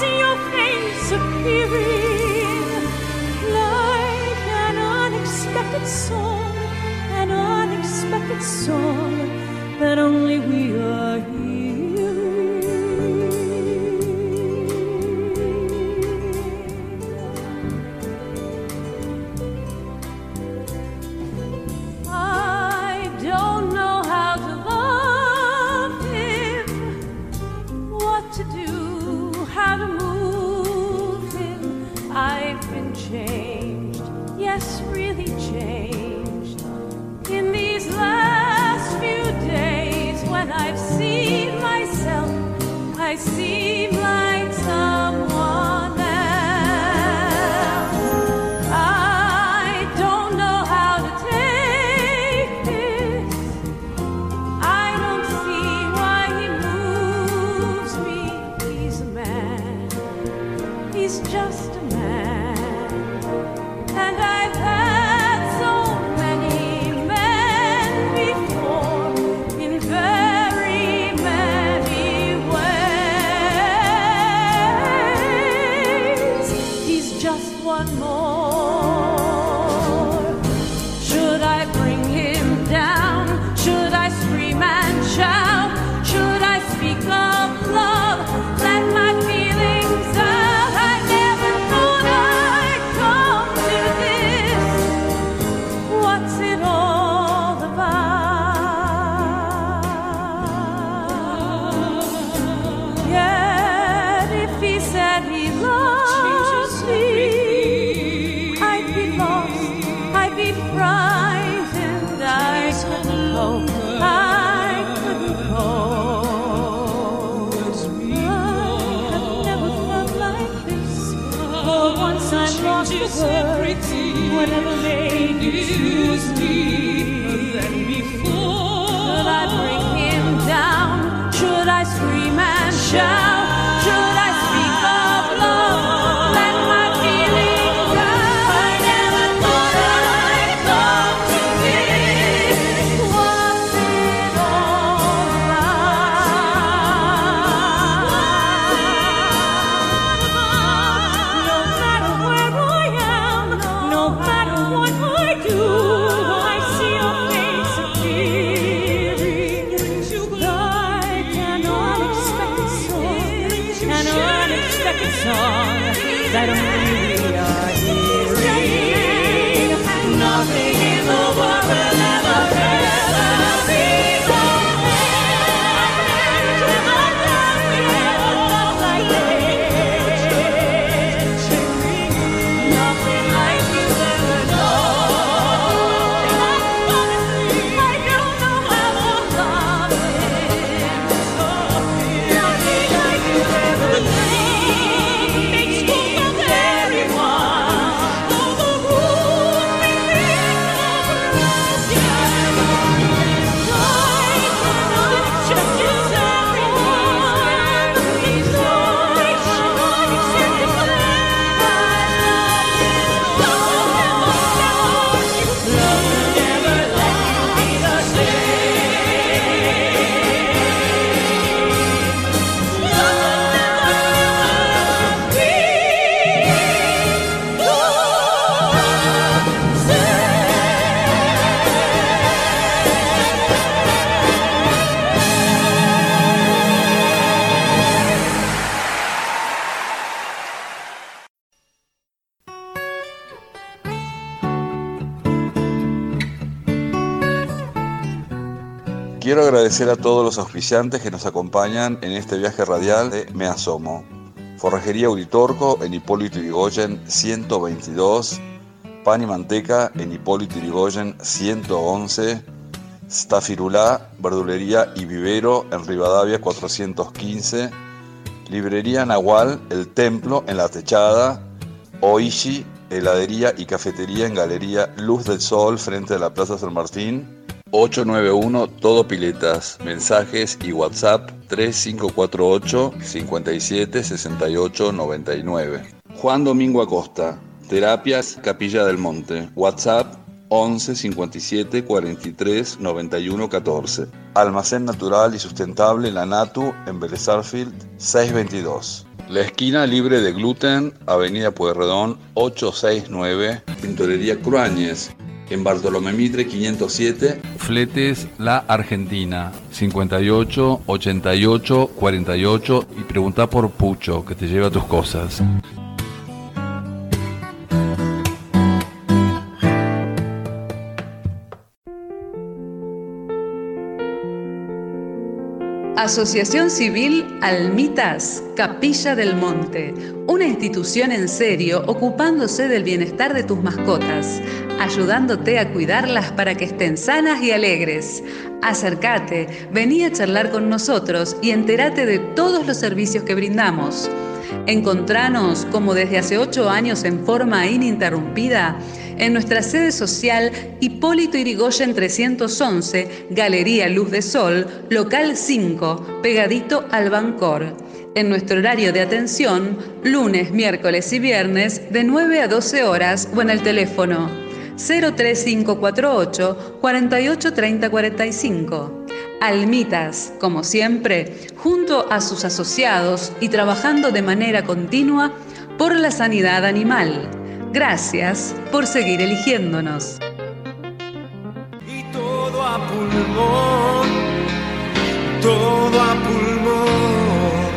I seem like someone else. I don't know how to take this. I don't see why he moves me. He's a man. He's just a man. And I've had so many men before in very many ways. He's just one more. Should I bring him down? Should I scream and shout? Should I speak of love? Let my feelings out. I never thought I'd come to this. What's it all about? Yet if he said he loved me, I'd be lost, I'd be frightened, I couldn't cope, I couldn't cope. I have never felt like this. For once I lost the words, whatever made you choose me. Should I bring him down? Should I scream and shout? Should I speak of love? Let my feelings out. I never thought I'd come to this. What's it all about? No matter where I am, no matter what I do, I see your face appearing. Like an unexpected song, an unexpected song that only we are hearing. Nothing in the world will ever be the nothing like you ever known. Honestly, I don't know how to love him. Nothing like you ever seen. Makes school of everyone. Though the rules may be Quiero agradecer a todos los auspiciantes que nos acompañan en este viaje radial de Me Asomo. Forrajería Uritorco en Hipólito Yrigoyen 122, Pan y Manteca en Hipólito Yrigoyen 111, Stafirulá, Verdulería y Vivero en Rivadavia 415, Librería Nahual, El Templo en La Techada, Oishi, Heladería y Cafetería en Galería Luz del Sol frente a la Plaza San Martín, 891 Todo Piletas, mensajes y WhatsApp 3548 57 68 99. Juan Domingo Acosta, Terapias Capilla del Monte, WhatsApp 11 57 43 91 14. Almacén Natural y Sustentable La Natu en Vélez Sarsfield 622. La esquina libre de gluten, Avenida Pueyrredón 869, Pintorería Cruáñez, en Bartolomé Mitre 507. Fletes La Argentina 58 88 48 y pregunta por Pucho que te lleva tus cosas. Asociación Civil Almitas, Capilla del Monte, una institución en serio ocupándose del bienestar de tus mascotas, ayudándote a cuidarlas para que estén sanas y alegres. Acércate, vení a charlar con nosotros y entérate de todos los servicios que brindamos. Encontranos, como desde hace 8 años en forma ininterrumpida, en nuestra sede social Hipólito Yrigoyen 311, Galería Luz de Sol, local 5, pegadito al Bancor. En nuestro horario de atención, lunes, miércoles y viernes, de 9 a 12 horas o en el teléfono 03548 48 30 45. Almitas, como siempre, junto a sus asociados y trabajando de manera continua por la sanidad animal. Gracias por seguir eligiéndonos. Y todo a pulmón, todo a pulmón.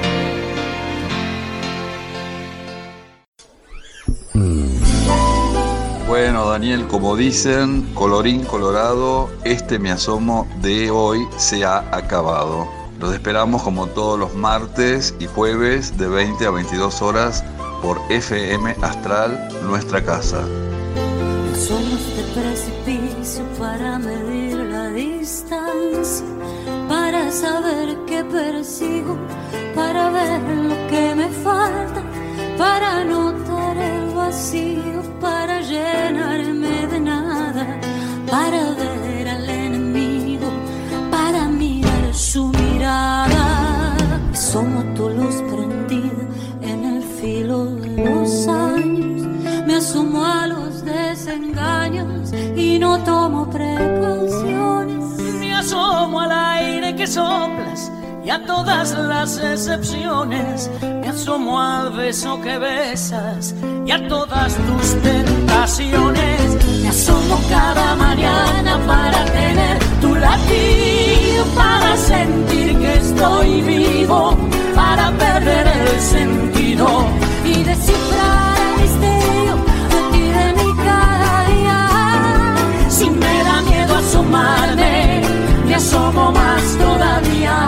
Bueno, Daniel, como dicen, colorín colorado, este Me Asomo de hoy se ha acabado. Los esperamos como todos los martes y jueves de 20 a 22 horas por FM Astral, nuestra casa. Somos de precipicio para medir la distancia, para saber qué persigo, para ver lo que me falta, para notar el vacío, para llenarme de nada, para ver al enemigo, para mirar su mirada. Somos tu luz prendida en el filo de los años, me asumo a los desengaños y no tomo precauciones. Me asomo al aire que soplas y a todas las excepciones. Me asomo al beso que besas y a todas tus tentaciones. Me asomo cada mañana para tener tu latido, para sentir que estoy vivo, para perder el sentido y descifrar el misterio aquí de mi cada día. Si me da miedo asomarme, me asomo más todavía.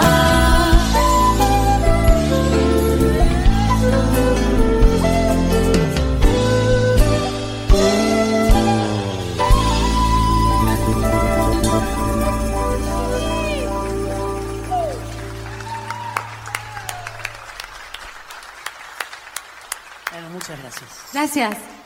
Bueno, muchas gracias. Gracias.